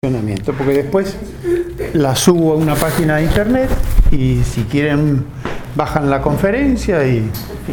funcionamiento, porque después la subo a una página de internet y si quieren bajan la conferencia y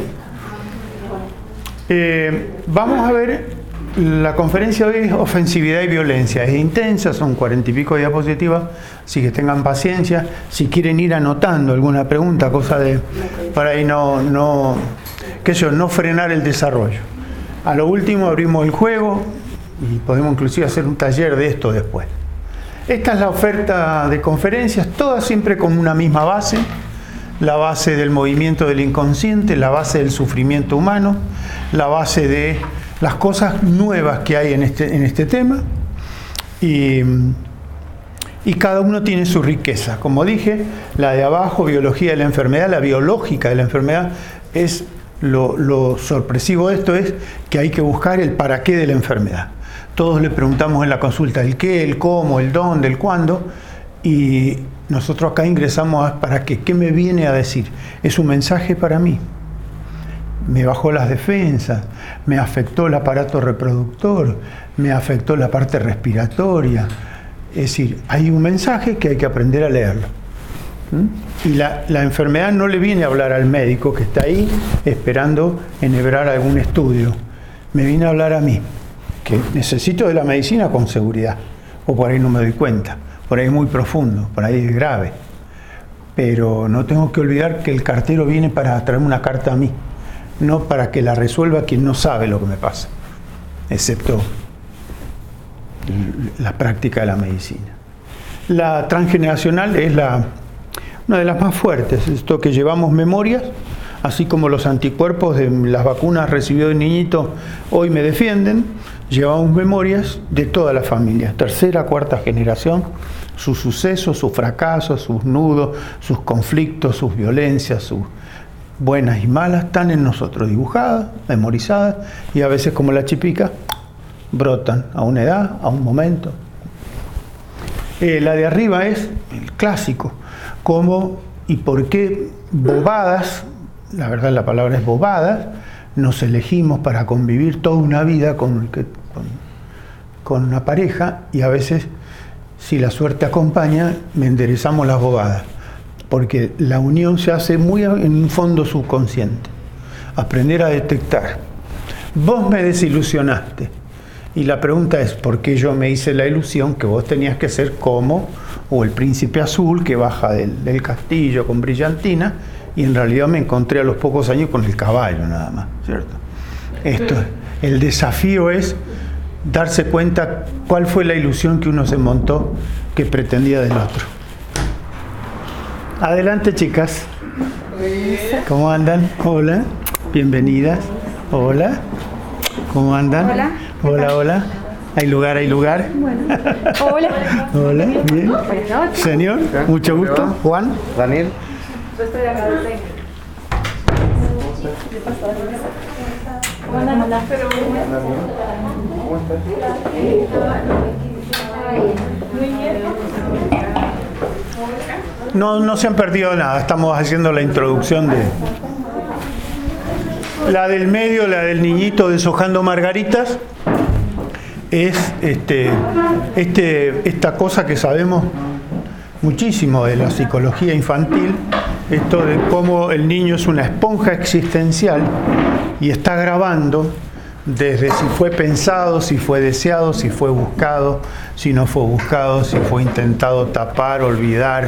vamos a ver. La conferencia hoy es ofensividad y violencia, es intensa, son 40 y pico diapositivas, así que tengan paciencia. Si quieren ir anotando alguna pregunta, cosa de para ahí no frenar el desarrollo. A lo último abrimos el juego y podemos inclusive hacer un taller de esto después. Esta es la oferta de conferencias, todas siempre con una misma base, la base del movimiento del inconsciente, la base del sufrimiento humano, la base de las cosas nuevas que hay en este tema y cada uno tiene su riqueza. Como dije, la de abajo, biología de la enfermedad, la biológica de la enfermedad, es lo sorpresivo de esto es que hay que buscar el para qué de la enfermedad. Todos le preguntamos en la consulta el qué, el cómo, el dónde, el cuándo, y nosotros acá ingresamos a para qué. ¿Qué me viene a decir? Es un mensaje para mí. Me bajó las defensas, me afectó el aparato reproductor, me afectó la parte respiratoria. Es decir, hay un mensaje que hay que aprender a leerlo. Y la enfermedad no le viene a hablar al médico que está ahí esperando enhebrar algún estudio. Me viene a hablar a mí, que necesito de la medicina con seguridad. O por ahí no me doy cuenta, por ahí es muy profundo, por ahí es grave. Pero no tengo que olvidar que el cartero viene para traerme una carta a mí, no para que la resuelva quien no sabe lo que me pasa, excepto la práctica de la medicina. La transgeneracional es una de las más fuertes, esto que llevamos memorias, así como los anticuerpos de las vacunas recibidas de niñito hoy me defienden, llevamos memorias de toda la familia, tercera, cuarta generación, sus sucesos, sus fracasos, sus nudos, sus conflictos, sus violencias, sus buenas y malas, están en nosotros, dibujadas, memorizadas, y a veces como la chipica, brotan a una edad, a un momento. La de arriba es el clásico, cómo y por qué bobadas, la verdad la palabra es bobadas, nos elegimos para convivir toda una vida con una pareja, y a veces, si la suerte acompaña, me enderezamos las bobadas. Porque la unión se hace muy en un fondo subconsciente. Aprender a detectar. Vos me desilusionaste. Y la pregunta es, ¿por qué yo me hice la ilusión que vos tenías que ser como o el príncipe azul que baja del castillo con brillantina, y en realidad me encontré a los pocos años con el caballo nada más, ¿cierto? El desafío es darse cuenta cuál fue la ilusión que uno se montó que pretendía del otro. Adelante, chicas. ¿Cómo andan? Hola, bienvenidas. Hola, ¿cómo andan? Hola. Hola, hola. ¿Hay lugar, hay lugar? Bueno. Hola. Hola, bien. Buenas noches. Señor, mucho gusto. Juan. Daniel. Yo estoy acá de técnico. ¿Cómo andan? Hola. ¿Cómo estás? Muy bien. No se han perdido nada, estamos haciendo la introducción de la del medio, la del niñito deshojando margaritas, es esta cosa que sabemos muchísimo de la psicología infantil, esto de cómo el niño es una esponja existencial y está grabando desde si fue pensado, si fue deseado, si fue buscado, si no fue buscado, si fue intentado tapar, olvidar,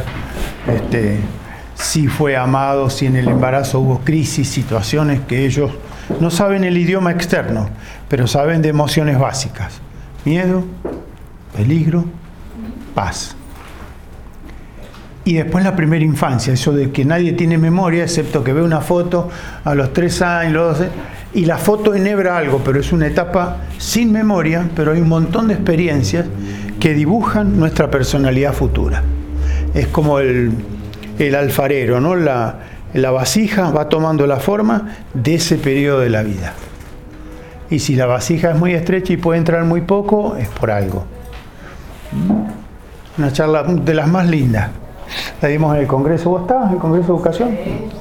si fue amado, si en el embarazo hubo crisis, situaciones que ellos no saben el idioma externo, pero saben de emociones básicas: miedo, peligro, paz. Y después la primera infancia, eso de que nadie tiene memoria, excepto que ve una foto a los 3 años, los 12, y la foto enhebra algo, pero es una etapa sin memoria, pero hay un montón de experiencias que dibujan nuestra personalidad futura. Es como el alfarero, ¿no? La vasija va tomando la forma de ese periodo de la vida. Y si la vasija es muy estrecha y puede entrar muy poco, es por algo. Una charla de las más lindas. La dimos en el Congreso. ¿Vos estabas en el Congreso de Educación?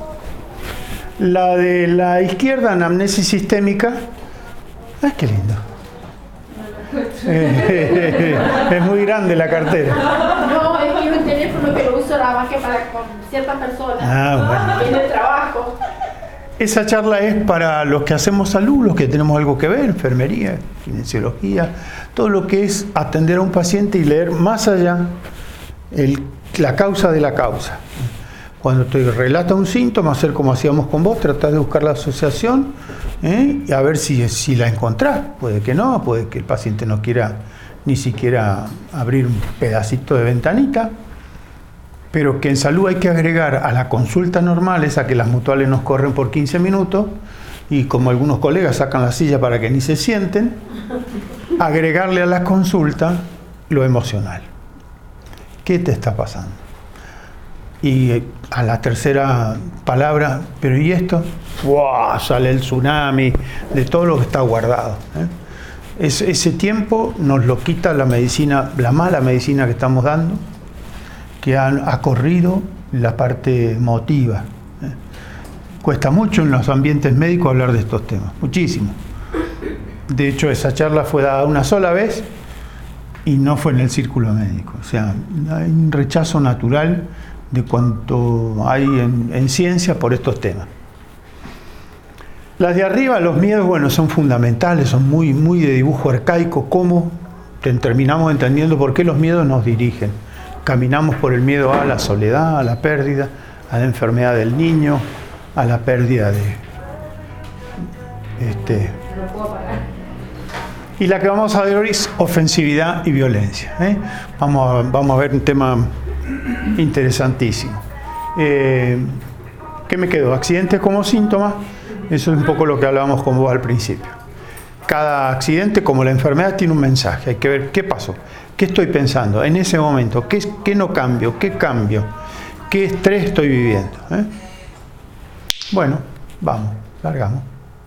La de la izquierda, anamnesis sistémica. ¡Ay, qué lindo! Es muy grande la cartera. No, es que es un teléfono que lo uso nada más que para con ciertas personas. En el trabajo. Esa charla es para los que hacemos salud, los que tenemos algo que ver, enfermería, kinesiología, todo lo que es atender a un paciente y leer más allá la causa de la causa. Cuando te relata un síntoma, hacer como hacíamos con vos, tratar de buscar la asociación y a ver si la encontrás. Puede que no, puede que el paciente no quiera ni siquiera abrir un pedacito de ventanita, pero que en salud hay que agregar a la consulta normal, esa que las mutuales nos corren por 15 minutos, y como algunos colegas sacan la silla para que ni se sienten, agregarle a la consulta lo emocional. ¿Qué te está pasando? Y a la tercera palabra, ¿pero y esto? ¡Wow! Sale el tsunami de todo lo que está guardado. Ese tiempo nos lo quita la medicina, la mala medicina que estamos dando, que ha corrido la parte emotiva. Cuesta mucho en los ambientes médicos hablar de estos temas, muchísimo. De hecho, esa charla fue dada una sola vez y no fue en el círculo médico. O sea, hay un rechazo natural de cuanto hay en ciencia por estos temas. Las de arriba, los miedos, bueno, son fundamentales, son muy de dibujo arcaico, cómo terminamos entendiendo por qué los miedos nos dirigen. Caminamos por el miedo a la soledad, a la pérdida, a la enfermedad del niño, a la pérdida de... Y la que vamos a ver hoy es ofensividad y violencia. Vamos a ver un tema interesantísimo. ¿Qué me quedó? Accidentes como síntomas. Eso es un poco lo que hablábamos con vos al principio. Cada accidente, como la enfermedad, tiene un mensaje. Hay que ver qué pasó. ¿Qué estoy pensando en ese momento? ¿Qué no cambio? ¿Qué cambio? ¿Qué estrés estoy viviendo? Bueno, vamos, largamos.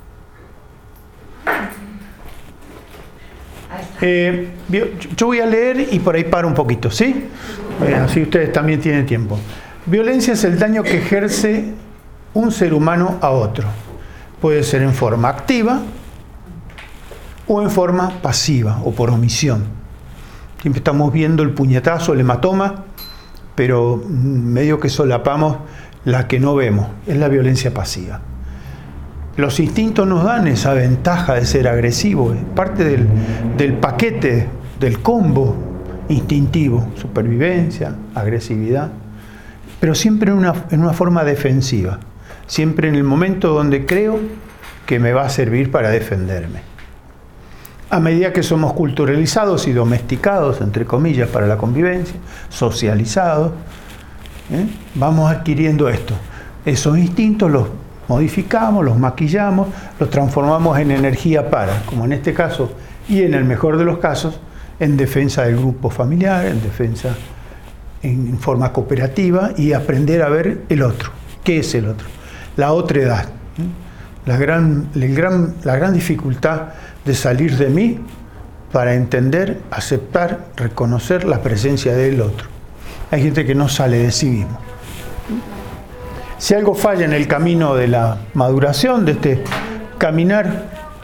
Yo voy a leer y por ahí paro un poquito, ¿sí? Así ustedes también tienen tiempo. Violencia es el daño que ejerce un ser humano a otro. Puede ser en forma activa o en forma pasiva o por omisión. Siempre estamos viendo el puñetazo, el hematoma, pero medio que solapamos la que no vemos. Es la violencia pasiva. Los instintos nos dan esa ventaja de ser agresivos. Es parte del paquete, del combo instintivo. Supervivencia, agresividad. Pero siempre en una forma defensiva. Siempre en el momento donde creo que me va a servir para defenderme. A medida que somos culturalizados y domesticados, entre comillas, para la convivencia, socializados, vamos adquiriendo esto. Esos instintos los modificamos, los maquillamos, los transformamos en energía para, como en este caso, y en el mejor de los casos, en defensa del grupo familiar, en defensa en forma cooperativa y aprender a ver el otro. ¿Qué es el otro? La otredad. La gran dificultad de salir de mí para entender, aceptar, reconocer la presencia del otro. Hay gente que no sale de sí mismo. Si algo falla en el camino de la maduración, de este caminar,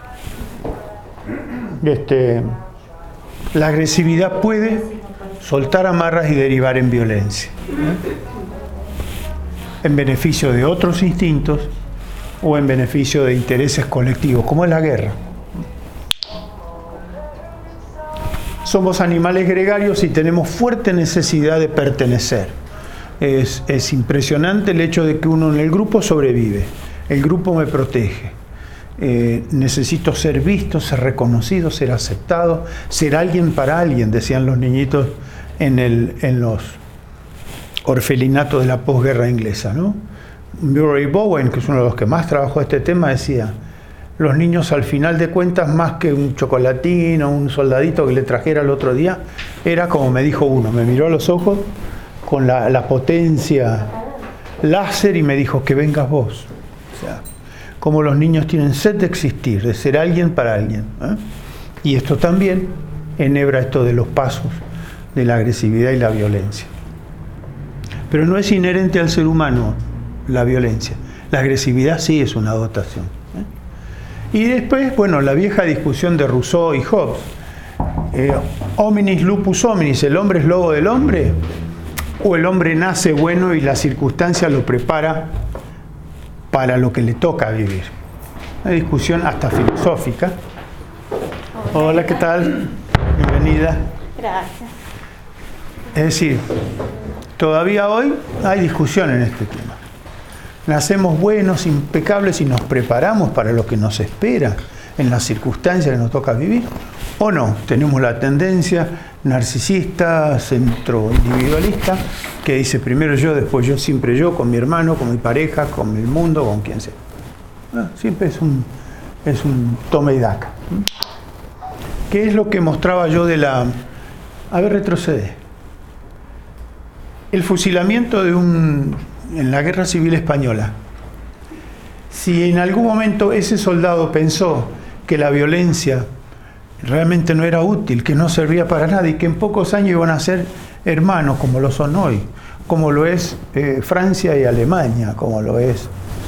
la agresividad puede soltar amarras y derivar en violencia, en beneficio de otros instintos o en beneficio de intereses colectivos, como es la guerra. Somos animales gregarios y tenemos fuerte necesidad de pertenecer. Es impresionante el hecho de que uno en el grupo sobrevive. El grupo me protege. Necesito ser visto, ser reconocido, ser aceptado, ser alguien para alguien, decían los niñitos en los orfelinatos de la posguerra inglesa, ¿no? Murray Bowen, que es uno de los que más trabajó este tema, decía: los niños al final de cuentas, más que un chocolatín o un soldadito que le trajera el otro día, era como me dijo uno, me miró a los ojos con la potencia láser y me dijo: que vengas vos. O sea, como los niños tienen sed de existir, de ser alguien para alguien, Y esto también enhebra esto de los pasos de la agresividad y la violencia. Pero no es inherente al ser humano la violencia. La agresividad sí es una dotación. Y después, bueno, la vieja discusión de Rousseau y Hobbes. hominis lupus hominis, ¿el hombre es lobo del hombre? ¿O el hombre nace bueno y la circunstancia lo prepara para lo que le toca vivir? Una discusión hasta filosófica. Hola, ¿qué tal? Bienvenida. Gracias. Es decir, todavía hoy hay discusión en este tema. ¿Nacemos buenos, impecables y nos preparamos para lo que nos espera en las circunstancias que nos toca vivir? ¿O no? Tenemos la tendencia narcisista, centro individualista, que dice primero yo, después yo, siempre yo, con mi hermano, con mi pareja, con el mundo, con quien sea. Siempre es un toma y daca. ¿Qué es lo que mostraba yo de la... A ver, retrocede. El fusilamiento en la Guerra Civil Española. Si en algún momento ese soldado pensó que la violencia realmente no era útil, que no servía para nada y que en pocos años iban a ser hermanos como lo son hoy, como lo es Francia y Alemania, como lo es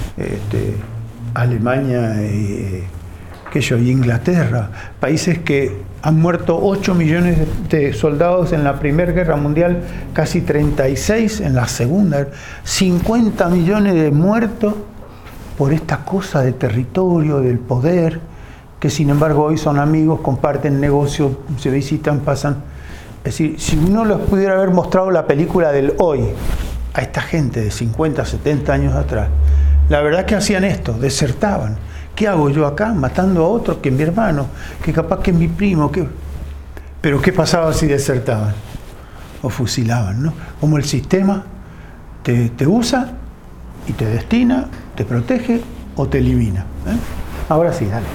Alemania y Inglaterra, países que han muerto 8 millones de soldados en la Primera Guerra Mundial, casi 36 en la Segunda, 50 millones de muertos por esta cosa de territorio, del poder, que sin embargo hoy son amigos, comparten negocios, se visitan, pasan. Es decir, si uno les pudiera haber mostrado la película del hoy a esta gente de 50, 70 años atrás, la verdad que hacían esto, desertaban. ¿Qué hago yo acá? Matando a otro que es mi hermano, que capaz que es mi primo. Pero ¿qué pasaba si desertaban? O fusilaban, ¿no? Como el sistema te usa y te destina, te protege o te elimina. Ahora sí, dale.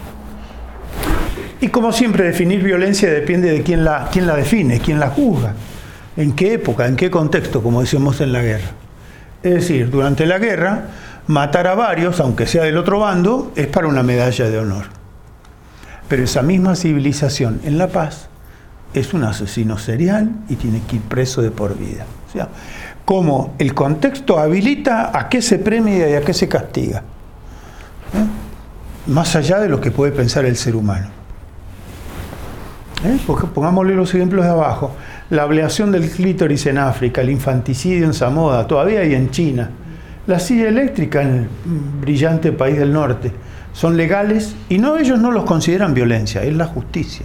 Y como siempre, definir violencia depende de quién la define, quién la juzga, en qué época, en qué contexto, como decíamos en la guerra. Es decir, durante la guerra, matar a varios, aunque sea del otro bando, es para una medalla de honor. Pero esa misma civilización en la paz es un asesino serial y tiene que ir preso de por vida. O sea, como el contexto habilita a qué se premia y a qué se castiga. Más allá de lo que puede pensar el ser humano. Porque pongámosle los ejemplos de abajo. La ablación del clítoris en África, el infanticidio en Samoa, todavía hay en China. La silla eléctrica en el brillante país del norte son legales y ellos no los consideran violencia, es la justicia.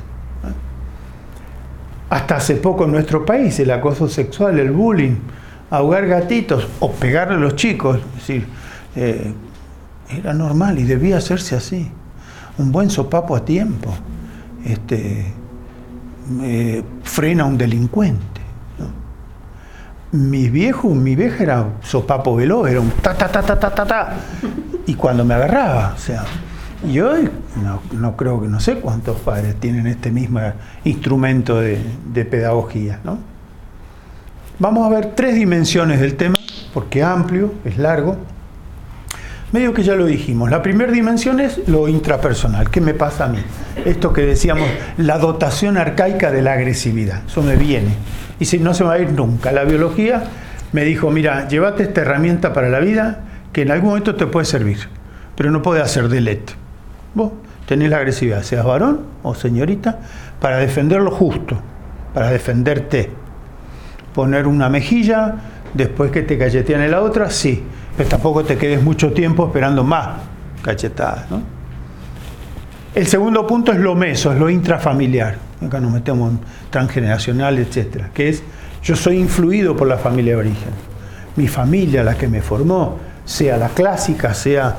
Hasta hace poco en nuestro país el acoso sexual, el bullying, ahogar gatitos o pegarle a los chicos, es decir, era normal y debía hacerse así. Un buen sopapo a tiempo frena a un delincuente. Mi vieja era sopapo veloz, era un ta. Y cuando me agarraba, o sea, y hoy no creo que no sé cuántos padres tienen este mismo instrumento de pedagogía, ¿no? Vamos a ver 3 dimensiones del tema, porque es amplio, es largo. Medio que ya lo dijimos. La primera dimensión es lo intrapersonal. ¿Qué me pasa a mí? Esto que decíamos, la dotación arcaica de la agresividad. Eso me viene. Y si no se va a ir nunca. La biología me dijo, mira, llévate esta herramienta para la vida que en algún momento te puede servir, pero no puede hacer delete. Vos tenés la agresividad, seas varón o señorita, para defender lo justo, para defenderte. Poner una mejilla, después que te cachetean en la otra, sí, pero tampoco te quedes mucho tiempo esperando más cachetadas, ¿no? El segundo punto es lo meso, es lo intrafamiliar. Acá nos metemos en transgeneracional, etcétera, que es, yo soy influido por la familia de origen. Mi familia, la que me formó, sea la clásica, sea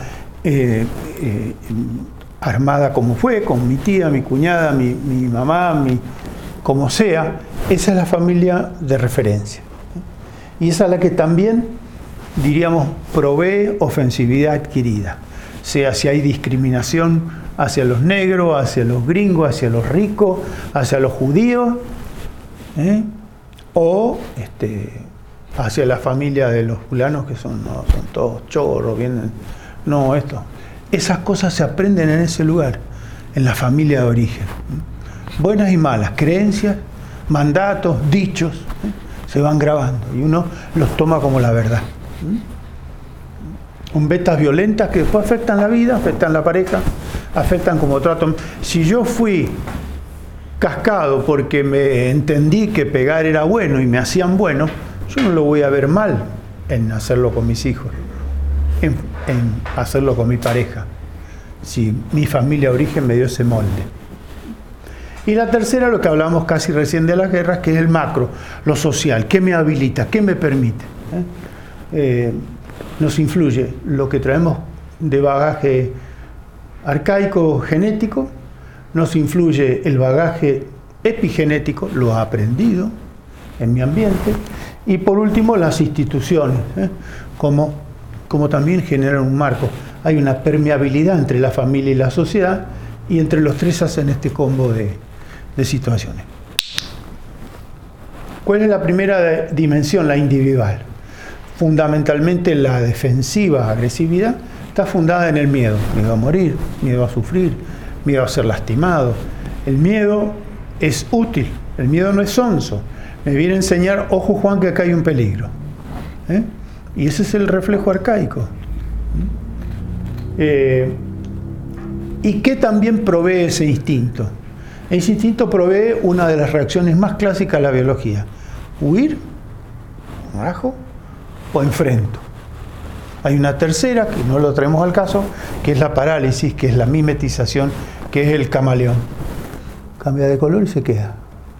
armada como fue, con mi tía, mi cuñada, mi mamá, como sea, esa es la familia de referencia. Y esa es la que también, diríamos, provee ofensividad adquirida. Sea si hay discriminación hacia los negros, hacia los gringos, hacia los ricos, hacia los judíos, o hacia la familia de los fulanos que son todos chorros, vienen. No, esas cosas se aprenden en ese lugar, en la familia de origen. Buenas y malas, creencias, mandatos, dichos, se van grabando y uno los toma como la verdad. Betas violentas que después afectan la vida, afectan la pareja, afectan como trato. Si yo fui cascado porque me entendí que pegar era bueno y me hacían bueno, yo no lo voy a ver mal en hacerlo con mis hijos, en hacerlo con mi pareja, si mi familia de origen me dio ese molde. Y la tercera, lo que hablamos casi recién de las guerras, que es el macro, lo social, ¿qué me habilita? ¿Qué me permite? Nos influye lo que traemos de bagaje arcaico genético, nos influye el bagaje epigenético, lo aprendido en mi ambiente, y por último las instituciones, como también generan un marco. Hay una permeabilidad entre la familia y la sociedad, y entre los tres hacen este combo de situaciones. ¿Cuál es la primera dimensión? La individual. Fundamentalmente la defensiva, agresividad, está fundada en el miedo. Miedo a morir, miedo a sufrir, miedo a ser lastimado. El miedo es útil, el miedo no es sonso. Me viene a enseñar, ojo Juan, que acá hay un peligro. Y ese es el reflejo arcaico. ¿Y qué también provee ese instinto? Ese instinto provee una de las reacciones más clásicas de la biología. Huir, rajo, o enfrento. Hay una tercera, que no lo traemos al caso, que es la parálisis, que es la mimetización, que es el camaleón. Cambia de color y se queda.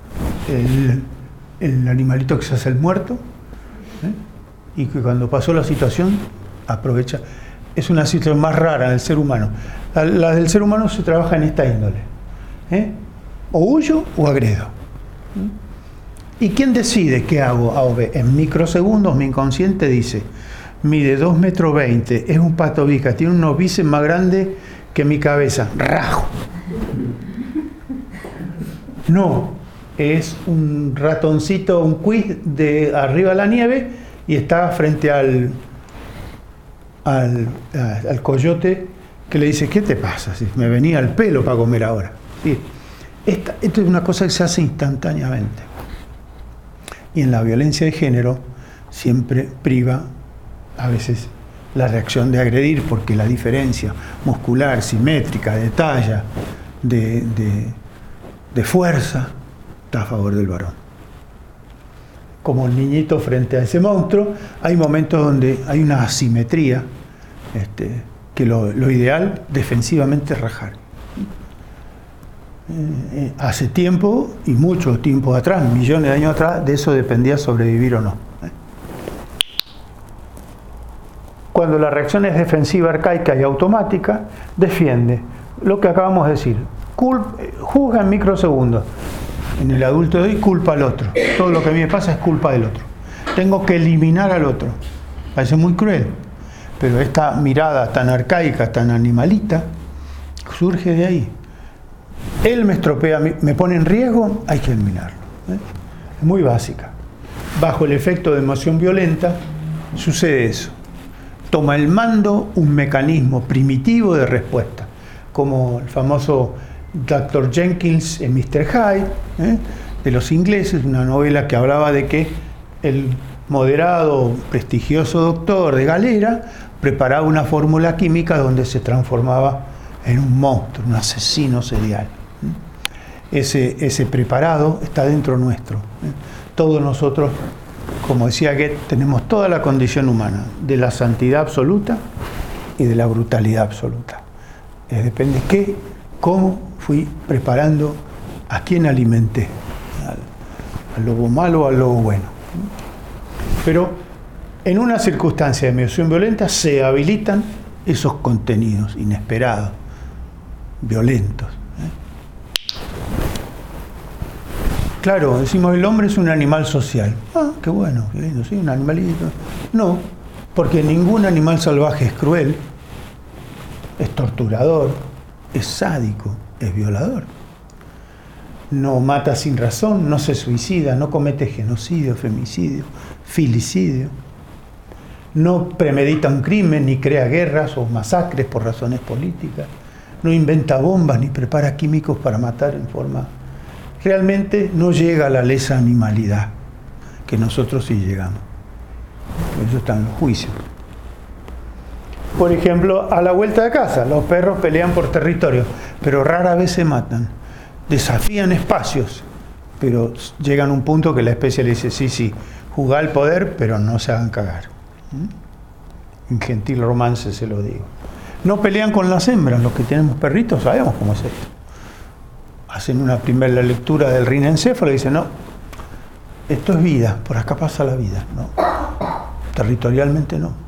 El animalito que se hace el muerto, y que cuando pasó la situación, aprovecha. Es una situación más rara del ser humano. La del ser humano se trabaja en esta índole. O huyo o agredo. ¿Y quién decide qué hago? A o B. En microsegundos mi inconsciente dice, mide 2,20 metros, es un pato bica, tiene unos bíceps más grandes que mi cabeza. ¡Rajo! No, es un ratoncito, un quiz de arriba de la nieve y está frente al coyote que le dice, ¿qué te pasa? Si me venía el pelo para comer ahora. ¿Sí? Esto es una cosa que se hace instantáneamente. Y en la violencia de género siempre priva a veces la reacción de agredir, porque la diferencia muscular, simétrica, de talla, de fuerza, está a favor del varón. Como el niñito frente a ese monstruo, hay momentos donde hay una asimetría, que lo ideal defensivamente es rajar. Hace tiempo, y mucho tiempo atrás, millones de años atrás, de eso dependía sobrevivir o no. Cuando la reacción es defensiva, arcaica y automática, defiende. Lo que acabamos de decir, juzga en microsegundos. En el adulto de hoy, culpa al otro. Todo lo que a mí me pasa es culpa del otro. Tengo que eliminar al otro. Parece muy cruel, pero esta mirada tan arcaica, tan animalita, surge de ahí. Él me estropea, me pone en riesgo, hay que eliminarlo. Es muy básica. Bajo el efecto de emoción violenta, sucede eso. Toma el mando un mecanismo primitivo de respuesta, como el famoso Dr. Jenkins en Mr. Hyde, de los ingleses, una novela que hablaba de que el moderado, prestigioso doctor de Galera preparaba una fórmula química donde se transformaba en un monstruo, un asesino serial. Ese preparado está dentro nuestro. Todos nosotros, como decía Goethe, tenemos toda la condición humana, de la santidad absoluta y de la brutalidad absoluta. Depende qué, cómo fui preparando, a quién alimenté, al lobo malo o al lobo bueno. Pero en una circunstancia de emoción violenta se habilitan esos contenidos inesperados, violentos. Claro, decimos el hombre es un animal social. Ah, qué bueno, qué lindo, sí, un animalito. No, porque ningún animal salvaje es cruel, es torturador, es sádico, es violador. No mata sin razón, no se suicida, no comete genocidio, femicidio, filicidio. No premedita un crimen, ni crea guerras o masacres por razones políticas. No inventa bombas, ni prepara químicos para matar en forma... Realmente no llega a la lesa animalidad, que nosotros sí llegamos. Por eso están los juicios. Por ejemplo, a la vuelta de casa, los perros pelean por territorio, pero rara vez se matan. desafían espacios, pero llegan a un punto que la especie le dice, sí, jugá al poder, pero no se hagan cagar. En gentil romance se lo digo. No pelean con las hembras, los que tenemos perritos sabemos cómo es esto. Hacen una primera lectura del rinencéfalo y dicen, no, esto es vida, por acá pasa la vida, no. Territorialmente no.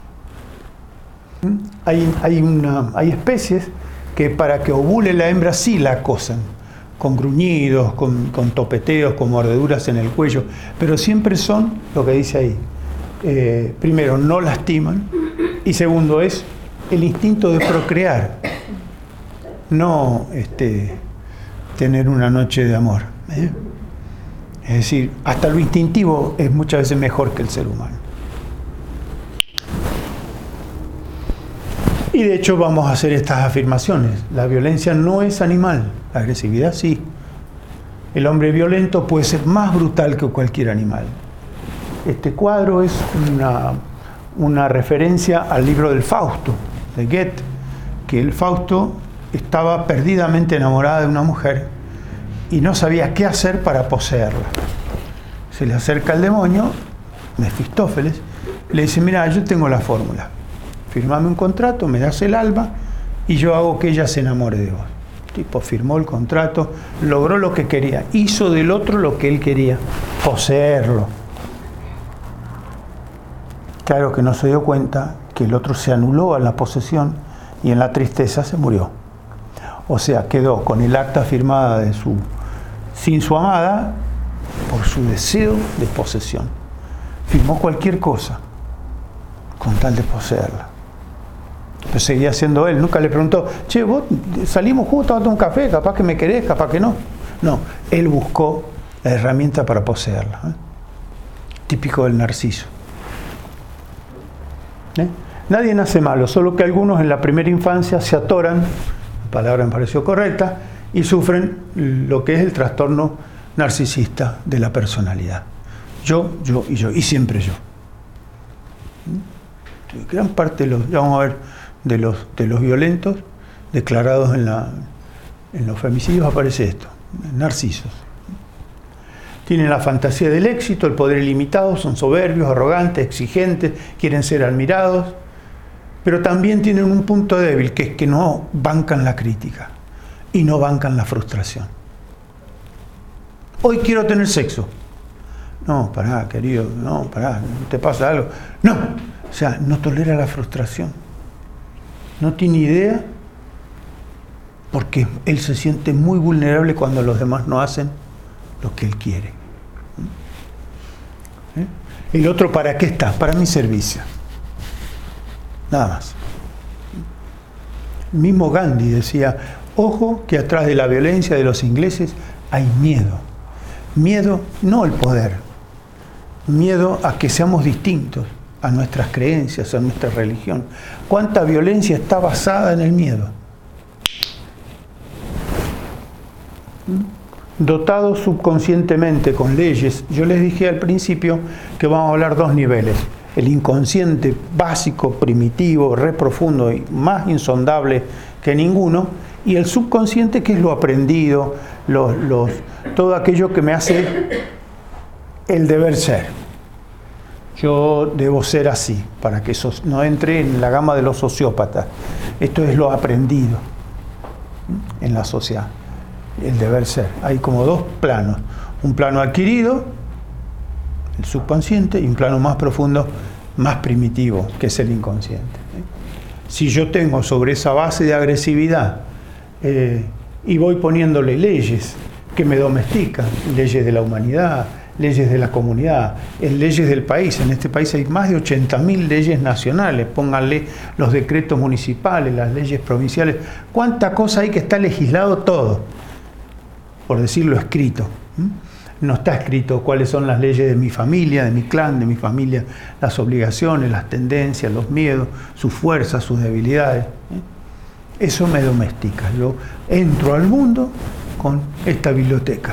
Hay especies que para que ovule la hembra sí la acosan, con gruñidos, con topeteos, con mordeduras en el cuello, pero siempre son, lo que dice ahí, primero, no lastiman, y segundo, es el instinto de procrear, no tener una noche de amor. Es decir, hasta lo instintivo es muchas veces mejor que el ser humano. Y de hecho vamos a hacer estas afirmaciones. La violencia no es animal, la agresividad sí. El hombre violento puede ser más brutal que cualquier animal. Este cuadro es una referencia al libro del Fausto, de Goethe, que el Fausto estaba perdidamente enamorada de una mujer y no sabía qué hacer para poseerla. Se le acerca el demonio, Mefistófeles, le dice, mira, yo tengo la fórmula. Firmame un contrato, me das el alma y yo hago que ella se enamore de vos. El tipo firmó el contrato, logró lo que quería, hizo del otro lo que él quería, poseerlo. Claro que no se dio cuenta que el otro se anuló a la posesión y en la tristeza se murió. O sea, quedó con el acta firmada sin su amada por su deseo de posesión. Firmó cualquier cosa con tal de poseerla. Pero seguía siendo él, nunca le preguntó, che, vos salimos juntos a tomar un café, capaz que me querés, capaz que no. No, él buscó la herramienta para poseerla. Típico del narciso. Nadie nace malo, solo que algunos en la primera infancia se atoran, la palabra me pareció correcta, y sufren lo que es el trastorno narcisista de la personalidad. Yo, y siempre yo. Gran parte de los, ya vamos a ver, de los violentos declarados en los femicidios aparece esto, narcisos. Tienen la fantasía del éxito, el poder ilimitado, son soberbios, arrogantes, exigentes, quieren ser admirados, pero también tienen un punto débil, que es que no bancan la crítica y no bancan la frustración. Hoy quiero tener sexo. No, pará, querido, no, pará, ¿te pasa algo? No, o sea, no tolera la frustración. No tiene idea porque él se siente muy vulnerable cuando los demás no hacen lo que él quiere. El otro, ¿para qué está? Para mi servicio. Nada más. El mismo Gandhi decía, ojo que atrás de la violencia de los ingleses hay miedo. Miedo no al poder, miedo a que seamos distintos, a nuestras creencias, a nuestra religión. ¿Cuánta violencia está basada en el miedo? Dotados subconscientemente con leyes, yo les dije al principio que vamos a hablar dos niveles. El inconsciente básico, primitivo, re profundo y más insondable que ninguno, y el subconsciente, que es lo aprendido, todo aquello que me hace el deber ser. Yo debo ser así, para que eso no entre en la gama de los sociópatas. Esto es lo aprendido en la sociedad, el deber ser. Hay como dos planos, un plano adquirido, el subconsciente, y un plano más profundo, más primitivo, que es el inconsciente. Si yo tengo sobre esa base de agresividad y voy poniéndole leyes que me domestican, leyes de la humanidad, leyes de la comunidad, leyes del país. En este país hay más de 80.000 leyes nacionales. Pónganle los decretos municipales, las leyes provinciales. ¿Cuánta cosa hay que está legislado todo? Por decirlo escrito. No está escrito cuáles son las leyes de mi familia, de mi clan, de mi familia, las obligaciones, las tendencias, los miedos, sus fuerzas, sus debilidades. Eso me domestica. Yo entro al mundo con esta biblioteca.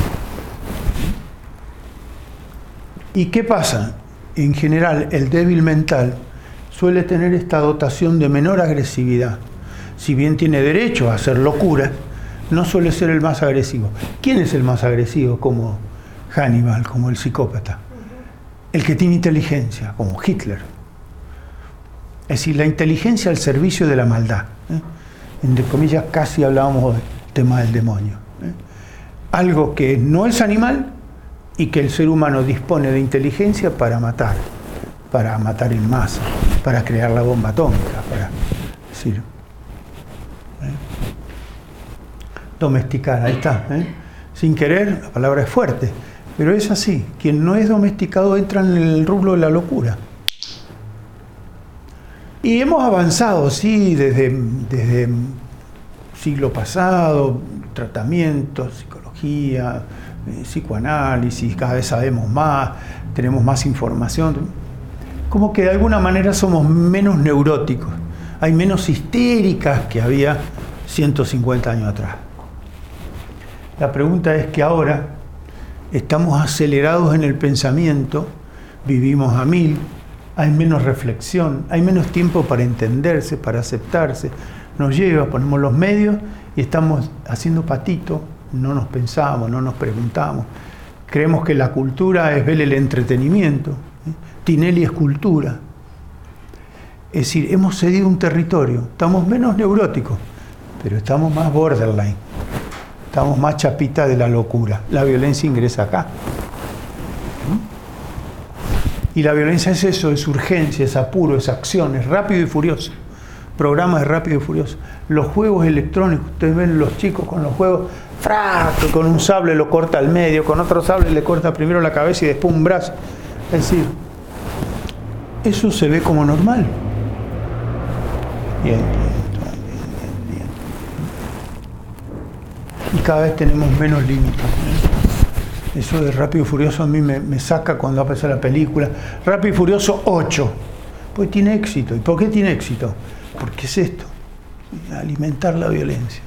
¿Y qué pasa? En general, el débil mental suele tener esta dotación de menor agresividad. Si bien tiene derecho a hacer locuras, no suele ser el más agresivo. ¿Quién es el más agresivo como Hannibal, como el psicópata? El que tiene inteligencia, como Hitler. Es decir, la inteligencia al servicio de la maldad. Entre comillas, casi hablábamos del tema del demonio. Algo que no es animal y que el ser humano dispone de inteligencia para matar en masa, para crear la bomba atómica, para decir, domesticar, ahí está. Sin querer, la palabra es fuerte, pero es así. Quien no es domesticado entra en el rubro de la locura. Y hemos avanzado, sí, desde siglo pasado, tratamientos, psicología, psicoanálisis, cada vez sabemos más, tenemos más información. Como que de alguna manera somos menos neuróticos, hay menos histéricas que había 150 años atrás. La pregunta es que ahora estamos acelerados en el pensamiento, vivimos a 1000, hay menos reflexión, hay menos tiempo para entenderse, para aceptarse. Nos lleva, ponemos los medios y estamos haciendo patito, no nos pensamos, no nos preguntamos. Creemos que la cultura es ver el entretenimiento. Tinelli es cultura. Es decir, hemos cedido un territorio, estamos menos neuróticos, pero estamos más borderline, estamos más chapita de la locura. La violencia ingresa acá. Y la violencia es eso, es urgencia, es apuro, es acción, es rápido y furioso. Programas de rápido y furioso. Los juegos electrónicos, ustedes ven los chicos con los juegos, ¡frac! Con un sable lo corta al medio, con otro sable le corta primero la cabeza y después un brazo. Es decir, eso se ve como normal. Bien. Y cada vez tenemos menos límites. Eso de Rápido y Furioso a mí me saca cuando aparece la película. Rápido y Furioso 8. Pues tiene éxito. ¿Y por qué tiene éxito? Porque es esto. Alimentar la violencia.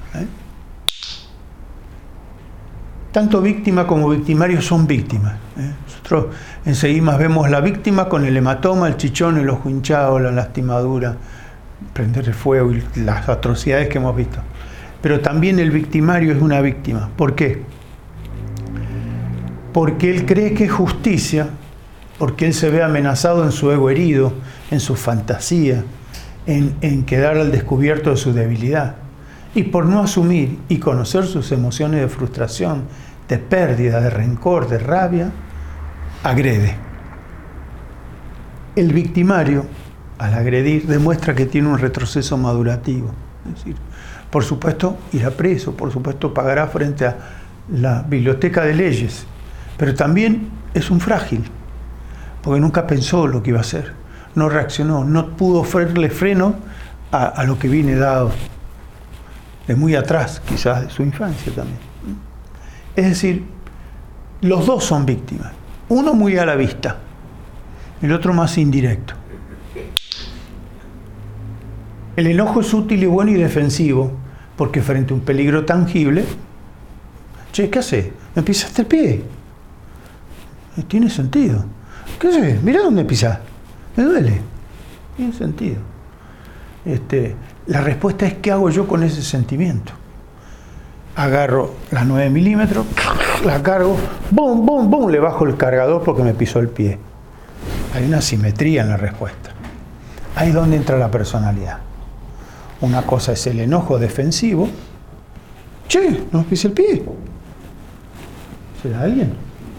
Tanto víctima como victimario son víctimas. Nosotros enseguida vemos la víctima con el hematoma, el chichón, el ojo hinchado, la lastimadura, prender el fuego y las atrocidades que hemos visto. Pero también el victimario es una víctima. ¿Por qué? Porque él cree que es justicia, porque él se ve amenazado en su ego herido, en su fantasía, en quedar al descubierto de su debilidad. Y por no asumir y conocer sus emociones de frustración, de pérdida, de rencor, de rabia, agrede. El victimario, al agredir, demuestra que tiene un retroceso madurativo. Es decir, por supuesto, irá preso, por supuesto, pagará frente a la biblioteca de leyes, pero también es un frágil, porque nunca pensó lo que iba a hacer, no reaccionó, no pudo darle freno a lo que viene dado de muy atrás, quizás de su infancia también. Es decir, los dos son víctimas, uno muy a la vista, el otro más indirecto. El enojo es útil y bueno y defensivo, porque frente a un peligro tangible, che, ¿qué haces? ¿Me pisaste el pie? Tiene sentido. ¿Qué haces? Mirá dónde pisás. Me duele. Tiene sentido. La respuesta es ¿qué hago yo con ese sentimiento? Agarro las 9 milímetros, la cargo, ¡bum, bum, bum! Le bajo el cargador porque me pisó el pie. Hay una simetría en la respuesta. Ahí es donde entra la personalidad. Una cosa es el enojo defensivo. Che, no me pise el pie. ¿Será alguien?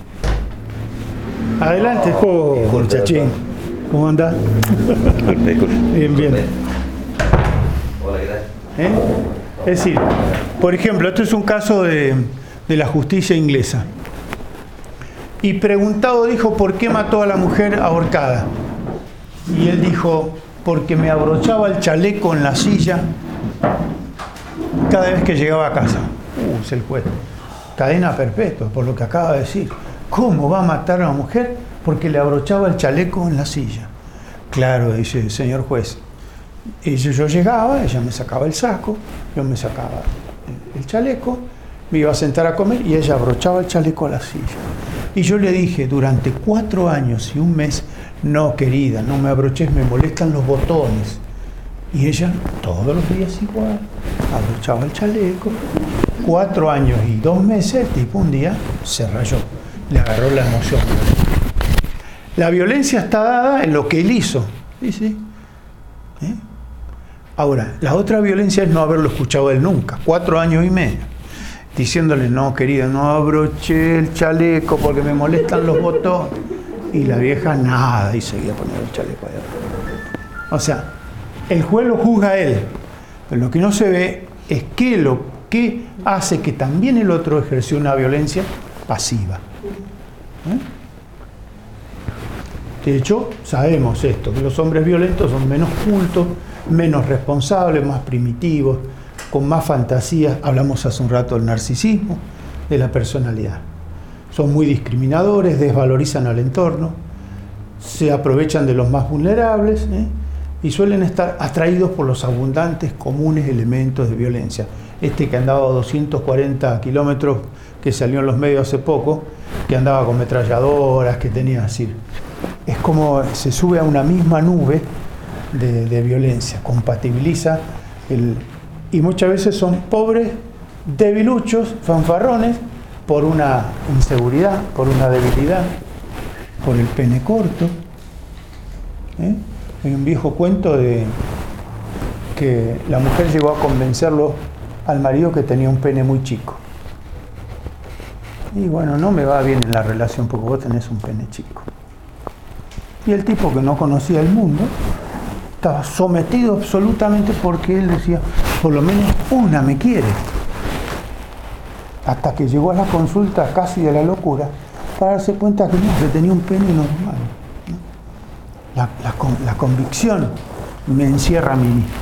Adelante, muchachín. ¿Cómo andás? Bien, bien. Hola, ¿qué tal? Es decir, por ejemplo, esto es un caso de la justicia inglesa. Y preguntado dijo, ¿por qué mató a la mujer ahorcada? Y él dijo, porque me abrochaba el chaleco en la silla cada vez que llegaba a casa. Es el juez. Cadena perpetua, por lo que acaba de decir. ¿Cómo va a matar a una mujer? Porque le abrochaba el chaleco en la silla. Claro, dice el señor juez. Yo llegaba, ella me sacaba el saco, yo me sacaba el chaleco, me iba a sentar a comer y ella abrochaba el chaleco a la silla. Y yo le dije, durante 4 años y un mes, no querida, no me abroches, me molestan los botones. Y ella, todos los días igual, abrochaba el chaleco. 4 años y 2 meses, el tipo un día se rayó, le agarró la emoción. La violencia está dada en lo que él hizo. ¿Sí, sí? Ahora, la otra violencia es no haberlo escuchado él nunca, 4 años y medio, diciéndole, no, querida, no abroché el chaleco porque me molestan los botones. Y la vieja nada, y seguía poniendo el chaleco allá. O sea, el juez lo juzga a él, pero lo que no se ve es qué hace que también el otro ejerció una violencia pasiva. De hecho, sabemos esto, que los hombres violentos son menos cultos, menos responsables, más primitivos, con más fantasías. Hablamos hace un rato del narcisismo, de la personalidad. Son muy discriminadores, desvalorizan al entorno, se aprovechan de los más vulnerables, y suelen estar atraídos por los abundantes, comunes elementos de violencia. Este que andaba a 240 kilómetros, que salió en los medios hace poco, que andaba con metralladoras, que tenía así. Es como se sube a una misma nube de violencia, compatibiliza y muchas veces son pobres, debiluchos, fanfarrones, por una inseguridad, por una debilidad, por el pene corto. Hay un viejo cuento de que la mujer llegó a convencerlo al marido que tenía un pene muy chico. Y bueno, no me va bien en la relación porque vos tenés un pene chico. Y el tipo, que no conocía el mundo, estaba sometido absolutamente porque él decía, por lo menos una me quiere. Hasta que llegó a la consulta casi de la locura para darse cuenta que no, que tenía un pene normal. La convicción me encierra a mí mismo.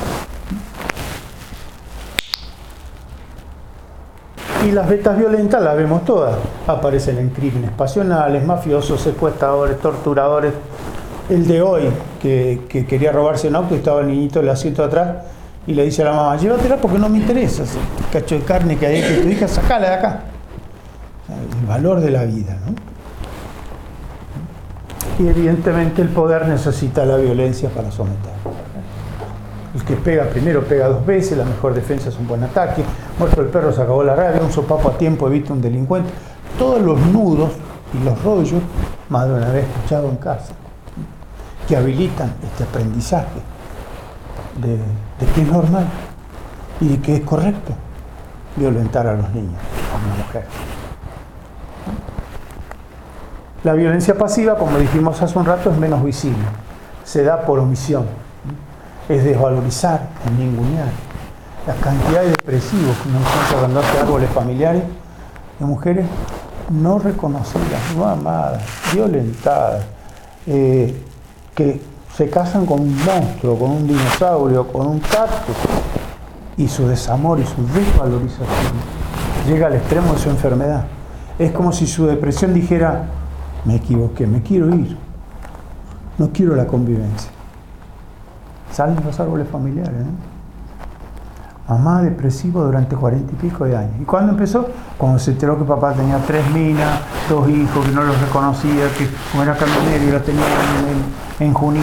Y las vetas violentas las vemos todas. Aparecen en crímenes pasionales, mafiosos, secuestradores, torturadores. El de hoy, que quería robarse un auto y estaba el niñito en el asiento de atrás y le dice a la mamá, llévatela porque no me interesa ese cacho de carne que hay que tu hija, sacala de acá. El valor de la vida, ¿no? Y evidentemente el poder necesita la violencia para someter. El que pega primero pega 2 veces, la mejor defensa es un buen ataque. Muerto el perro, se acabó la rabia, un sopapo a tiempo evita un delincuente. Todos los nudos y los rollos, más de una vez escuchado en casa, que habilitan este aprendizaje de que es normal y de que es correcto violentar a los niños, a una mujer. La violencia pasiva, como dijimos hace un rato, es menos visible, se da por omisión, es desvalorizar, es ningunear. La cantidad de depresivos que uno encuentra cuando hace árboles familiares de mujeres no reconocidas, no amadas, violentadas, que se casan con un monstruo, con un dinosaurio, con un cactus, y su desamor y su desvalorización llega al extremo de su enfermedad. Es como si su depresión dijera, me equivoqué, me quiero ir, no quiero la convivencia. Salen los árboles familiares, Mamá depresivo durante 40 y pico de años. ¿Y cuándo empezó? Cuando se enteró que papá tenía 3 minas, 2 hijos, que no los reconocía, que como era camionero y los tenía en Junín.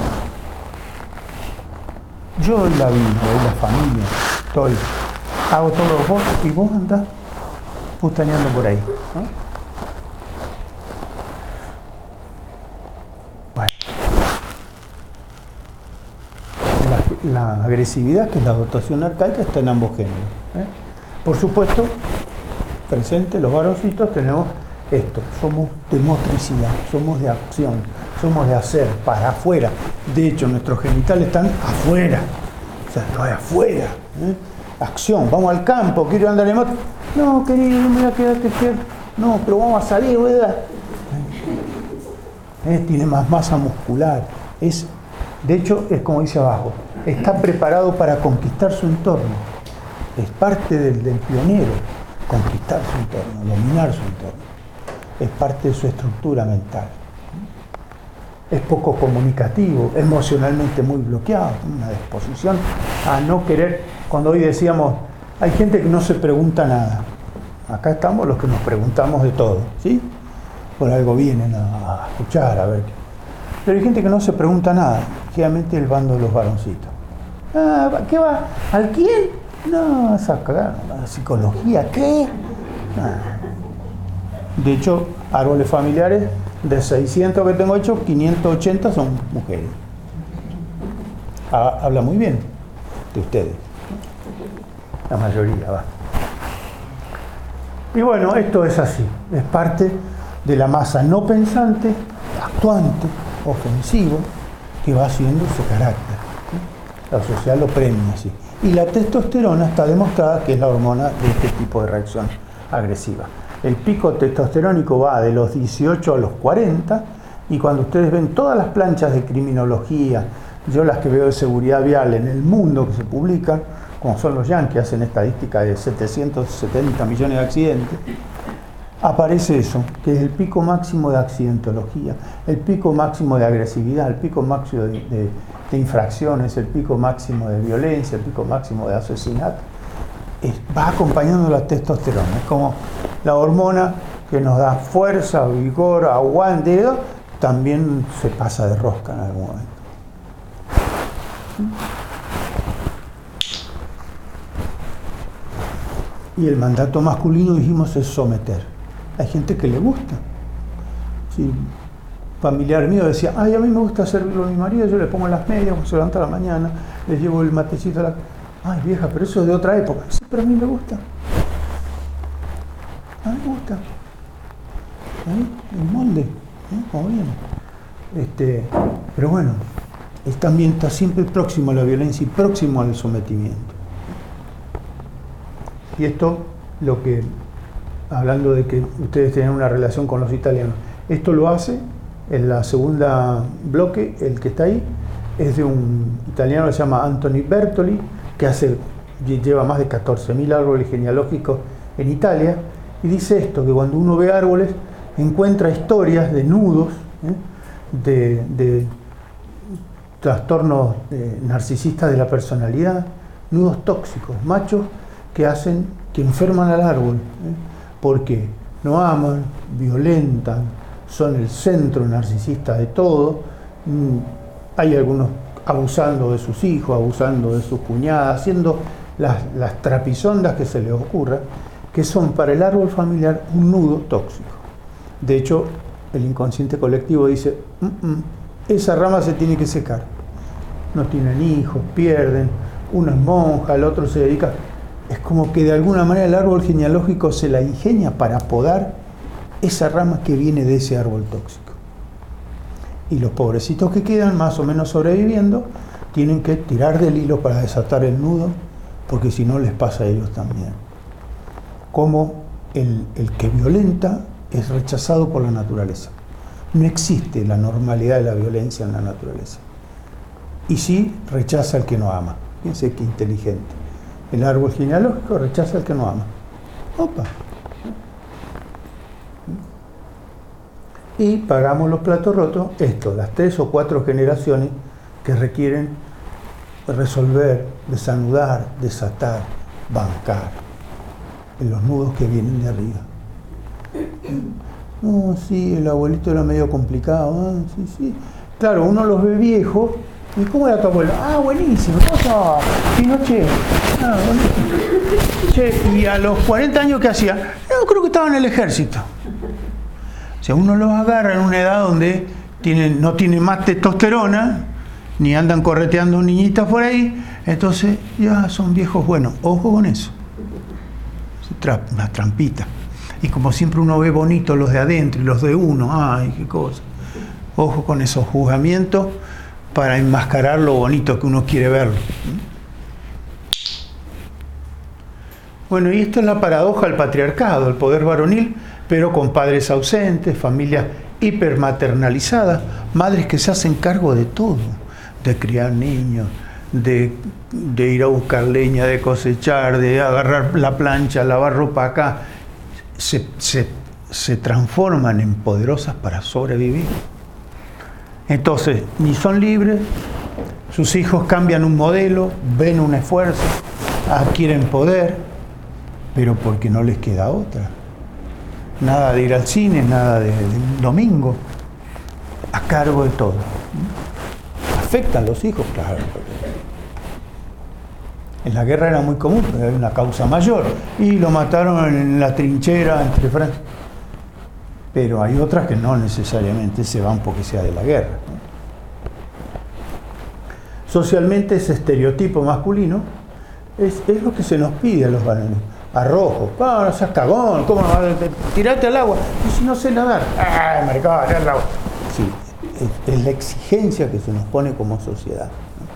Yo doy la vida, doy la familia, hago todo vos y vos andás pustaneando por ahí, ¿no? La agresividad, que es la dotación arcaica, está en ambos géneros. Por supuesto, presente los varoncitos tenemos esto, somos de motricidad, somos de acción, somos de hacer, para afuera. De hecho, nuestros genitales están afuera, o sea, no es afuera. Acción, vamos al campo, quiero andar en moto. No, querido, no me voy a quedar despierto. No, pero vamos a salir, ¿verdad? Tiene más masa muscular. De hecho, es como dice abajo, está preparado para conquistar su entorno. Es parte del pionero, conquistar su entorno, dominar su entorno. Es parte de su estructura mental. Es poco comunicativo, emocionalmente muy bloqueado, una disposición a no querer. Cuando hoy decíamos, hay gente que no se pregunta nada. Acá estamos los que nos preguntamos de todo, ¿sí? Por algo vienen a escuchar, a ver qué. Pero hay gente que no se pregunta nada, generalmente el bando de los varoncitos. ¿Qué va? ¿Al quién? No, esa cagada, la psicología, ¿qué? Nah. De hecho, árboles familiares, de 600 que tengo hechos, 580 son mujeres. Habla muy bien de ustedes. La mayoría, va. Y bueno, esto es así. Es parte de la masa no pensante, actuante, ofensivo, que va haciendo su carácter. La sociedad lo premia así. Y la testosterona está demostrada que es la hormona de este tipo de reacción agresiva. El pico testosterónico va de los 18 a los 40, y cuando ustedes ven todas las planchas de criminología, yo las que veo de seguridad vial en el mundo que se publican, como son los yanquis, hacen estadística de 770 millones de accidentes, aparece eso, que es el pico máximo de accidentología, el pico máximo de agresividad, el pico máximo de infracciones, el pico máximo de violencia, el pico máximo de asesinato. Va acompañando la testosterona, es como la hormona que nos da fuerza, vigor, aguante, también se pasa de rosca en algún momento. Y el mandato masculino, dijimos, es someter. Hay gente que le gusta. Sí, familiar mío decía, ay, a mí me gusta hacerlo a mi marido, yo le pongo las medias cuando se levanta a la mañana, le llevo el matecito a la... Ay, vieja, pero eso es de otra época. Sí, pero a mí me gusta. A mí me gusta. El molde, como viene. Pero bueno, él también está siempre próximo a la violencia y próximo al sometimiento. Y esto, lo que, hablando de que ustedes tienen una relación con los italianos, esto lo hace en la segunda bloque, el que está ahí, es de un italiano que se llama Anthony Bertoli, que lleva más de 14.000 árboles genealógicos en Italia, y dice esto, que cuando uno ve árboles, encuentra historias de nudos, de trastornos narcisistas de la personalidad, nudos tóxicos, machos que enferman al árbol, porque no aman, violentan, son el centro narcisista de todo. Hay algunos abusando de sus hijos, abusando de sus cuñadas, haciendo las trapisondas que se les ocurra, que son para el árbol familiar un nudo tóxico. De hecho, el inconsciente colectivo dice, esa rama se tiene que secar. No tienen hijos, pierden, uno es monja, el otro se dedica... Es como que de alguna manera el árbol genealógico se la ingenia para podar esa rama que viene de ese árbol tóxico. Y los pobrecitos que quedan más o menos sobreviviendo tienen que tirar del hilo para desatar el nudo, porque si no les pasa a ellos también. Como el que violenta es rechazado por la naturaleza. No existe la normalidad de la violencia en la naturaleza. Y sí rechaza al que no ama. Fíjense qué inteligente. El árbol genealógico rechaza al que no ama. Opa. Y pagamos los platos rotos, las 3 o 4 generaciones que requieren resolver, desanudar, desatar, bancar en los nudos que vienen de arriba. No, sí, el abuelito era medio complicado. Sí. Claro, uno los ve viejos. ¿Y cómo era tu abuelo? Ah, buenísimo. ¿Cómo estaba? Pinochet. Ah, buenísimo. Che, y a los 40 años, ¿qué hacía? Yo creo que estaba en el ejército. O sea, uno los agarra en una edad donde no tienen más testosterona, ni andan correteando niñitas por ahí, entonces ya son viejos buenos. Ojo con eso. Una trampita. Y como siempre uno ve bonito los de adentro y los de uno, ay, qué cosa. Ojo con esos juzgamientos para enmascarar lo bonito que uno quiere verlo. Bueno, y esto es la paradoja del patriarcado, el poder varonil, pero con padres ausentes, familias hipermaternalizadas, madres que se hacen cargo de todo, de criar niños, de ir a buscar leña, de cosechar, de agarrar la plancha, lavar ropa acá. Se transforman en poderosas para sobrevivir. Entonces, ni son libres, sus hijos cambian un modelo, ven un esfuerzo, adquieren poder, pero porque no les queda otra. Nada de ir al cine, nada de domingo, a cargo de todo. ¿Afectan los hijos? Claro. En la guerra era muy común, pero hay una causa mayor. Y lo mataron en la trinchera entre Francia. Pero hay otras que no necesariamente se van porque sea de la guerra. Socialmente ese estereotipo masculino es lo que se nos pide a los varones. Arrojo, no seas cagón, ¿cómo tirate al agua? Y si no sé nadar, ¡ay, maricón, al agua! Sí, es la exigencia que se nos pone como sociedad.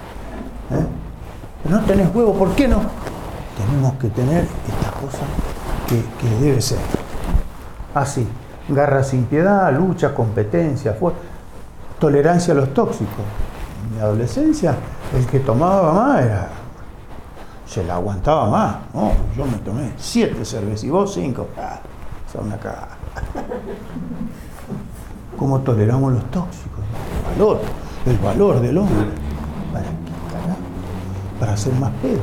No tenés huevo, ¿por qué no? Tenemos que tener esta cosa que debe ser. Así, garra sin piedad, lucha, competencia, tolerancia a los tóxicos. En mi adolescencia, el que tomaba más se la aguantaba más. No, yo me tomé 7 cervezas y vos 5. Son una cagada. ¿Cómo toleramos los tóxicos? El valor del hombre. ¿Para qué carajo? Para hacer más pedo.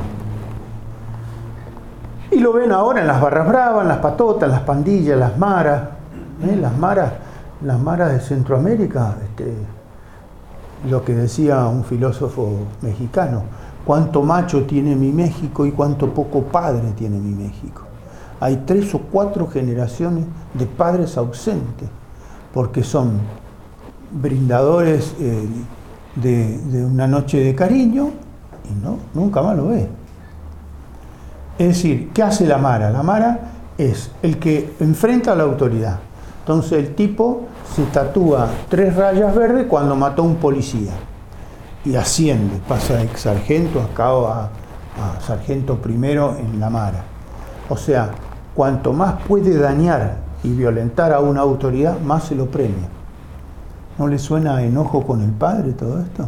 Y lo ven ahora en las barras bravas, en las patotas, en las pandillas, las maras. Las maras de Centroamérica, lo que decía un filósofo mexicano, cuánto macho tiene mi México y cuánto poco padre tiene mi México. Hay 3 o 4 generaciones de padres ausentes, porque son brindadores de una noche de cariño y nunca más lo ve. Es decir, ¿qué hace la mara? La mara es el que enfrenta a la autoridad. Entonces el tipo se tatúa 3 rayas verdes cuando mató a un policía y asciende, pasa de sargento a sargento primero en la mara. O sea, cuanto más puede dañar y violentar a una autoridad, más se lo premia. ¿No le suena a enojo con el padre todo esto?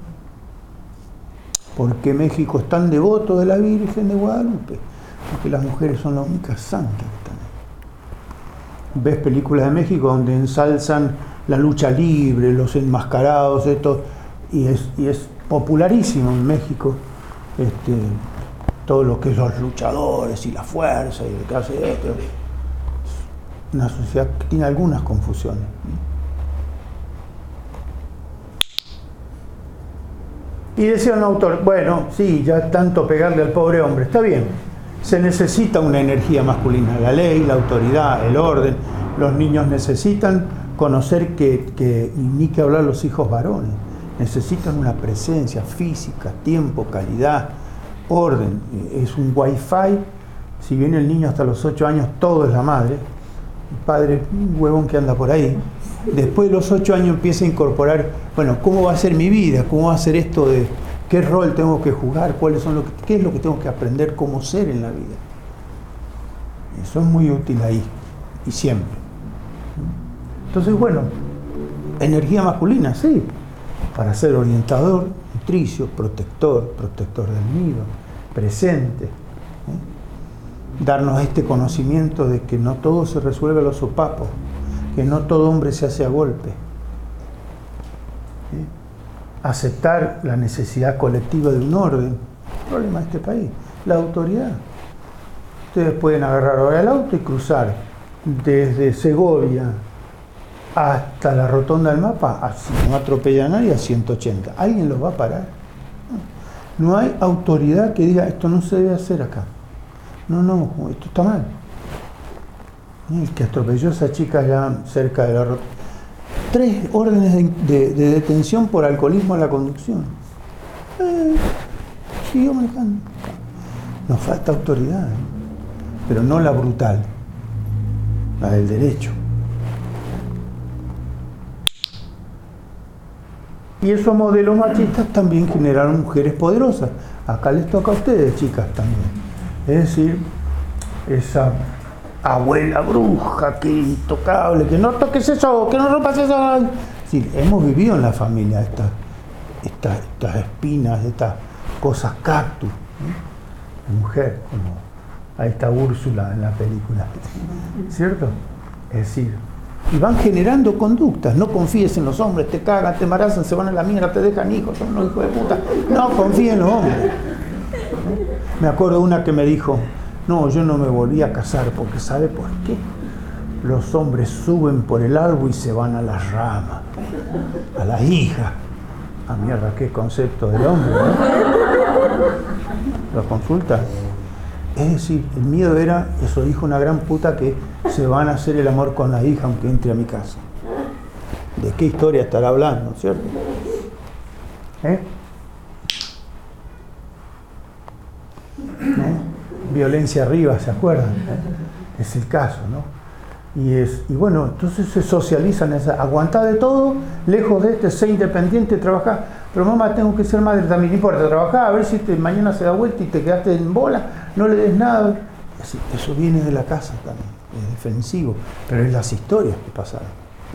¿Por qué México es tan devoto de la Virgen de Guadalupe? Porque las mujeres son las únicas santas que están ahí. Ves películas de México donde ensalzan la lucha libre, los enmascarados, esto, y es popularísimo en México todo lo que es los luchadores y la fuerza y lo que hace esto. Una sociedad que tiene algunas confusiones. Y decía un autor, bueno, sí, ya tanto pegarle al pobre hombre, está bien, se necesita una energía masculina, la ley, la autoridad, el orden, los niños necesitan conocer que ni que hablar los hijos varones, necesitan una presencia física, tiempo, calidad, orden, es un wifi, si viene el niño hasta los 8 años, todo es la madre, el padre, un huevón que anda por ahí. Después de los 8 años empieza a incorporar, bueno, ¿cómo va a ser mi vida? ¿Cómo va a ser esto de qué rol tengo que jugar? ¿Qué es lo que tengo que aprender cómo ser en la vida? Eso es muy útil ahí, y siempre. Entonces, bueno, energía masculina, sí, para ser orientador, nutricio, protector del nido, presente. Darnos este conocimiento de que no todo se resuelve a los sopapos, que no todo hombre se hace a golpe. ¿Sí? Aceptar la necesidad colectiva de un orden. El problema de este país, la autoridad. Ustedes pueden agarrar ahora el auto y cruzar desde Segovia hasta la rotonda del Mapa, así no atropella a nadie a 180. ¿Alguien los va a parar? No hay autoridad que diga esto no se debe hacer acá. No, esto está mal. El que atropelló a esa chica allá cerca de la rotonda. 3 órdenes de detención por alcoholismo en la conducción. Siguió manejando. Nos falta autoridad, pero no la brutal, la del derecho. Y esos modelos machistas también generaron mujeres poderosas. Acá les toca a ustedes, chicas, también. Es decir, esa abuela bruja que intocable, que no toques eso, que no rompas eso. Es decir, hemos vivido en la familia estas espinas, estas cosas cactus, ¿no? Mujer, como a esta Úrsula en la película, ¿cierto? Es decir, y van generando conductas. No confíes en los hombres, te cagan, te embarazan, se van a la mierda, te dejan hijos, son unos hijos de puta. No confíes en los hombres. Me acuerdo una que me dijo, no, yo no me volví a casar porque ¿sabe por qué? Los hombres suben por el árbol y se van a las ramas, a la hija. Ah, mierda, qué concepto del hombre, ¿no? La consulta. Es decir, el miedo era, eso dijo una gran puta, que se van a hacer el amor con la hija aunque entre a mi casa. ¿De qué historia estará hablando, cierto? Violencia arriba, ¿se acuerdan? Es el caso, ¿no? Y bueno, entonces se socializan esa, aguantá de todo, lejos de este, sé independiente, trabajá. Pero mamá, tengo que ser madre también, no importa, trabajá, a ver si mañana se da vuelta y te quedaste en bola, no le des nada. Así, eso viene de la casa también, es defensivo, pero es las historias que pasaron.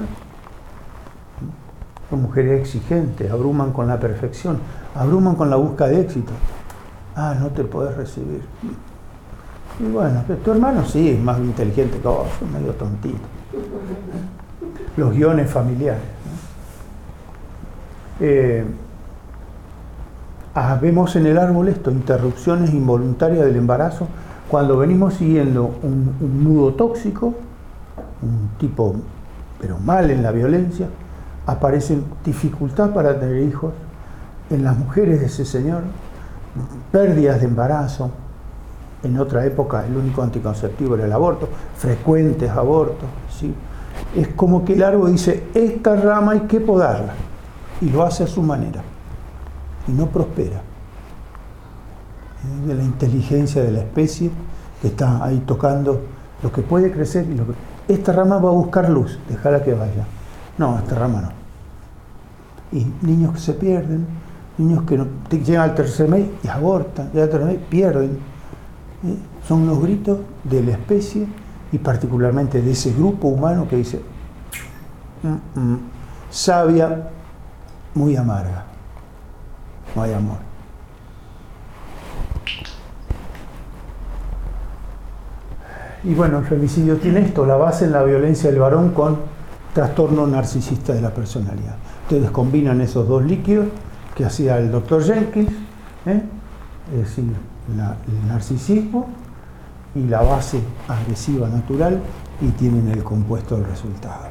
Son mujeres exigentes, abruman con la perfección, abruman con la búsqueda de éxito. Ah, no te podés recibir. Y bueno, tu hermano sí es más inteligente que vos, es medio tontito. Los guiones familiares. Vemos en el árbol esto, interrupciones involuntarias del embarazo, cuando venimos siguiendo un nudo tóxico, un tipo, pero mal en la violencia, aparecen dificultad para tener hijos en las mujeres de ese señor, pérdidas de embarazo. En otra época el único anticonceptivo era el aborto, frecuentes abortos, ¿sí? Es como que el árbol dice, esta rama hay que podarla, y lo hace a su manera, y no prospera. Es de la inteligencia de la especie que está ahí tocando lo que puede crecer y lo que... Esta rama va a buscar luz, déjala que vaya. No, esta rama no. Y niños que se pierden, niños que no, llegan al tercer mes y abortan, llegan al tercer mes, pierden. Son los gritos de la especie y particularmente de ese grupo humano que dice savia muy amarga, no hay amor. Y bueno, el femicidio tiene esto, la base en la violencia del varón con trastorno narcisista de la personalidad. Ustedes combinan esos dos líquidos que hacía el Dr. Jenkins, es decir, el narcisismo y la base agresiva natural, y tienen el compuesto del resultado.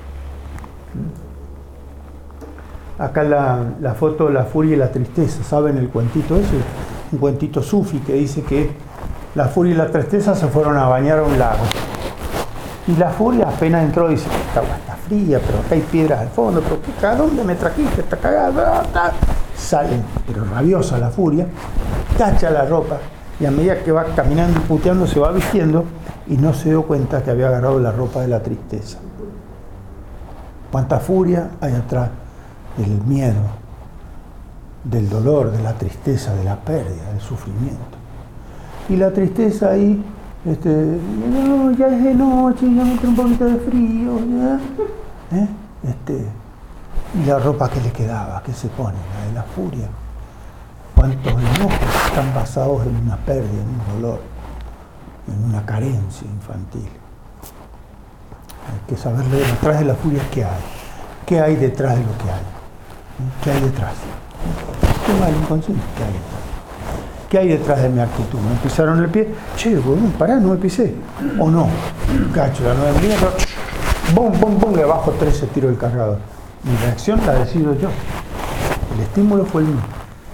Acá la foto de la furia y la tristeza, ¿saben el cuentito ese? Un cuentito sufi que dice que la furia y la tristeza se fueron a bañar a un lago. Y la furia apenas entró y dice, esta agua está fría, pero acá hay piedras al fondo, pero ¿a dónde me trajiste? Está cagada. Sale, pero rabiosa la furia, tacha la ropa, y a medida que va caminando y puteando se va vistiendo, y no se dio cuenta que había agarrado la ropa de la tristeza. Cuánta furia hay atrás del miedo, del dolor, de la tristeza, de la pérdida, del sufrimiento. Y la tristeza ahí, no, ya es de noche, ya me entró un poquito de frío, ya. Y la ropa que le quedaba, que se pone, la de la furia. Cuántos enojos están basados en una pérdida, en un dolor, en una carencia infantil. Hay que saber leer detrás de la furia qué hay detrás de lo que hay. ¿Qué hay detrás? ¿Qué va el inconsciente? ¿Qué hay detrás? ¿Qué hay detrás de mi actitud? ¿Me pisaron el pie? Che, bueno, pará, no me pisé. ¿O no? Cacho, la 9 milímetros, bum, bum, bum, le bajo 13 tiros del cargador. Mi reacción la decido yo. El estímulo fue el mío.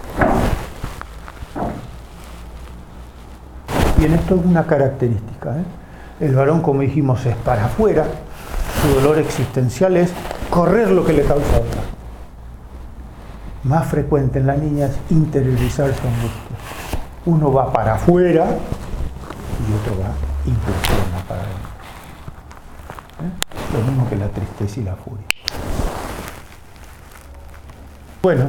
Y en esto es una característica, El varón, como dijimos, es para afuera. Su dolor existencial es correr lo que le causa dolor. Más frecuente en la niña es interiorizar su angustia. Uno va para afuera y otro va impulsiona para adentro. Lo mismo que la tristeza y la furia. Bueno,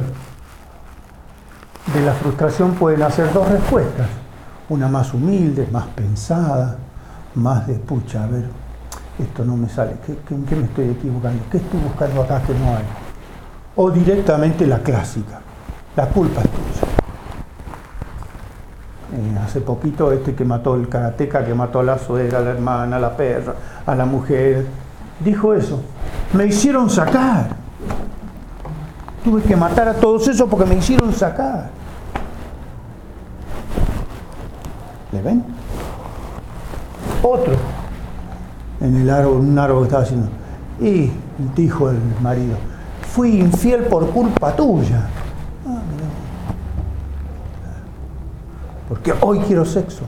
de la frustración pueden hacer dos respuestas. Una más humilde, más pensada, más de pucha, a ver, esto no me sale, ¿en qué me estoy equivocando? ¿Qué estoy buscando acá que no hay? O directamente la clásica, la culpa es tuya. Hace poquito que mató el karateca, que mató a la suegra, a la hermana, a la perra, a la mujer, dijo eso, me hicieron sacar. Tuve que matar a todos esos porque me hicieron sacar. ¿Le ven? Otro, en el árbol, un árbol que estaba haciendo, y dijo el marido, fui infiel por culpa tuya. porque hoy quiero sexo.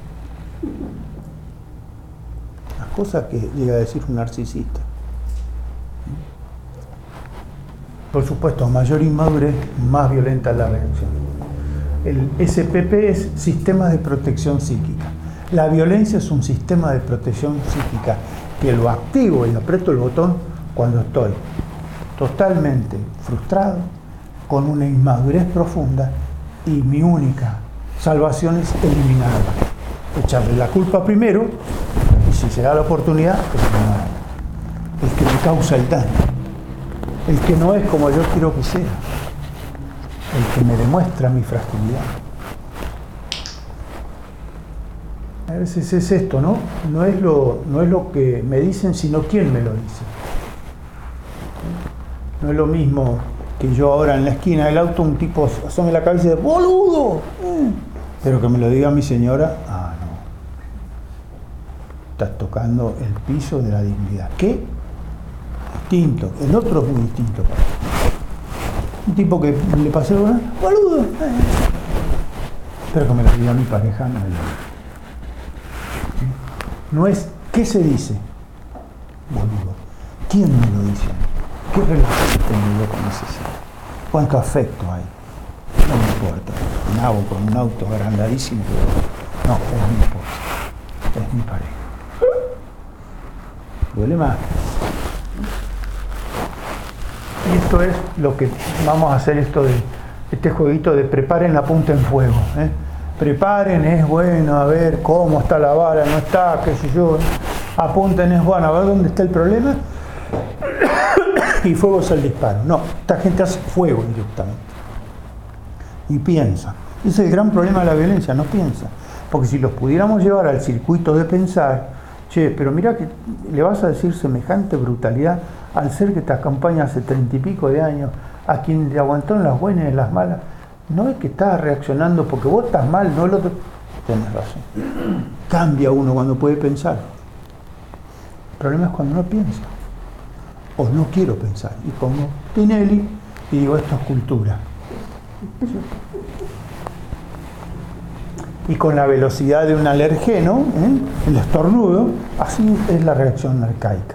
Las cosas que llega a decir un narcisista. Por supuesto, a mayor inmadurez, más violenta es la reacción. El SPP es sistemas de protección psíquica. La violencia es un sistema de protección psíquica que lo activo y aprieto el botón cuando estoy totalmente frustrado, con una inmadurez profunda, y mi única salvación es eliminarla. Echarle la culpa primero y si se da la oportunidad, eliminarla. El que me causa el daño. El que no es como yo quiero que sea. El que me demuestra mi fragilidad. A veces es esto, ¿no? No es lo que me dicen, sino quién me lo dice. No es lo mismo que yo ahora en la esquina del auto un tipo asome la cabeza y dice ¡boludo! Pero que me lo diga mi señora, no. Estás tocando el piso de la dignidad. ¿Qué? Distinto. El otro es muy distinto. Un tipo que le pasé ¡boludo! Pero que me lo diga mi pareja, no me lo diga. No es ¿qué se dice? Boludo. ¿Quién me lo dice? ¿Qué relación tengo yo con ese ser? ¿Cuánto afecto hay? No me importa. Nabo con un auto agrandadísimo, pero no, es mi esposa. Es mi pareja. Duele más. Y esto es lo que vamos a hacer, este jueguito de preparen la punta en fuego. Preparen, es bueno, a ver cómo está la bala, no está, qué sé yo. Apunten, es bueno, a ver dónde está el problema. Y fuego es el disparo. No, esta gente hace fuego directamente. Y piensa. Ese es el gran problema de la violencia, no piensa. Porque si los pudiéramos llevar al circuito de pensar, pero mira que le vas a decir semejante brutalidad al ser que te acompaña hace 30 y pico de años, a quien te aguantó en las buenas y en las malas. No es que estás reaccionando porque vos estás mal, no el otro. Tenés razón. Cambia uno cuando puede pensar. El problema es cuando no piensa. O no quiero pensar. Y pongo Tinelli y digo, esto es cultura. Y con la velocidad de un alergeno, el estornudo, así es la reacción arcaica.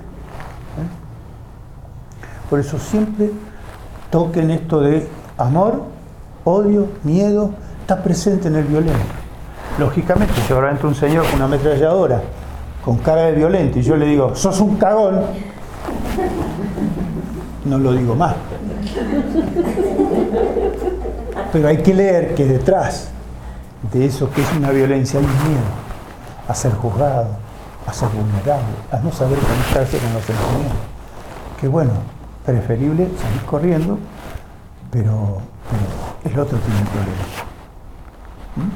Por eso siempre toquen esto de amor, odio, miedo, está presente en el violento. Lógicamente, si ahora entra un señor con una ametralladora, con cara de violento, y yo le digo, sos un cagón, no lo digo más. Pero hay que leer que detrás de eso que es una violencia hay miedo a ser juzgado, a ser vulnerable, a no saber conectarse con los sentimientos. Que bueno, preferible salir corriendo, pero el otro tiene un problema.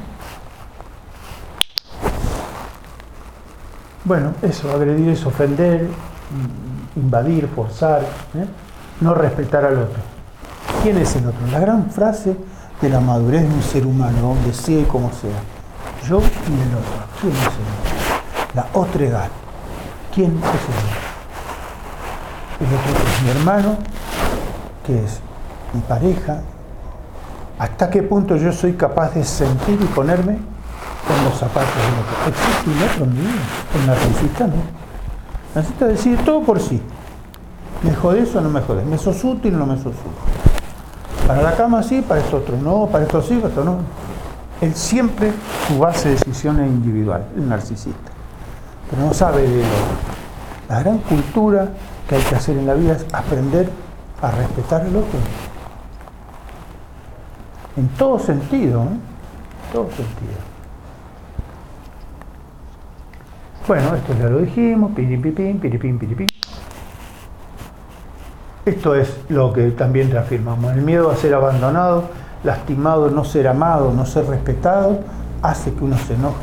Bueno, eso, agredir es ofender, invadir, forzar, no respetar al otro. ¿Quién es el otro? La gran frase de la madurez de un ser humano, donde sea y como sea. Yo y el otro. ¿Quién es el otro? La otredad. ¿Quién es el otro? El otro es mi hermano, que es mi pareja. ¿Hasta qué punto yo soy capaz de sentir y ponerme en los zapatos del otro? ¿Existe un otro en mi vida? El narcisista no. El narcisista decide todo por sí. ¿Me jodés o no me jodés? ¿Me sos útil o no me sos útil? Para la cama sí, para esto otro no, para esto sí, para esto no. Él siempre, su base de decisión es individual, el narcisista. Pero no sabe de lo otro. La gran cultura que hay que hacer en la vida es aprender a respetar al otro. En todo sentido, En todo sentido. Bueno, esto ya lo dijimos, piripipín, piripín, piripín. Esto es lo que también reafirmamos. El miedo a ser abandonado, lastimado, no ser amado, no ser respetado, hace que uno se enoje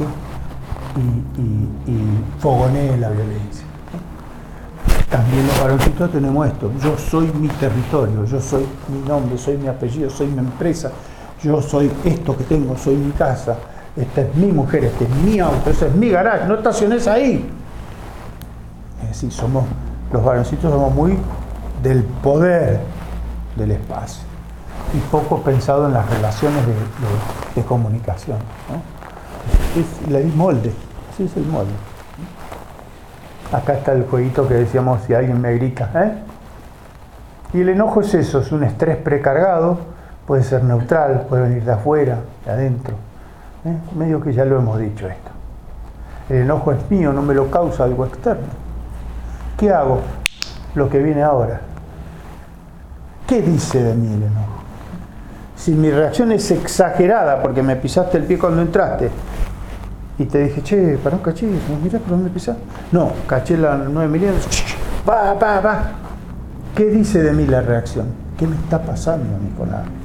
y fogonee la violencia. También los varoncitos tenemos esto. Yo soy mi territorio, yo soy mi nombre, soy mi apellido, soy mi empresa, yo soy esto que tengo, soy mi casa, esta es mi mujer, este es mi auto, ese es mi garaje, no estaciones ahí. Es decir, los varoncitos somos muy del poder del espacio y poco pensado en las relaciones de comunicación, ¿no? Es el molde. Así es el molde. Acá está el jueguito que decíamos si alguien me grita. Y el enojo es eso, es un estrés precargado, puede ser neutral, puede venir de afuera, de adentro. Medio que ya lo hemos dicho esto. El enojo es mío, no me lo causa algo externo. ¿Qué hago? Lo que viene ahora. ¿Qué dice de mí el enojo? Si mi reacción es exagerada porque me pisaste el pie cuando entraste y te dije, che, pará un cachito, mirá por dónde pisás. No, caché la 9 milímetros, va. ¿Qué dice de mí la reacción? ¿Qué me está pasando a mí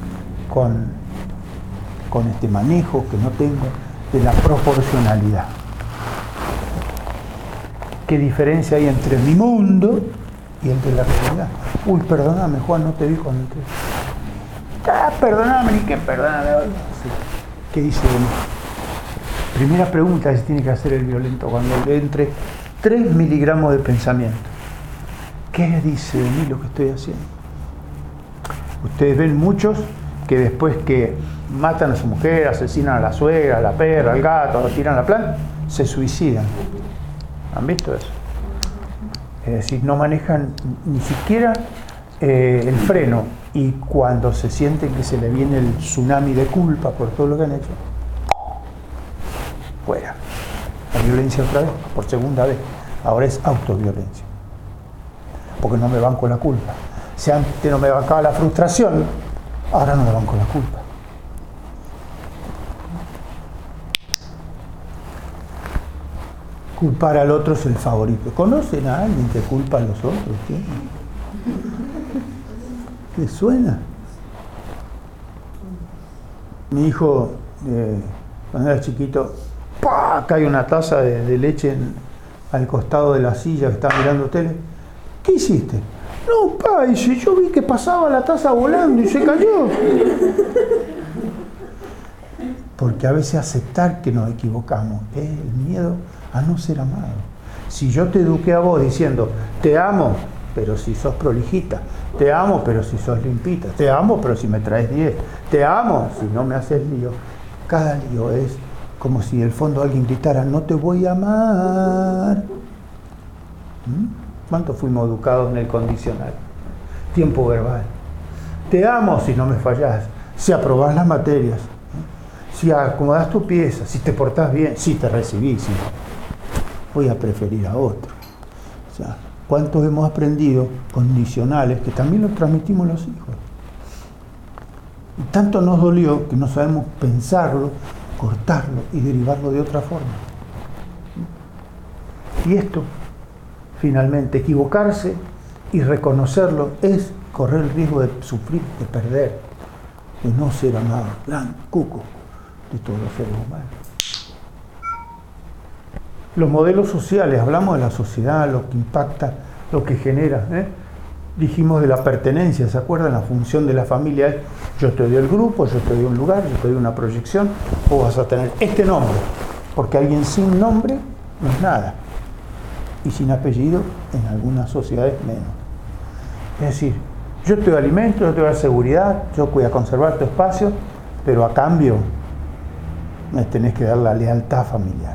con este manejo que no tengo de la proporcionalidad? ¿Qué diferencia hay entre mi mundo y el de la realidad? Uy, perdóname, Juan, no te vi cuando entré. Perdóname, ni qué perdóname. ¿Qué dice de mí? Primera pregunta que se tiene que hacer el violento cuando le entre 3 miligramos de pensamiento. ¿Qué dice de mí lo que estoy haciendo? Ustedes ven muchos que después que matan a su mujer, asesinan a la suegra, a la perra, al gato, lo tiran a la planta, se suicidan. ¿Han visto eso? Es decir, no manejan ni siquiera el freno, y cuando se sienten que se le viene el tsunami de culpa por todo lo que han hecho, fuera. La violencia otra vez, por segunda vez. Ahora es autoviolencia. Porque no me banco la culpa. Si antes no me bancaba la frustración, ahora no me banco la culpa. Culpar al otro es el favorito. ¿Conocen a alguien que culpa a los otros? ¿Qué? ¿Les suena? Mi hijo, cuando era chiquito, ¡pah!, cae una taza de leche al costado de la silla que estaba mirando tele. ¿Qué hiciste? No, pa, dice, yo vi que pasaba la taza volando y se cayó. Porque a veces aceptar que nos equivocamos es el miedo a no ser amado. Si yo te eduqué a vos diciendo, te amo, pero si sos prolijita, te amo, pero si sos limpita, te amo, pero si me traes 10, te amo, si no me haces lío. Cada lío es como si del fondo alguien gritara, no te voy a amar. ¿Cuánto fuimos educados en el condicional? Tiempo verbal. Te amo si no me fallás, si aprobás las materias, si acomodás tu pieza, si te portás bien, si te recibís, si no. Voy a preferir a otro. O sea, ¿cuántos hemos aprendido condicionales que también los transmitimos a los hijos? Y tanto nos dolió que no sabemos pensarlo, cortarlo y derivarlo de otra forma. Y esto, finalmente, equivocarse y reconocerlo es correr el riesgo de sufrir, de perder, de no ser amado, gran cuco de todos los seres humanos. Los modelos sociales, hablamos de la sociedad, lo que impacta, lo que genera. Dijimos de la pertenencia, ¿se acuerdan? La función de la familia es, yo te doy el grupo, yo te doy un lugar, yo te doy una proyección, o vas a tener este nombre, porque alguien sin nombre no es nada, y sin apellido en algunas sociedades menos. Es decir, yo te doy alimento, yo te doy seguridad, yo voy a conservar tu espacio, pero a cambio me tenés que dar la lealtad familiar.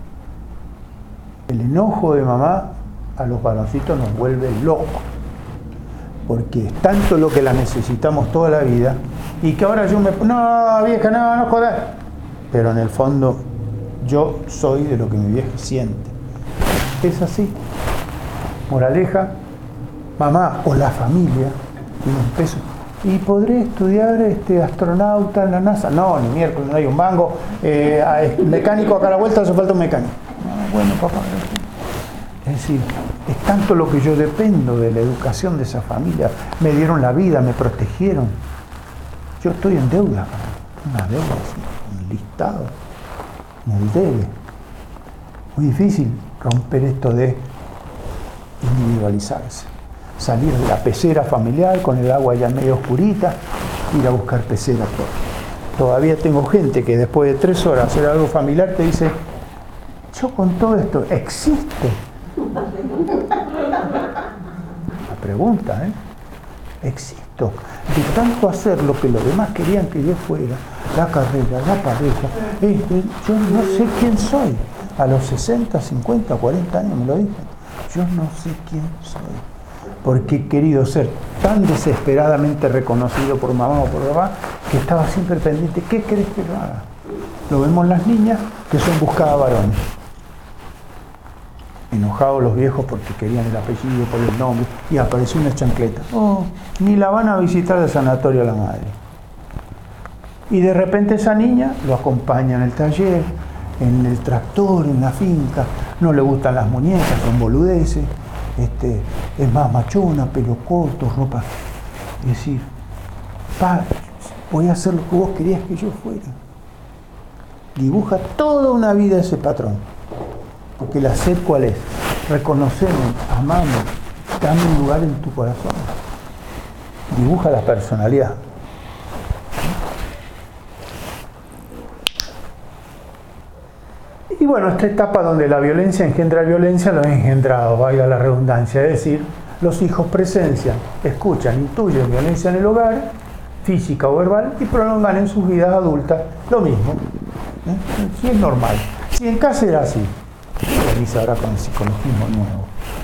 El enojo de mamá a los varoncitos nos vuelve locos, porque es tanto lo que la necesitamos toda la vida, y que ahora yo no, vieja, no jodas. Pero en el fondo, yo soy de lo que mi vieja siente. Es así. Moraleja, mamá o la familia tiene un peso. ¿Y podré estudiar astronauta en la NASA? No, ni miércoles, no hay un mango. Mecánico acá a la vuelta, hace falta un mecánico. Bueno, papá, es decir, es tanto lo que yo dependo de la educación de esa familia. Me dieron la vida, me protegieron. Yo estoy en deuda, una deuda, un listado, me debe. Muy difícil romper esto de individualizarse. Salir de la pecera familiar con el agua ya medio oscurita, ir a buscar pecera. Todavía tengo gente que después de 3 horas hacer algo familiar te dice, yo con todo esto, ¿existe? La pregunta, ¿existo? De tanto hacer lo que los demás querían que yo fuera, la carrera, la pareja. Yo no sé quién soy. A los 60, 50, 40 años me lo dije. Yo no sé quién soy. Porque he querido ser tan desesperadamente reconocido por mamá o por papá que estaba siempre pendiente. ¿Qué querés que lo haga? Lo vemos las niñas que son buscadas varones. Enojados los viejos porque querían el apellido, por el nombre, y apareció una chancleta. Oh, ni la van a visitar al sanatorio a la madre. Y de repente esa niña lo acompaña en el taller, en el tractor, en la finca, no le gustan las muñecas, son boludeces, es más machona, pelo corto, ropa. Es decir, pa, voy a hacer lo que vos querías que yo fuera. Dibuja toda una vida ese patrón. Porque la sed, ¿cuál es? Reconocerme, amarme, dame un lugar en tu corazón. Dibuja la personalidad. Y bueno, esta etapa donde la violencia engendra violencia, lo ha engendrado, valga la redundancia. Es decir, los hijos presencian, escuchan, intuyen violencia en el hogar, física o verbal, y prolongan en sus vidas adultas lo mismo. Sí, es normal. Si en casa era así, venís ahora con el psicologismo nuevo.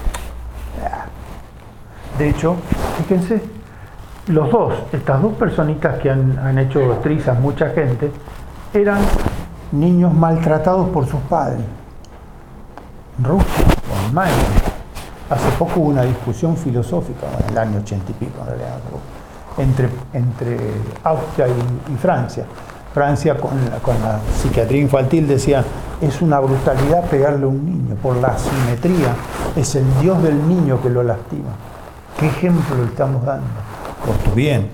De hecho, fíjense, estas dos personitas que han hecho trizas mucha gente, eran niños maltratados por sus padres. En Rusia o en Alemania. Hace poco hubo una discusión filosófica, en el año 80 y pico en realidad, entre Austria y Francia. Francia con la psiquiatría infantil decía, es una brutalidad pegarle a un niño por la asimetría, es el Dios del niño que lo lastima. ¿Qué ejemplo le estamos dando? Por tu bien.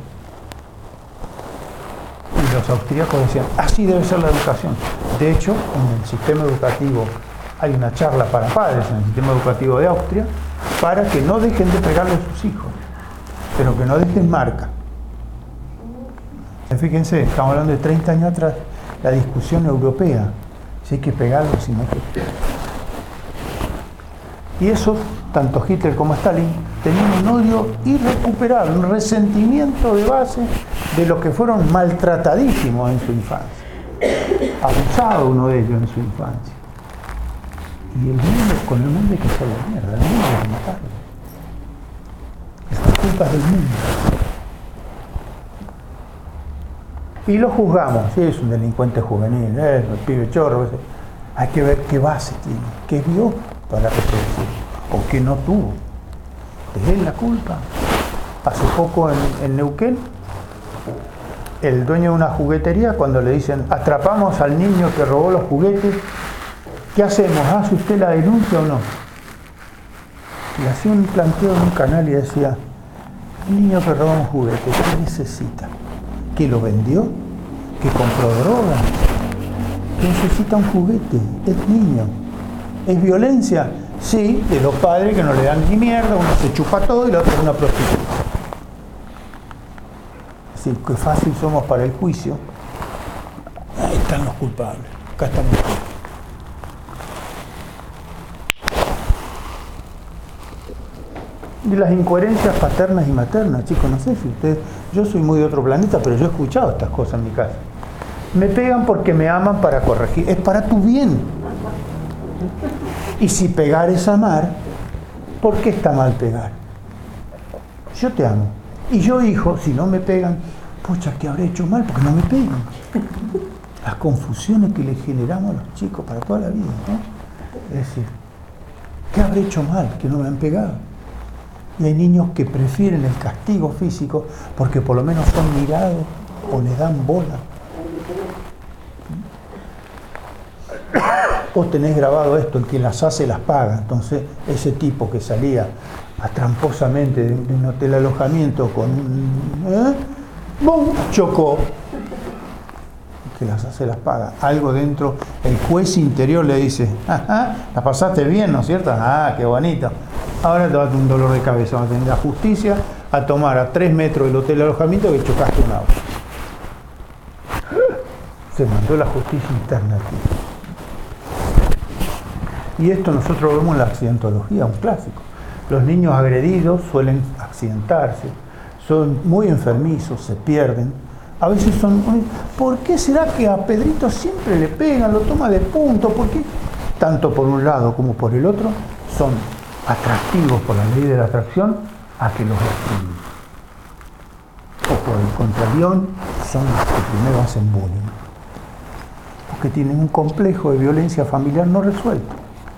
Y los austríacos decían, así debe ser la educación. De hecho, en el sistema educativo hay una charla para padres en el sistema educativo de Austria para que no dejen de pegarle a sus hijos, pero que no dejen marca. Fíjense, estamos hablando de 30 años atrás, la discusión europea, si hay que pegarlo, si no hay que pegarlo. Y eso, tanto Hitler como Stalin, tenían un odio irrecuperable, un resentimiento de base de los que fueron maltratadísimos en su infancia. Abusado uno de ellos en su infancia. Y el mundo, con el mundo hay que hacer la mierda, el mundo hay que matarlo. Estas culpas del mundo. Y lo juzgamos, sí, es un delincuente juvenil, el pibe chorro. Hay que ver qué base tiene, qué vio para reproducirlo, o qué no tuvo. ¿Es él la culpa? Hace poco en Neuquén, el dueño de una juguetería, cuando le dicen, atrapamos al niño que robó los juguetes, ¿qué hacemos? ¿Hace usted la denuncia o no? Le hacía un planteo en un canal y decía, el niño que robó un juguete, ¿qué necesita? ¿Que lo vendió? ¿Que compró droga? ¿Que necesita un juguete? Es niño. ¿Es violencia? Sí, de los padres que no le dan ni mierda, uno se chupa todo y la otra es una prostituta. Es decir, qué fácil somos para el juicio. Ahí están los culpables. Acá están los culpables. Y las incoherencias paternas y maternas, chicos, no sé si ustedes, yo soy muy de otro planeta, pero yo he escuchado estas cosas en mi casa. Me pegan porque me aman para corregir, es para tu bien. Y si pegar es amar, ¿por qué está mal pegar? Yo te amo. Y yo, hijo, si no me pegan, pucha, ¿qué habré hecho mal? Porque no me pegan. Las confusiones que le generamos a los chicos para toda la vida, ¿no? Es decir, ¿qué habré hecho mal que no me han pegado? Y hay niños que prefieren el castigo físico porque por lo menos son mirados o le dan bola. Vos tenés grabado esto, el que las hace las paga. Entonces ese tipo que salía tramposamente de un hotel alojamiento con ¡bum! Chocó. El que las hace las paga. Algo dentro, el juez interior le dice, ajá, la pasaste bien, ¿no es cierto? Ah, qué bonito. Ahora te va a dar un dolor de cabeza, vas a tener la justicia a tomar a 3 metros del hotel de alojamiento que chocaste un auto. Se mandó la justicia interna aquí. Y esto nosotros lo vemos en la accidentología, un clásico. Los niños agredidos suelen accidentarse, son muy enfermizos, se pierden, A veces son, ¿por qué será que a Pedrito siempre le pegan, lo toma de punto? ¿Por qué? Tanto por un lado como por el otro son atractivos por la ley de la atracción a que los lastimen. O por el contrario, son los que primero hacen bullying. Porque tienen un complejo de violencia familiar no resuelto.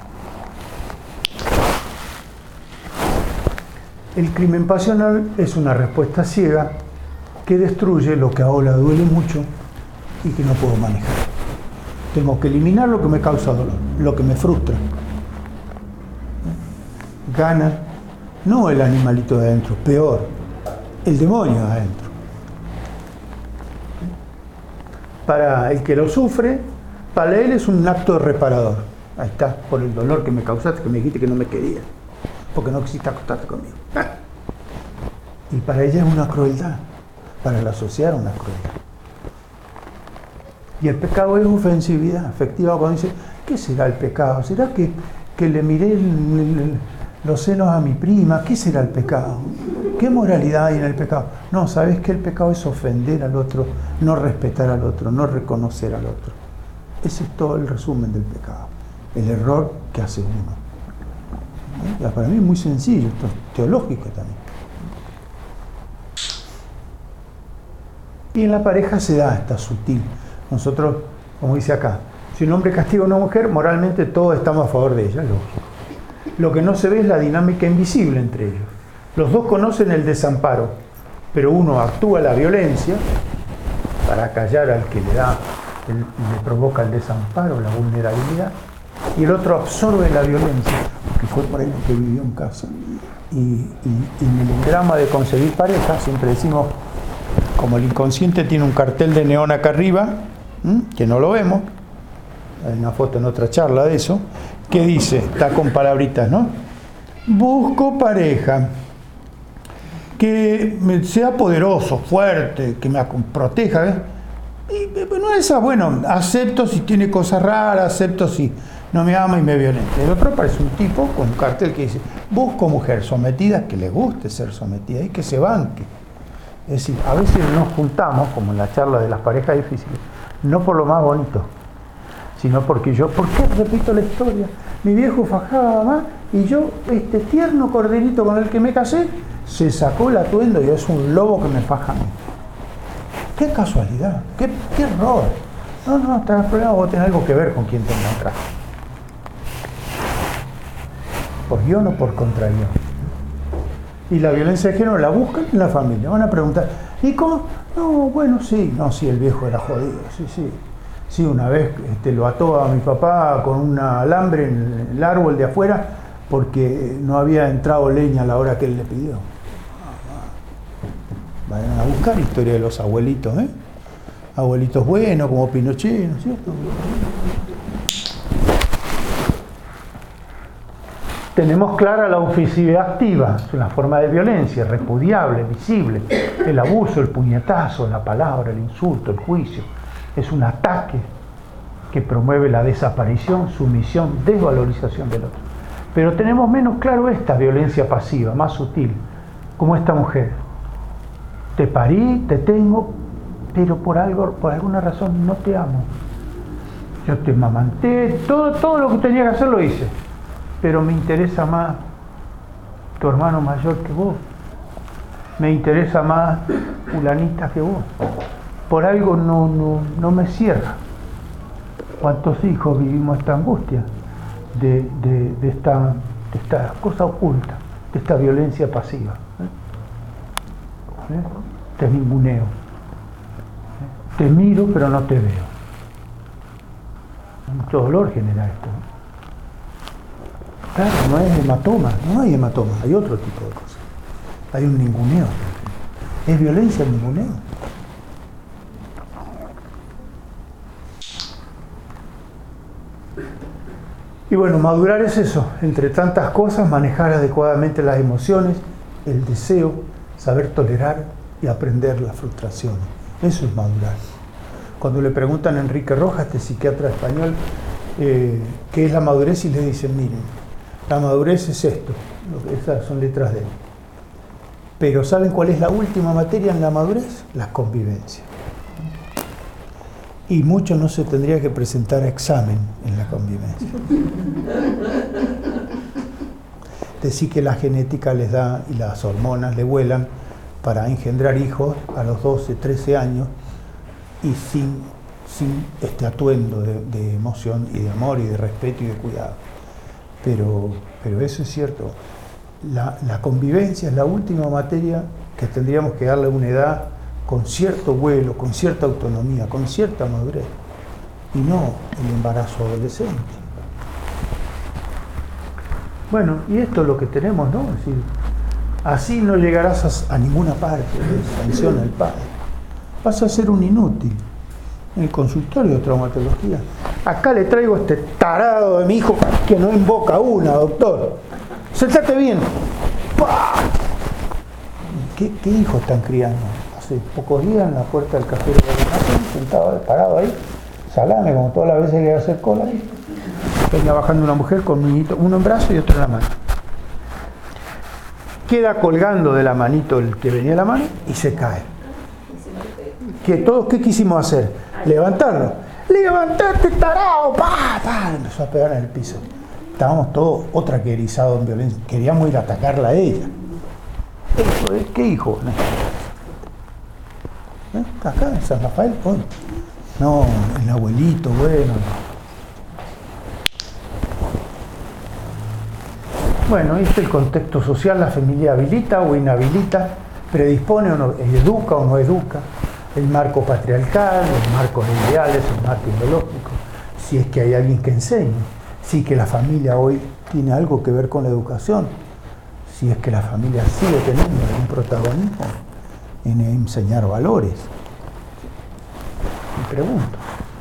El crimen pasional es una respuesta ciega que destruye lo que ahora duele mucho y que no puedo manejar. Tengo que eliminar lo que me causa dolor, lo que me frustra. Gana no el animalito de adentro, peor, el demonio de adentro. Para el que lo sufre, para él es un acto reparador. Ahí está, por el dolor que me causaste, que me dijiste que no me querías, porque no quisiste acostarte conmigo. Y para ella es una crueldad, para la sociedad es una crueldad. Y el pecado es ofensividad afectiva. Cuando dice, ¿qué será el pecado? ¿Será que le miré los senos a mi prima? ¿Qué será el pecado? ¿Qué moralidad hay en el pecado? No, ¿sabes qué? El pecado es ofender al otro, no respetar al otro, no reconocer al otro. Ese es todo el resumen del pecado, el error que hace uno. Para mí es muy sencillo, esto es teológico también. Y en la pareja se da esta sutil. Nosotros, como dice acá, si un hombre castiga a una mujer, moralmente todos estamos a favor de ella, lógico. Lo que no se ve es la dinámica invisible entre ellos. Los dos conocen el desamparo, pero uno actúa la violencia para callar al que le provoca el desamparo, la vulnerabilidad, y el otro absorbe la violencia, porque fue por ahí lo que vivió en casa. Y en el drama de concebir pareja, siempre decimos, como el inconsciente tiene un cartel de neón acá arriba, que no lo vemos, hay una foto en otra charla de eso, que dice, está con palabritas, ¿no? Busco pareja que sea poderoso, fuerte, que me proteja, ¿ves? Y no es esa, bueno, acepto si tiene cosas raras, acepto si no me ama y me violenta. El otro parece un tipo con un cartel que dice, busco mujer sometida, que le guste ser sometida y que se banque. Es decir, a veces nos juntamos, como en la charla de las parejas difíciles, no por lo más bonito, sino porque ¿por qué repito la historia? Mi viejo fajaba a mamá y yo, este tierno corderito con el que me casé, se sacó el atuendo y es un lobo que me faja a mí. ¡Qué casualidad! ¡Qué error! No, está el problema, vos tenés algo que ver con quien te encontrás. Por guión o por contraguión. Y la violencia de género la buscan en la familia. Van a preguntar, ¿y cómo? No, bueno, sí, el viejo era jodido, sí. Sí, una vez lo ató a mi papá con un alambre en el árbol de afuera porque no había entrado leña a la hora que él le pidió. Vayan a buscar historia de los abuelitos, ¿eh? Abuelitos buenos como Pinochet, ¿no es cierto? Tenemos clara la ofensividad activa, es una forma de violencia, repudiable, visible. El abuso, el puñetazo, la palabra, el insulto, el juicio. Es un ataque que promueve la desaparición, sumisión, desvalorización del otro. Pero tenemos menos claro esta violencia pasiva, más sutil, como esta mujer. Te parí, te tengo, pero por alguna razón no te amo. Yo te mamanté, todo lo que tenía que hacer lo hice. Pero me interesa más tu hermano mayor que vos. Me interesa más fulanita que vos. Por algo no me cierra. ¿Cuántos hijos vivimos esta angustia de esta cosa oculta, de esta violencia pasiva? Te ninguneo. Te miro pero no te veo. Mucho dolor genera esto. Claro, no es hematoma, no hay hematoma, hay otro tipo de cosas. Hay un ninguneo. Es violencia el ninguneo. Y bueno, madurar es eso, entre tantas cosas, manejar adecuadamente las emociones, el deseo, saber tolerar y aprender las frustraciones. Eso es madurar. Cuando le preguntan a Enrique Rojas, este psiquiatra español, qué es la madurez, y le dicen, miren, la madurez es esto, esas son letras de él. Pero ¿saben cuál es la última materia en la madurez? La convivencia. Y mucho no se tendría que presentar a examen en la convivencia. Decir que la genética les da y las hormonas le vuelan para engendrar hijos a los 12, 13 años y sin este atuendo de emoción y de amor y de respeto y de cuidado. Pero eso es cierto. La convivencia es la última materia que tendríamos que darle a una edad con cierto vuelo, con cierta autonomía, con cierta madurez, y no el embarazo adolescente. Bueno, y esto es lo que tenemos, ¿no? Es decir, así no llegarás a ninguna parte, sanciona el padre. Vas a ser un inútil. En el consultorio de traumatología. Acá le traigo este tarado de mi hijo que no invoca una, doctor. Sentate bien. ¡Pah! ¿Qué hijo están criando? Hace pocos días en la puerta del cajero de la nación, sentado, parado ahí, salame, como todas las veces que iba a hacer cola. Venía bajando una mujer con un niñito, uno en brazo y otro en la mano. Queda colgando de la manito el que venía en la mano y se cae. ¿Qué quisimos hacer? Levantarlo. ¡Levantate, tarado! ¡Pah! ¡Pah! Empezó a pegar en el piso. Estábamos todos otra que erizados en violencia. Queríamos ir a atacarla a ella. Eso es, ¿qué hijo? ¿Está acá en San Rafael? Oh. No, el abuelito, bueno. Bueno, este es el contexto social. La familia habilita o inhabilita, predispone o no, educa o no educa. El marco patriarcal, los marcos ideales, el marco ideológico, si es que hay alguien que enseñe, si es que la familia hoy tiene algo que ver con la educación, si es que la familia sigue teniendo un protagonismo en enseñar valores. Me pregunto.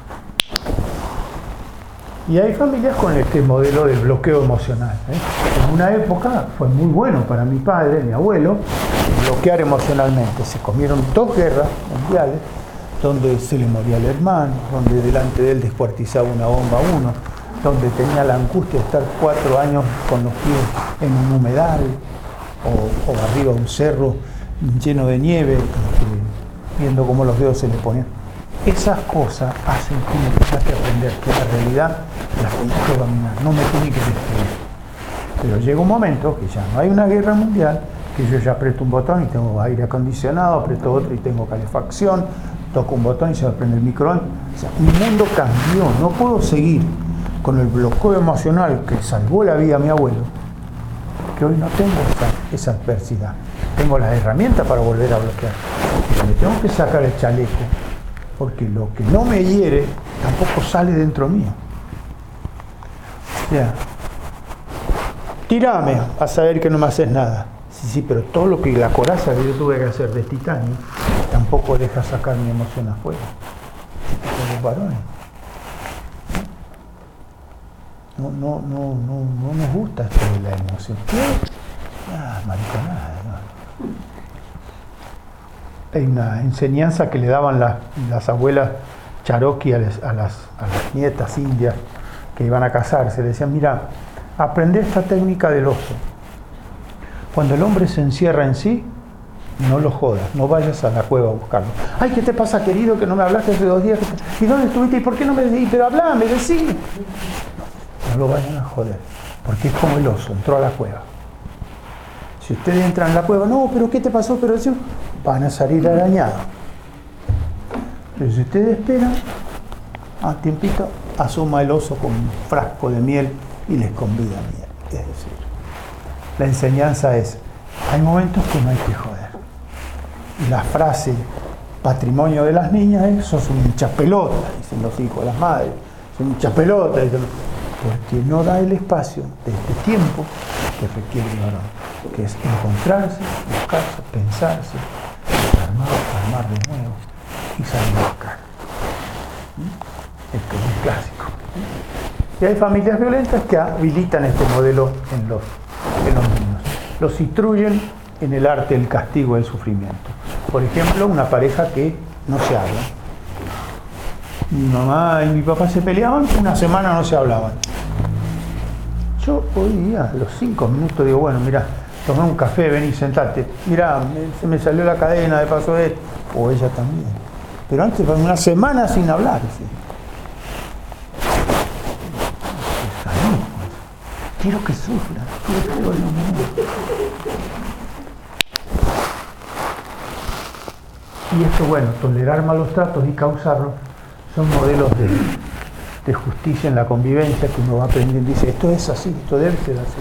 Y hay familias con este modelo del bloqueo emocional. En una época fue muy bueno para mi padre, mi abuelo, bloquear emocionalmente. Se comieron 2 guerras mundiales, donde se le moría el hermano, donde delante de él descuartizaba una bomba a uno, donde tenía la angustia de estar 4 años con los pies en un humedal o arriba de un cerro lleno de nieve, viendo cómo los dedos se le ponían. Esas cosas hacen que uno empiece a aprender que la realidad la tengo que dominar, no me tiene que destruir. Pero llega un momento que ya no hay una guerra mundial, que yo ya aprieto un botón y tengo aire acondicionado, aprieto otro y tengo calefacción, toco un botón y se me prende el microondas. O sea, mi mundo cambió, no puedo seguir con el bloqueo emocional que salvó la vida a mi abuelo, que hoy no tengo esa adversidad. Tengo las herramientas para volver a bloquear, pero me tengo que sacar el chaleco, porque lo que no me hiere tampoco sale dentro mío. O sea, tirame a saber que no me haces nada. Sí, pero todo lo que la coraza que yo tuve que hacer de titanio tampoco deja sacar mi emoción afuera. Como los varones. No nos gusta esto de la emoción. ¿Qué? Mariconada, ¿no? Hay una enseñanza que le daban las abuelas cherokee a las nietas indias que iban a casarse. Le decían, mira, aprende esta técnica del oso. Cuando el hombre se encierra en sí, no lo jodas, no vayas a la cueva a buscarlo. Ay, ¿qué te pasa, querido, que no me hablaste hace 2 días? ¿Y dónde estuviste? ¿Y por qué no me decís? Pero hablame, decí. No lo vayan a joder, porque es como el oso, entró a la cueva. Si ustedes entran en la cueva, no, pero ¿qué te pasó? Pero eso, van a salir arañados. Pero si ustedes esperan, a tiempito, asoma el oso con un frasco de miel y les convida miel. Es decir, la enseñanza es, hay momentos que no hay que joder. Y la frase patrimonio de las niñas es, sos un hinchapelota, dicen los hijos de las madres, sos un hinchapelota, porque no da el espacio de este tiempo que requiere el varón, que es encontrarse, buscarse, pensarse, armar de nuevo y salir a buscar. Esto es un clásico. Y hay familias violentas que habilitan este modelo en los niños. Los instruyen en el arte del castigo y del sufrimiento. Por ejemplo, una pareja que no se habla. Mi mamá y mi papá se peleaban, una semana no se hablaban. Yo hoy día, a los 5 minutos, digo, bueno, mira, tomé un café, ven y sentate. Mira, se me salió la cadena de paso de esto. O ella también. pero antes fue una semana sin hablar. ¿Sí? Quiero que sufra, quiero que lo mundo. Y esto, bueno, tolerar malos tratos y causarlos son modelos de justicia en la convivencia que uno va aprendiendo y dice, esto es así, esto debe ser así.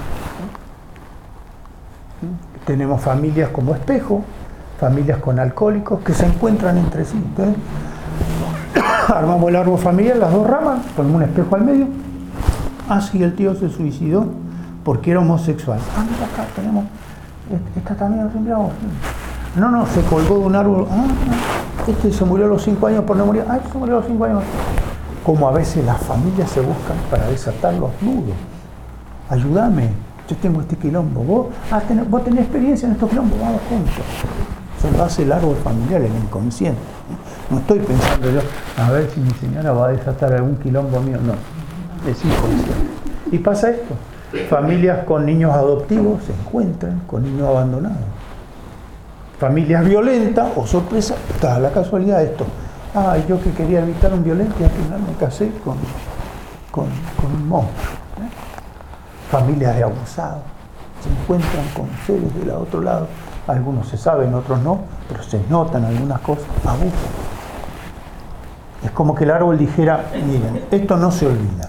Tenemos familias como espejo, familias con alcohólicos que se encuentran entre sí. Entonces, armamos el árbol familiar, las dos ramas, ponemos un espejo al medio. Ah, sí, el tío se suicidó porque era homosexual. Ah, mira acá, tenemos, esta también, mira vos. No, se colgó de un árbol. Ah, este se murió a los 5 años por no morir. Ah, se murió a los 5 años. Como a veces las familias se buscan para desatar los nudos. Ayúdame, yo tengo este quilombo. Vos tenés experiencia en estos quilombos, vamos juntos. Eso lo hace el árbol familiar, el inconsciente. No estoy pensando yo, a ver si mi señora va a desatar algún quilombo mío. No, es inconsciente. Y pasa esto. Familias con niños adoptivos se encuentran con niños abandonados. Familias violentas, o sorpresa, está la casualidad de esto. Ah, yo que quería evitar un violento y al final me casé con un monstruo. Familias de abusados se encuentran con seres del otro lado. Algunos se saben, otros no, pero se notan algunas cosas, abusan. Es como que el árbol dijera, miren, esto no se olvida.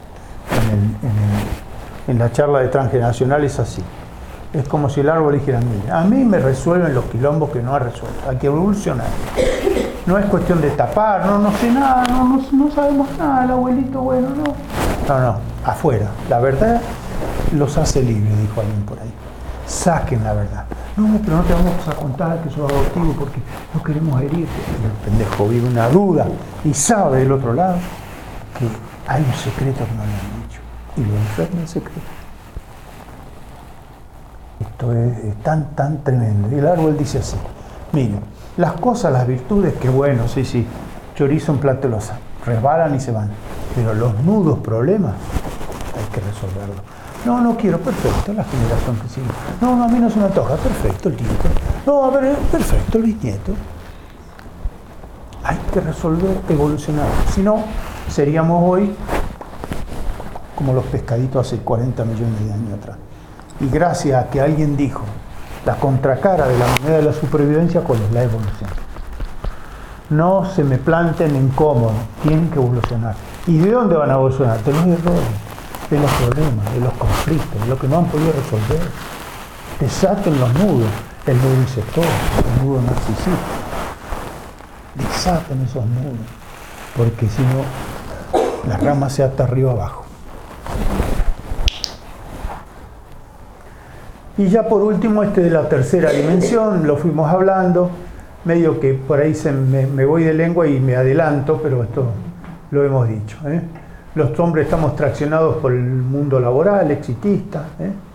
En la charla de transgeneracional es así. Es como si el árbol dijera, mire, a mí me resuelven los quilombos que no ha resuelto, hay que evolucionar. No es cuestión de tapar, no sé nada, no sabemos nada, el abuelito, bueno, no. No, afuera. La verdad los hace libres, dijo alguien por ahí. Saquen la verdad. No, pero no te vamos a contar que soy adoptivo porque no queremos herirte. Y el pendejo vive una duda y sabe del otro lado que hay un secreto que no le han dicho. Y lo enferma el secreto. Esto es tan tremendo. Y el árbol dice así, miren, las cosas, las virtudes, que bueno, sí, chorizo en plato de loza, resbalan y se van. Pero los nudos problemas hay que resolverlos. No quiero, perfecto, la generación que sigue. No, a mí no se me antoja, perfecto, el nieto. No, a ver, perfecto, el bisnieto. Hay que resolver, evolucionar. Si no, seríamos hoy como los pescaditos hace 40 millones de años atrás. Y gracias a que alguien dijo, la contracara de la moneda de la supervivencia, ¿cuál es? La evolución. No se me planten en cómodo, tienen que evolucionar. ¿Y de dónde van a evolucionar? De los errores, de los problemas, de los conflictos, de lo que no han podido resolver. Desaten los nudos, el nudo inceptor, el nudo narcisista. Desaten esos nudos, porque si no, la rama se ata arriba abajo. Y ya por último, de la tercera dimensión, lo fuimos hablando, medio que por ahí me voy de lengua y me adelanto, pero esto lo hemos dicho. Los hombres estamos traccionados por el mundo laboral, exitista,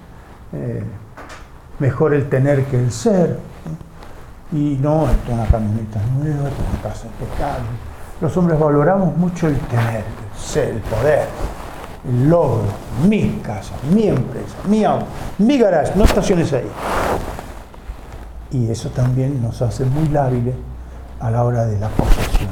mejor el tener que el ser, y no, esto es una camioneta nueva, esto es una casa impecable. Los hombres valoramos mucho el tener, el ser, el poder, el logro, mi casa, mi empresa, mi auto, mi garage, no estaciones ahí. Y eso también nos hace muy lábiles a la hora de la posesión.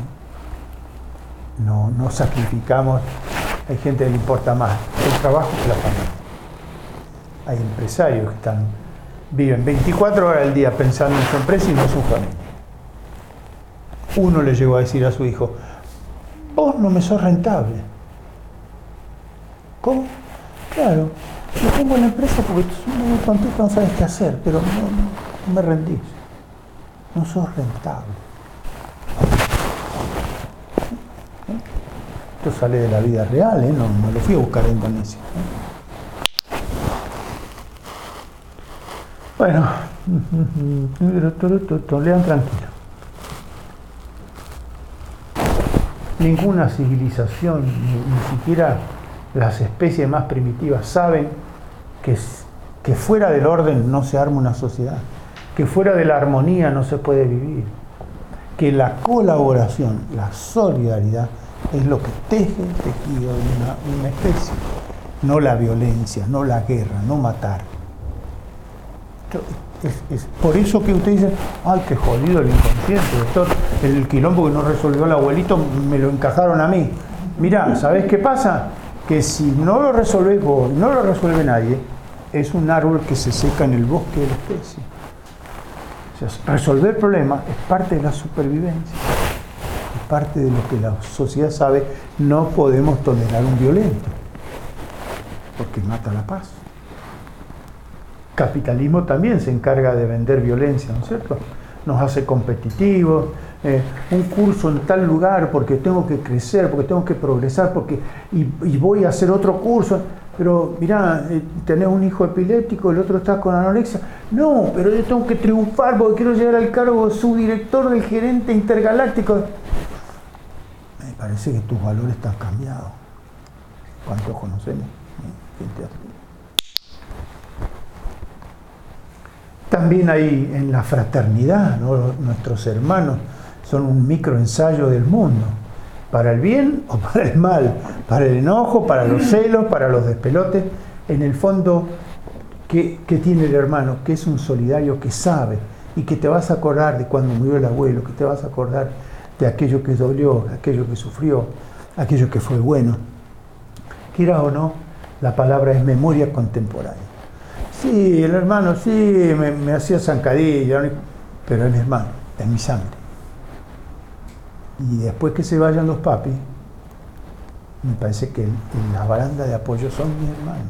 No sacrificamos, hay gente que le importa más el trabajo que la familia. Hay empresarios que viven 24 horas al día pensando en su empresa y no en su familia. Uno le llegó a decir a su hijo, vos no me sos rentable. ¿Cómo? Claro, yo tengo la empresa porque estoy muy contento, no sabes qué hacer, pero no me rendís. No sos rentable. Esto sale de la vida real, no lo fui a buscar en Indonesia. Bueno, lean tranquilo. Ninguna civilización, ni siquiera las especies más primitivas saben que fuera del orden no se arma una sociedad, que fuera de la armonía no se puede vivir, que la colaboración, la solidaridad es lo que teje el tejido de una especie, no la violencia, no la guerra, no matar. es por eso que usted dice, ay, qué jodido el inconsciente, doctor, el quilombo que no resolvió el abuelito me lo encajaron a mí. Mirá, ¿sabés qué pasa? Que si no lo resolvés vos, no lo resuelve nadie, es un árbol que se seca en el bosque de la especie. O sea, resolver problemas es parte de la supervivencia, es parte de lo que la sociedad sabe. No podemos tolerar un violento, porque mata la paz. Capitalismo también se encarga de vender violencia, ¿no es cierto? Nos hace competitivos, un curso en tal lugar porque tengo que crecer, porque tengo que progresar, y voy a hacer otro curso. Pero mirá, tenés un hijo epiléptico, el otro está con anorexia. No, pero yo tengo que triunfar porque quiero llegar al cargo de subdirector del gerente intergaláctico. Me parece que tus valores están cambiados. ¿Cuántos conocemos? Gente así. También hay en la fraternidad, ¿no? Nuestros hermanos son un microensayo del mundo, para el bien o para el mal, para el enojo, para los celos, para los despelotes. En el fondo, ¿qué tiene el hermano? Que es un solidario que sabe y que te vas a acordar de cuando murió el abuelo, que te vas a acordar de aquello que dolió, de aquello que sufrió, aquello que fue bueno. Quiera o no, la palabra es memoria contemporánea. Sí, el hermano, sí, me hacía zancadilla, pero es mi hermano, es mi sangre. Y después que se vayan los papis, me parece que la baranda de apoyo son mis hermanos.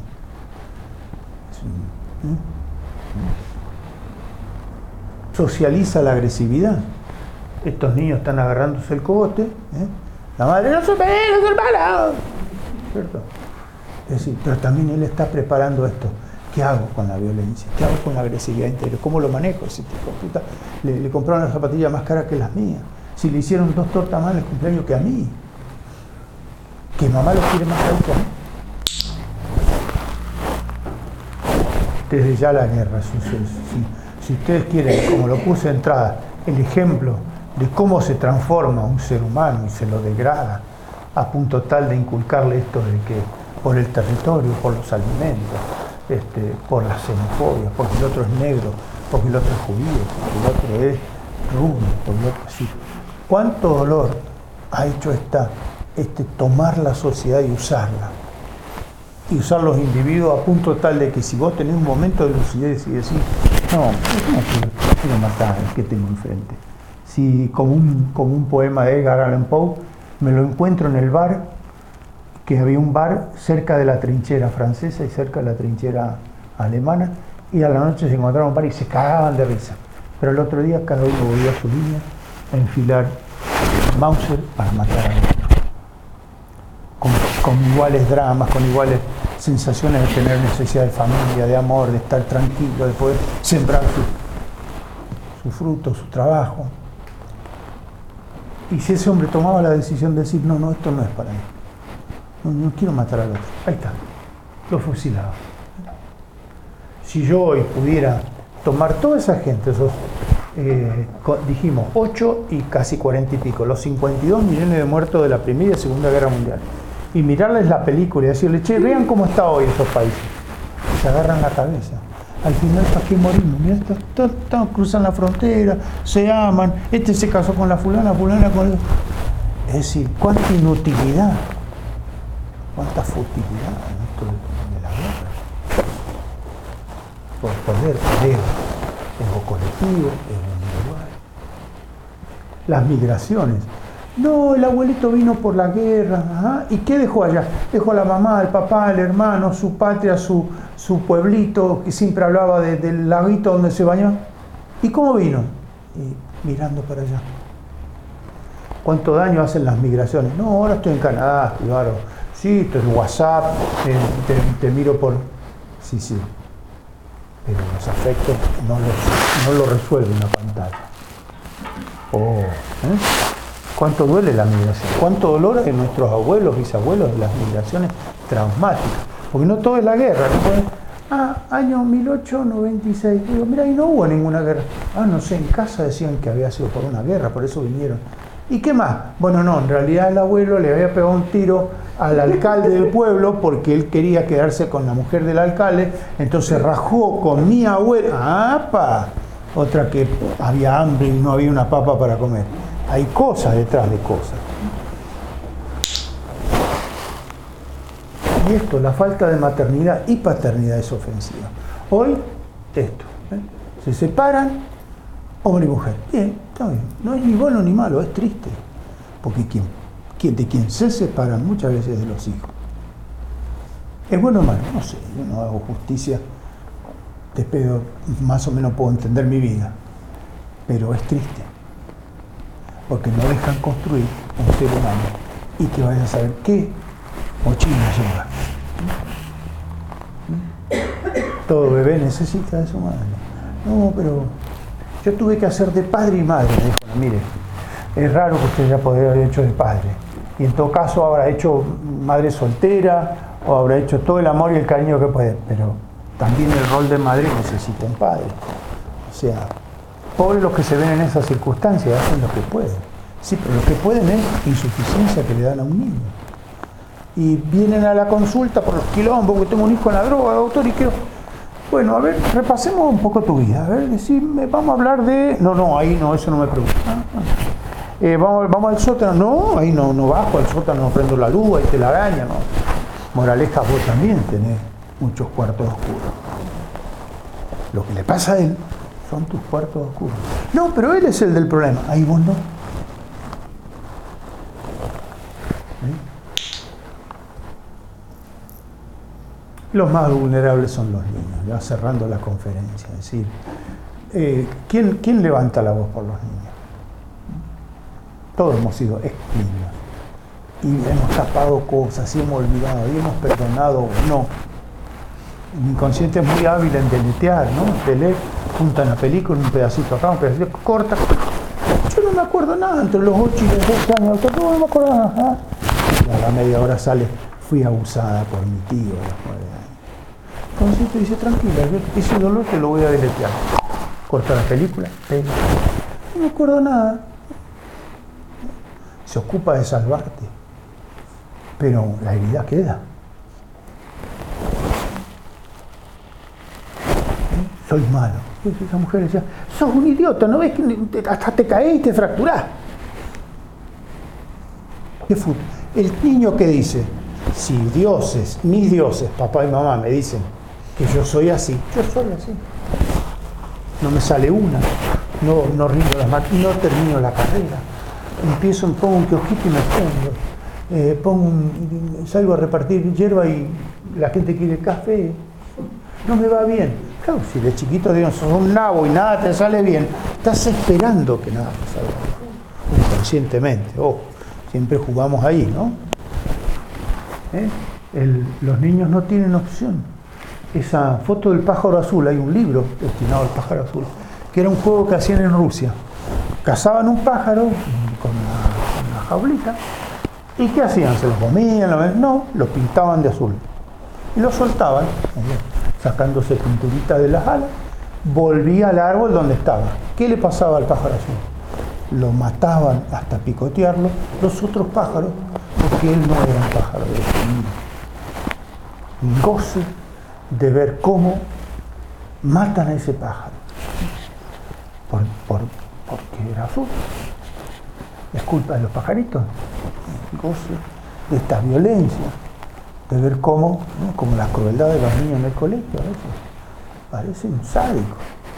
Socializa la agresividad. Estos niños están agarrándose el cogote, la madre, no se peleen los hermanos, ¿cierto? Es decir, pero también él está preparando esto. ¿Qué hago con la violencia? ¿Qué hago con la agresividad interior? ¿Cómo lo manejo? Si le compraron las zapatillas más caras que las mías. Si le hicieron 2 tortas más en el cumpleaños que a mí. Que mamá lo quiere más caro que a mí. Desde ya la guerra. Si ustedes quieren, como lo puse de entrada, el ejemplo de cómo se transforma un ser humano y se lo degrada a punto tal de inculcarle esto de que por el territorio, por los alimentos, por la xenofobia, porque el otro es negro, porque el otro es judío, porque el otro es rubio, porque el otro es así. ¿Cuánto dolor ha hecho tomar la sociedad y usarla? Y usar los individuos a punto tal de que si vos tenés un momento de lucidez y decís, no quiero matar al que tengo enfrente. Si como un poema de Edgar Allan Poe, me lo encuentro en el bar, que había un bar cerca de la trinchera francesa y cerca de la trinchera alemana, y a la noche se encontraron un bar y se cagaban de risa. Pero el otro día cada uno volvió a su línea a enfilar Mauser para matar a otro. Con iguales dramas, con iguales sensaciones de tener necesidad de familia, de amor, de estar tranquilo, de poder sembrar su fruto, su trabajo. Y si ese hombre tomaba la decisión de decir, no, esto no es para mí. No quiero matar al otro. Ahí está, lo fusilaba. Si yo hoy pudiera tomar toda esa gente, esos, dijimos, 8 y casi 40 y pico, los 52 millones de muertos de la Primera y Segunda Guerra Mundial, y mirarles la película y decirles, che, vean cómo está hoy esos países. Y se agarran la cabeza. Al final, ¿para qué morimos? Mirá, cruzan la frontera, se aman, se casó con la fulana con el... Es decir, cuánta inutilidad. Cuánta futilidad en esto de la guerra. Por poder, ego colectivo, ego individual. Las migraciones. No, el abuelito vino por la guerra. Ajá. ¿Y qué dejó allá? Dejó a la mamá, el papá, el hermano, su patria, su pueblito, que siempre hablaba del laguito donde se bañó. ¿Y cómo vino? Y mirando para allá. ¿Cuánto daño hacen las migraciones? No, ahora estoy en Canadá, claro. Sí, esto es WhatsApp, te miro por... Sí, pero los afectos no lo resuelve una pantalla. ¿Cuánto duele la migración? ¿Cuánto dolor en nuestros abuelos, bisabuelos de las migraciones traumáticas? Porque no todo es la guerra. Año 1896. Digo, mira, ahí no hubo ninguna guerra. No sé, en casa decían que había sido por una guerra, por eso vinieron. ¿Y qué más? Bueno, no, en realidad el abuelo le había pegado un tiro al alcalde del pueblo porque él quería quedarse con la mujer del alcalde, entonces rajó con mi abuela. ¡Apa! Otra que había hambre y no había una papa para comer. Hay cosas detrás de cosas. Y esto, la falta de maternidad y paternidad es ofensiva. Hoy, esto. Se separan, hombre y mujer. Bien, está bien. No es ni bueno ni malo, es triste. Porque de quien se separan muchas veces de los hijos. ¿Es bueno o malo? No sé, yo no hago justicia. Te pedo, más o menos puedo entender mi vida. Pero es triste. Porque no dejan construir un ser humano y que vayas a saber qué mochila lleva. Todo bebé necesita de su madre. No, pero yo tuve que hacer de padre y madre. Me dijo, mire, es raro que usted ya podría haber hecho de padre. Y en todo caso habrá hecho madre soltera o habrá hecho todo el amor y el cariño que puede. Pero también el rol de madre necesita un padre. O sea, pobres los que se ven en esas circunstancias, hacen lo que pueden. Sí, pero lo que pueden es insuficiencia que le dan a un niño. Y vienen a la consulta por los quilombos, que tengo un hijo en la droga, doctor, y quiero... Bueno, a ver, repasemos un poco tu vida. A ver, decime, vamos a hablar de... No, ahí no, eso no me preocupa. Vamos al sótano. No, ahí no bajo al sótano, no prendo la luz, ahí te la araña, ¿no? Moraleja, vos también tenés muchos cuartos oscuros. Lo que le pasa a él son tus cuartos oscuros. No, pero él es el del problema. Ahí vos no. Los más vulnerables son los niños, ya cerrando la conferencia. Es decir, ¿quién levanta la voz por los niños? Todos hemos sido ex niños. Y hemos tapado cosas, y hemos olvidado, y hemos perdonado. No. El inconsciente es muy hábil en deletear, ¿no? Delete, junta en la película, un pedacito acá, un pedacito, corta. Yo no me acuerdo nada entre los 8 y los 12 años. No me acuerdo nada. Y a la media hora sale, fui abusada por mi tío a los 9 años. Entonces te dice, tranquila, ese dolor te lo voy a deletear. Corta la película, no me acuerdo nada. Se ocupa de salvarte, pero la herida queda. Soy malo. Esa mujer decía, sos un idiota, ¿no ves que hasta te caes y te fracturás? ¿Qué fútbol? El niño que dice, si dioses, mis dioses, papá y mamá me dicen que yo soy así, yo soy así. No me sale una, no rindo las manos, no termino la carrera. Pongo un kiosquito y me escondo. Salgo a repartir hierba y la gente quiere café. No me va bien. Claro, si de chiquito digo, sos un nabo y nada te sale bien, estás esperando que nada te salga bien. Inconscientemente. Siempre jugamos ahí, ¿no? Los niños no tienen opción. Esa foto del pájaro azul, hay un libro destinado al pájaro azul, que era un juego que hacían en Rusia. Cazaban un pájaro con una jaulita, ¿y qué hacían? ¿Se lo comían? No, lo pintaban de azul. Y lo soltaban, sacándose pinturita de las alas, volvía al árbol donde estaba. ¿Qué le pasaba al pájaro azul? Lo mataban hasta picotearlo los otros pájaros, porque él no era un pájaro de niño. Goce de ver cómo matan a ese pájaro porque era azul. Es culpa de los pajaritos. Goce de esta violencia, de ver cómo, ¿no? Como la crueldad de los niños en el colegio a veces parecen sádicos.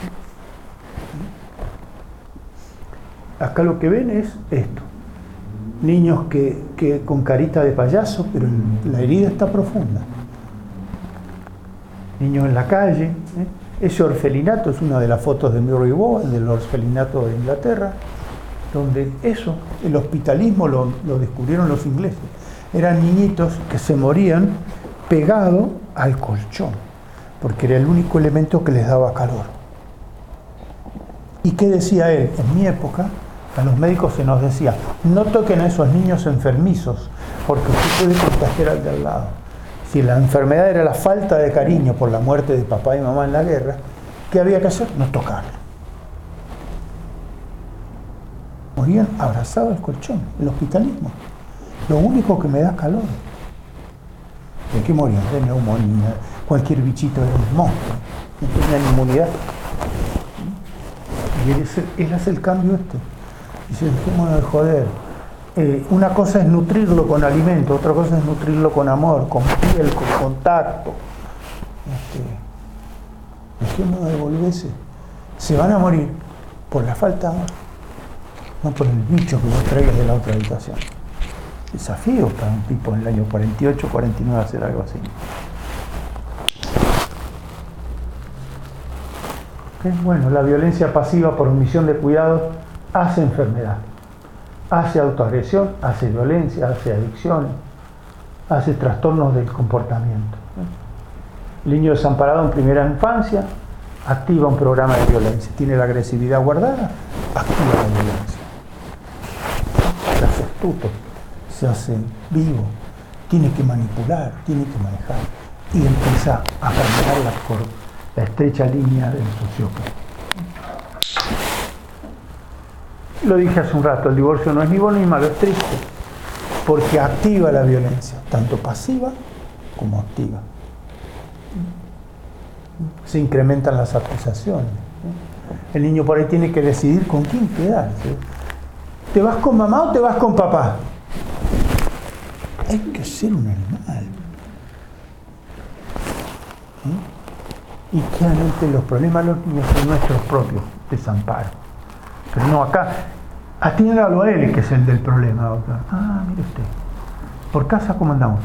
Acá lo que ven es esto: niños que con carita de payaso, pero la herida está profunda. Niños en la calle. Ese orfelinato es una de las fotos de Murray Bowen, del orfelinato de Inglaterra, donde el hospitalismo lo descubrieron los ingleses. Eran niñitos que se morían pegados al colchón, porque era el único elemento que les daba calor. ¿Y qué decía él? En mi época, a los médicos se nos decía, no toquen a esos niños enfermizos, porque usted puede contagiar al de al lado. Si la enfermedad era la falta de cariño por la muerte de papá y mamá en la guerra, ¿qué había que hacer? No tocarlo. morían abrazados al colchón, el hospitalismo. Lo único que me da calor. ¿De qué morían? De neumonía, cualquier bichito era un monstruo, no tenían inmunidad. Y él hace el cambio este. Dice, dejémonos de joder. Una cosa es nutrirlo con alimento, otra cosa es nutrirlo con amor, con piel, con contacto. Dejémonos de volverse. Se van a morir por la falta de amor, no por el bicho que vos traigas de la otra habitación. Desafío para un tipo en el año 48, 49 hacer algo así. Bueno, la violencia pasiva por omisión de cuidados hace enfermedad, hace autoagresión, hace violencia, hace adicciones, hace trastornos del comportamiento. El niño desamparado en primera infancia activa un programa de violencia, tiene la agresividad guardada, activa la violencia. Se hace astuto, se hace vivo, tiene que manipular, tiene que manejar y empieza a permearla por la estrecha línea del sociópata. Lo dije hace un rato, el divorcio no es ni bueno ni malo, es triste, porque activa la violencia, tanto pasiva como activa. Se incrementan las acusaciones. El niño por ahí tiene que decidir con quién quedarse. ¿Te vas con mamá o te vas con papá? Hay que ser un animal. Y claramente los problemas de los niños son nuestros propios desamparos. Pero no, acá, atiéndalo a él, que es el del problema. Ah, mire usted, por casa, ¿cómo andamos?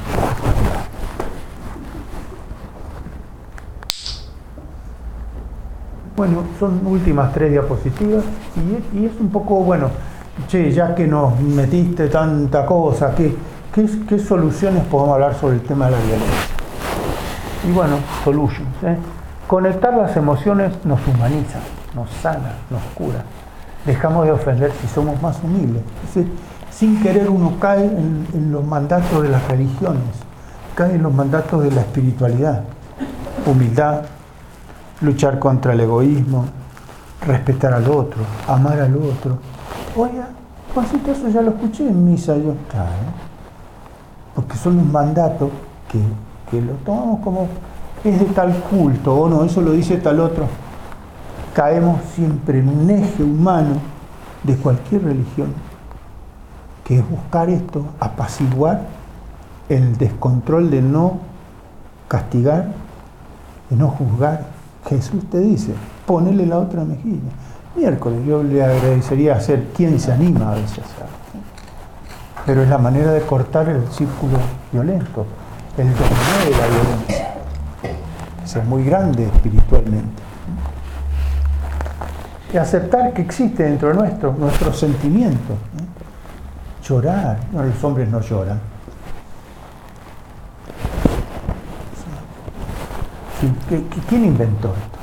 Bueno, son últimas 3 diapositivas y es un poco, bueno, che, ya que nos metiste tanta cosa, ¿qué soluciones podemos hablar sobre el tema de la violencia? Y bueno, solutions. Conectar las emociones nos humaniza, nos sana, nos cura. Dejamos de ofender si somos más humildes. Es decir, sin querer uno cae en los mandatos de las religiones, cae en los mandatos de la espiritualidad. Humildad, luchar contra el egoísmo, respetar al otro, amar al otro. Oiga, Juancito, eso ya lo escuché en misa. Yo, claro, porque son un mandato que lo tomamos como es de tal culto, o no, eso lo dice tal otro. Caemos siempre en un eje humano de cualquier religión, que es buscar esto, apaciguar el descontrol de no castigar, de no juzgar. Jesús te dice, ponele la otra mejilla. Miércoles, yo le agradecería hacer quien se anima a veces a hacer. Pero es la manera de cortar el círculo violento, el dominio de la violencia. Es muy grande espiritualmente. Y aceptar que existe dentro de nuestros sentimientos. Llorar. No, los hombres no lloran. ¿Quién inventó esto?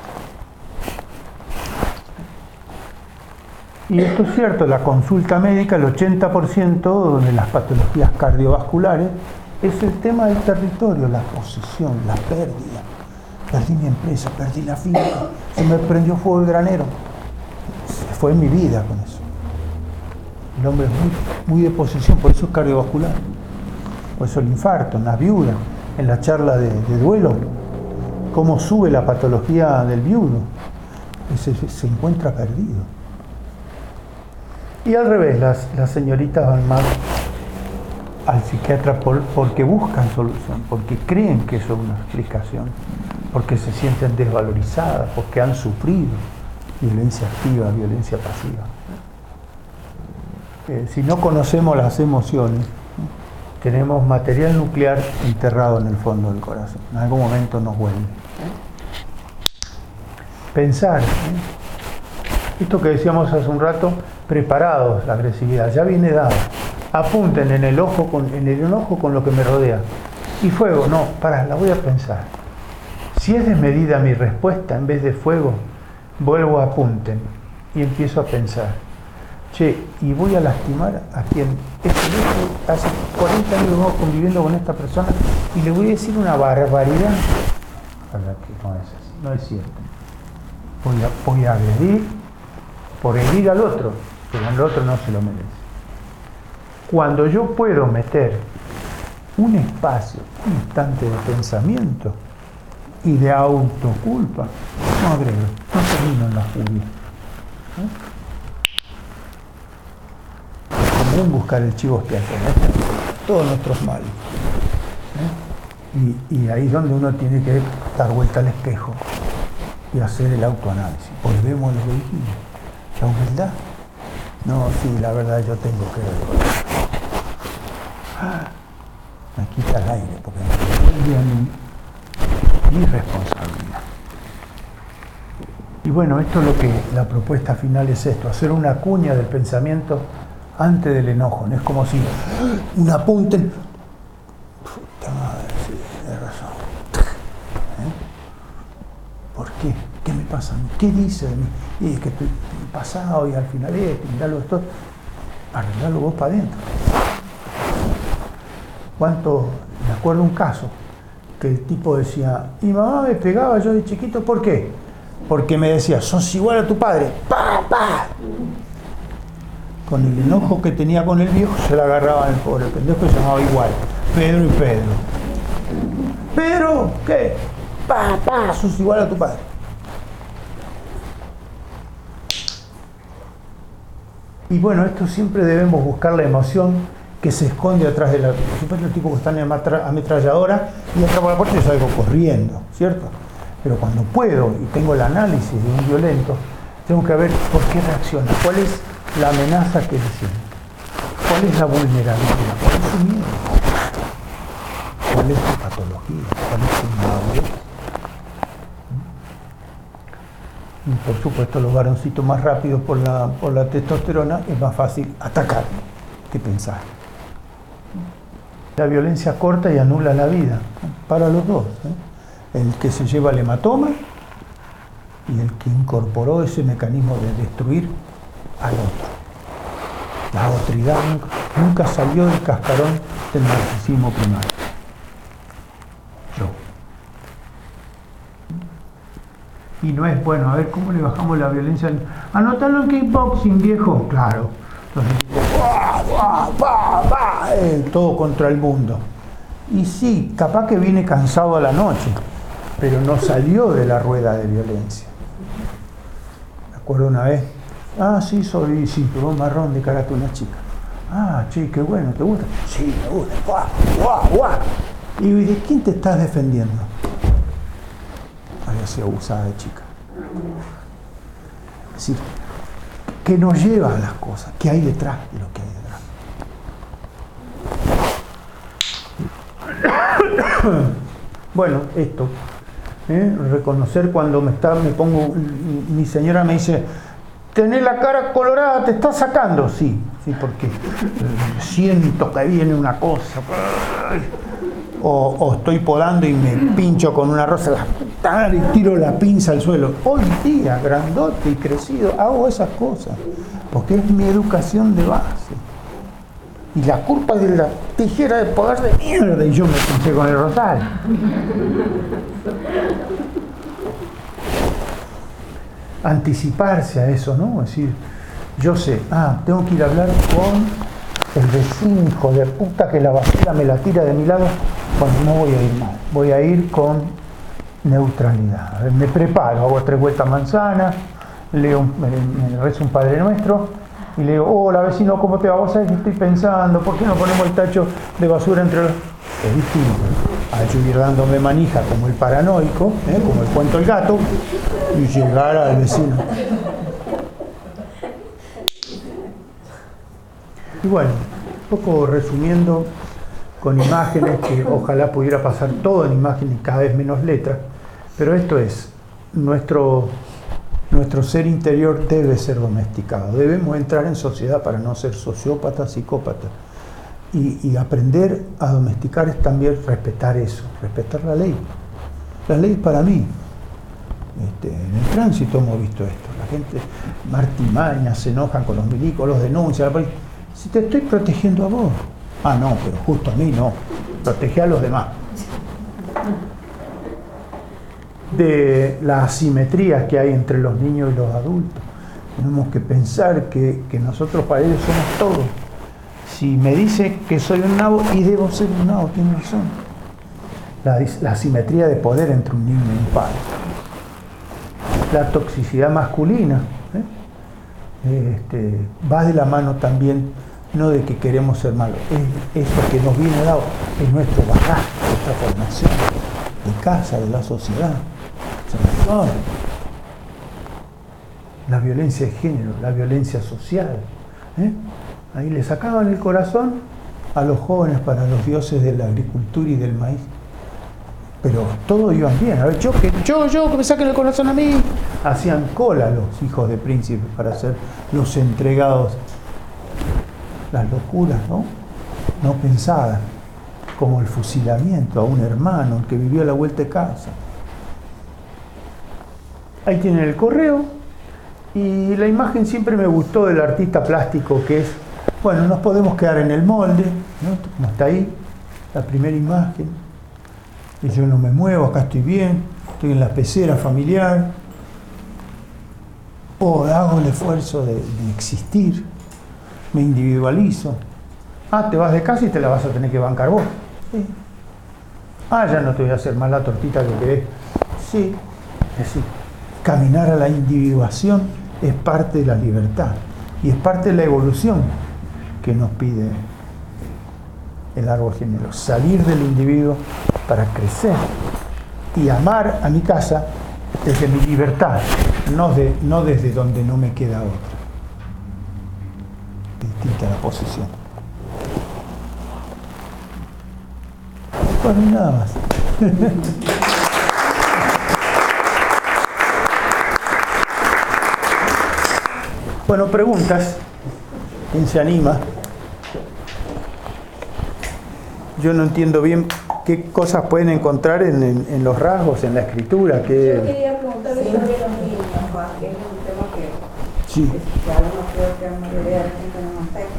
Y esto es cierto, la consulta médica, el 80% de las patologías cardiovasculares es el tema del territorio, la posesión, la pérdida. Perdí mi empresa, perdí la finca, se me prendió fuego el granero. Fue mi vida con eso. El hombre es muy de posesión, por eso es cardiovascular. Por eso el infarto, en las viudas, en la charla de duelo, cómo sube la patología del viudo. Se encuentra perdido. Y al revés, las señoritas van más al psiquiatra porque buscan solución, porque creen que eso es una explicación, porque se sienten desvalorizadas, porque han sufrido violencia activa, violencia pasiva. Si no conocemos las emociones, tenemos material nuclear enterrado en el fondo del corazón. En algún momento nos vuelve. Pensar. Esto que decíamos hace un rato, preparados, la agresividad, ya viene dada. Apunten en el enojo con lo que me rodea. Y fuego, no, la voy a pensar. Si es desmedida mi respuesta en vez de fuego, vuelvo a apunten y empiezo a pensar. Che, y voy a lastimar a quien hace 40 años vamos conviviendo con esta persona y le voy a decir una barbaridad. Para que no es cierto. Voy a agredir por herir al otro. pero el otro no se lo merece. Cuando yo puedo meter un espacio, un instante de pensamiento y de autoculpa, no agrego, no termino en la furia. Es común buscar el chivo expiatorio, todos nuestros males. Y ahí es donde uno tiene que dar vuelta al espejo y hacer el autoanálisis. Volvemos a lo que dijimos. La humildad. No, sí, la verdad yo tengo que ver con eso. Me quita el aire porque me vuelve a mi responsabilidad. Y bueno, esto es lo que la propuesta final es esto, hacer una cuña del pensamiento antes del enojo. No es como si un apunte. Puta madre, sí, tienes razón. ¿Por qué? ¿Qué me pasa a mí? ¿Qué dice de mí? Y es que estoy pasado y al final miralo esto. Arreglalo vos para adentro. ¿Cuánto? Me acuerdo un caso que el tipo decía, mi mamá me pegaba yo de chiquito, ¿por qué? Porque me decía, sos igual a tu padre. ¡Pa, pa! Con el enojo que tenía con el viejo, se la agarraba al pobre pendejo que se llamaba igual. Pedro y Pedro. ¿Pedro qué? ¡Pa, pa! Sos igual a tu padre. Y bueno, esto siempre debemos buscar la emoción que se esconde atrás de la... Por supuesto, el tipo que está en la ametralladora y entra por la puerta y yo salgo corriendo, ¿cierto? Pero cuando puedo y tengo el análisis de un violento, tengo que ver por qué reacciona, cuál es la amenaza que le siente, cuál es la vulnerabilidad, cuál es su miedo, cuál es su patología, cuál es su inmadurez. Y por supuesto, los varoncitos más rápidos por la testosterona es más fácil atacar que pensar. La violencia corta y anula la vida, para los dos. El que se lleva el hematoma y el que incorporó ese mecanismo de destruir al otro. La otridad nunca salió del cascarón del narcisismo primario. Yo. Y no es, bueno, a ver cómo le bajamos la violencia. Anótalo en kickboxing, viejo. Claro. Entonces, todo contra el mundo. Y sí, capaz que viene cansado a la noche, pero no salió de la rueda de violencia. Me acuerdo una vez, sí, soy cinturón marrón de karate una chica. Che, qué bueno, ¿te gusta? Sí, me gusta. ¿Y de quién te estás defendiendo? Había sido abusada de chica. Es decir, que nos lleva a las cosas, que hay detrás de lo que hay detrás. Bueno, esto, reconocer cuando me pongo, mi señora me dice, tenés la cara colorada, te está sacando. Sí, porque siento que viene una cosa. O estoy podando y me pincho con una rosa y tiro la pinza al suelo. Hoy día, grandote y crecido, hago esas cosas porque es mi educación de base. Y la culpa de la tijera de podar de mierda y yo me pinché con el rosal. Anticiparse a eso, ¿no? Es decir, yo sé, tengo que ir a hablar con el vecino hijo de puta que la basura me la tira de mi lado. Bueno, no voy a ir mal, voy a ir con neutralidad. A ver, me preparo, hago 3 vueltas manzanas, leo, me rezo un Padre Nuestro y le digo, hola vecino, ¿cómo te va? Vos sabés que estoy pensando, ¿por qué no ponemos el tacho de basura entre los...? Es distinto a yo ir dándome manija como el paranoico, como el cuento del gato, y llegar al vecino. Y bueno, un poco resumiendo, con imágenes, que ojalá pudiera pasar todo en imágenes y cada vez menos letras, pero esto es, nuestro ser interior debe ser domesticado, debemos entrar en sociedad para no ser sociópatas, psicópatas, y aprender a domesticar es también respetar eso, respetar la ley. La ley es para mí. En el tránsito hemos visto esto, la gente martimaña, se enojan con los milicos, los denuncian, si te estoy protegiendo a vos. No, pero justo a mí no. Protege a los demás. De las asimetrías que hay entre los niños y los adultos. Tenemos que pensar que nosotros para ellos somos todo. Si me dice que soy un nabo y debo ser un nabo, tiene razón. La asimetría de poder entre un niño y un padre. La toxicidad masculina va de la mano también, no de que queremos ser malos, es lo que nos viene dado, es nuestro bagaje, nuestra formación, de casa, de la sociedad. La violencia de género, la violencia social. Ahí le sacaban el corazón a los jóvenes para los dioses de la agricultura y del maíz. Pero todos iban bien. A ver, yo, que me saquen el corazón a mí. Hacían cola los hijos de príncipes para ser los entregados. Las locuras, ¿no? No pensadas, como el fusilamiento a un hermano que vivió a la vuelta de casa. Ahí tienen el correo. Y la imagen siempre me gustó del artista plástico, que es, bueno, nos podemos quedar en el molde, ¿no? Como está ahí, la primera imagen. Y yo no me muevo, acá estoy bien, estoy en la pecera familiar. O hago el esfuerzo de existir, me individualizo. Te vas de casa y te la vas a tener que bancar vos. Sí. Ya no te voy a hacer más la tortita que querés. Sí, es así. Caminar a la individuación es parte de la libertad y es parte de la evolución que nos pide el árbol genealógico. Salir del individuo para crecer y amar a mi casa desde mi libertad, no desde donde no me queda otra. Distinta la posición. Bueno, nada más. Bueno, preguntas. ¿Quién se anima? Yo no entiendo bien qué cosas pueden encontrar en los rasgos, en la escritura. Yo quería preguntarle sobre los niños, Juan, que es un tema que algunos creo que la mayoría de la gente no nos afecta.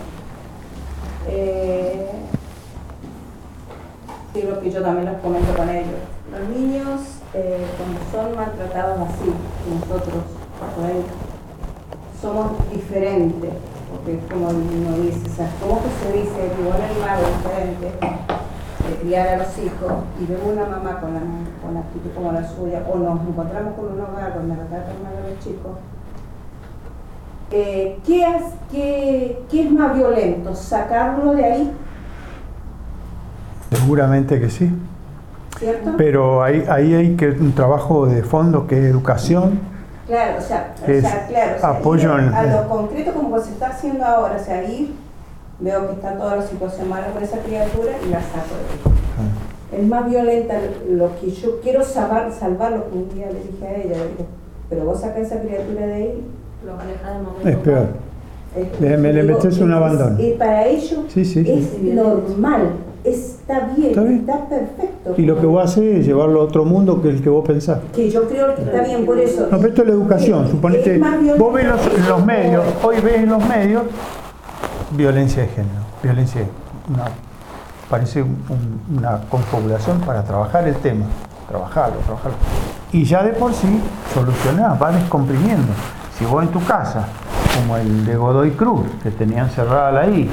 Sí, lo que yo también los comento con ellos. Los niños, cuando son maltratados así, nosotros, por ahí, somos diferentes, porque es como uno dice, o sea, ¿cómo que se dice que igual el malo diferente de criar a los hijos y vemos una mamá con la actitud como la suya, o nos encontramos con un hogar donde nos tratan mal a los chicos? ¿Qué es más violento? ¿Sacarlo de ahí? Seguramente que sí. ¿Cierto? Pero ahí hay que un trabajo de fondo que es educación. Claro, apoyo a lo concreto como se está haciendo ahora, o sea, ir, veo que está toda la situación mala con esa criatura y la saco de ahí. Es más violenta lo que yo quiero salvar lo que un día le dije a ella, le digo, pero vos sacás esa criatura de ahí, lo manejas de momento. Es peor. Le metes un abandono. Y para ellos es normal. Está bien, está perfecto. Y lo que vos haces es llevarlo a otro mundo que el que vos pensás. Que yo creo que está bien, por eso. No, pero esto es la educación. Suponete, vos ves en los medios, hoy ves en los medios violencia de género. Parece una confabulación para trabajar el tema. Trabajarlo. Y ya de por sí solucionás, va descomprimiendo. Si vos en tu casa, como el de Godoy Cruz, que tenía encerrada a la hija,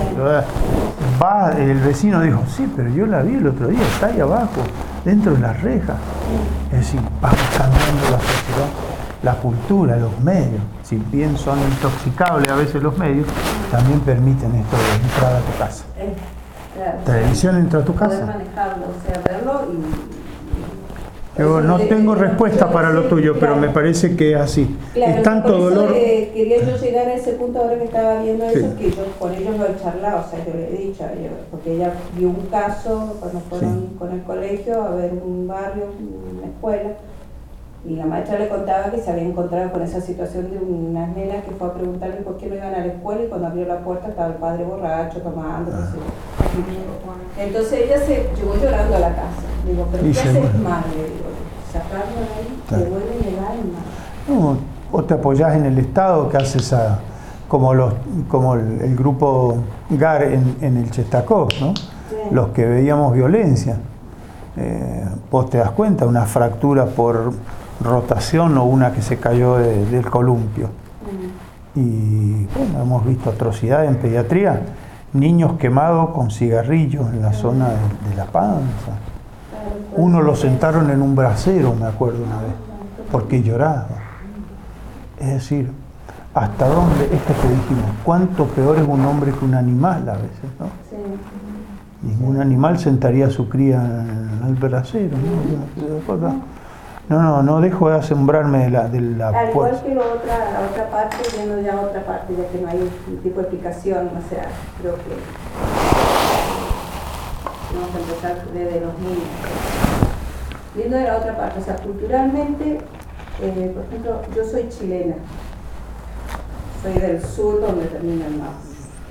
el vecino dijo, sí, pero yo la vi el otro día, está ahí abajo, dentro de las rejas. Es decir, vamos cambiando la sociedad, la cultura, los medios. Si bien son intoxicables a veces los medios, también permiten esto de entrar a tu casa. Televisión entra a tu casa. Poder manejarlo, o sea, verlo y... Yo no tengo respuesta para lo tuyo, pero me parece que es así. Claro, es tanto dolor. Quería yo llegar a ese punto ahora que estaba viendo eso, que yo con ellos lo he charlado, o sea, yo le he dicho a ellos, porque ella vio un caso cuando fueron con el colegio a ver un barrio, una escuela, y la maestra le contaba que se había encontrado con esa situación de unas nenas que fue a preguntarle por qué no iban a la escuela y cuando abrió la puerta estaba el padre borracho tomando. Entonces ella se llegó llorando a la casa. Digo, pero ¿qué haces mal? Le digo, sacarlo de ahí, le vuelve el alma. No, vos te apoyás en el Estado que hace como el grupo GAR en el Chestacó, ¿no? Sí. Los que veíamos violencia. Vos te das cuenta, una fractura por rotación o una que se cayó del columpio. Y bueno, hemos visto atrocidades en pediatría, niños quemados con cigarrillos en la zona de la panza. Uno lo sentaron en un brasero, me acuerdo una vez, porque lloraba. Es decir, hasta dónde, esto que dijimos, cuánto peor es un hombre que un animal a veces, ¿no? Sí. Ningún animal sentaría a su cría en el brasero, ¿no? No dejo de asombrarme de la Al igual fuerza. que la otra parte, viendo ya otra parte, ya que no hay un tipo de explicación, o sea, creo que vamos a empezar desde los niños. Viendo de la otra parte, o sea, culturalmente, por ejemplo, yo soy chilena, soy del sur donde termina el mar.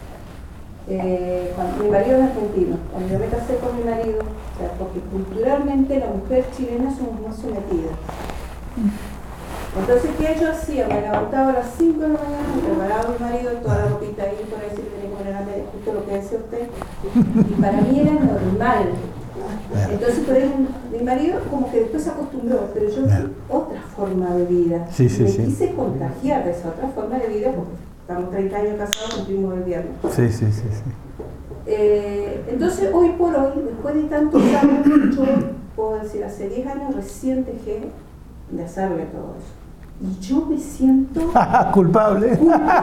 Mi marido es argentino. Cuando yo me casé con mi marido, o sea, porque culturalmente la mujer chilena somos más sometidas. Entonces, ¿qué yo hacía? Me levantaba a las 5 de la mañana, me preparaba a mi marido toda la ropita ahí, por decir que tenía que poner a media, justo lo que decía usted, y para mí era normal. Entonces, por ejemplo, mi marido como que después se acostumbró, pero yo vi otra forma de vida. Sí, me quise contagiar de esa otra forma de vida porque estamos 30 años casados, cumplimos el viernes. Sí. Entonces, hoy por hoy, después de tantos años, yo puedo decir, hace 10 años recién dejé de hacerle todo eso. Y yo me siento culpable.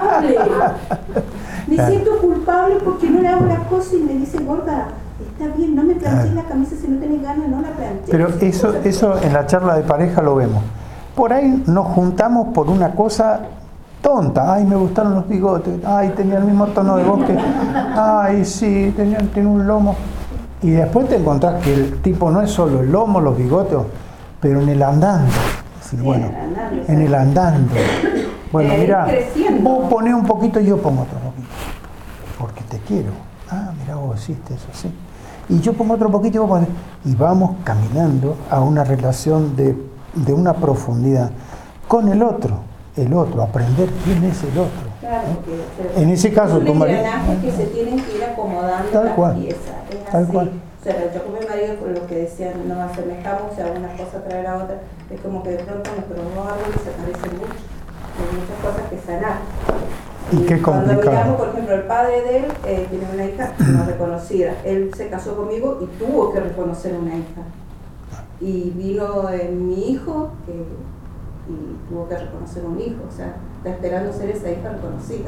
Me siento culpable porque no le hago las cosas y me dice, gorda, está bien, no me planches la camisa si no tenés ganas, no la planches. Pero eso en la charla de pareja lo vemos. Por ahí nos juntamos por una cosa tonta. Ay, me gustaron los bigotes. Ay, tenía el mismo tono de voz que... Ay, sí, tiene un lomo. Y después te encontrás que el tipo no es solo el lomo, los bigotes, pero en el andando. Sí, bueno, en el andando. Bueno, mira, vos ponés un poquito y yo pongo otro poquito. Porque te quiero. Ah, mira, vos hiciste eso, sí. Y yo pongo otro poquito y vos ponés. Y vamos caminando a una relación de una profundidad con el otro, aprender quién es el otro. Claro, en ese caso, tu marido. Que se tienen que ir acomodando tal cual, piezas. Es tal así. cual. O sea, yo con mi marido, por lo que decían, no asemejamos, o sea, una cosa trae a otra, es como que de pronto nuestros dos árboles se parecen mucho. Hay muchas cosas que sanar. Y qué complicado. Cuando miramos, por ejemplo, el padre de él tiene una hija no reconocida. Él se casó conmigo y tuvo que reconocer una hija. Y vino mi hijo y tuvo que reconocer un hijo. O sea, está esperando ser esa hija reconocida.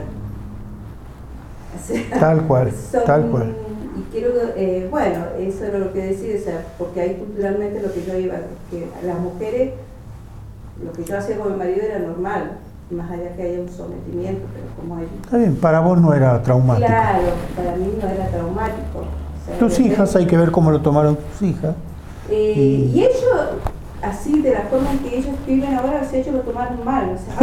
O sea, tal cual. Y quiero, bueno, eso era lo que decía, o sea, porque ahí culturalmente lo que yo iba, que las mujeres, lo que yo hacía con mi marido era normal. Más allá que haya un sometimiento, pero como él. Está bien, para vos no era traumático. Claro, para mí no era traumático. O sea, tus hijas, hay que ver cómo lo tomaron tus hijas. Y ellos, así, de la forma en que ellos viven ahora, o sea, ellos lo tomaron mal. O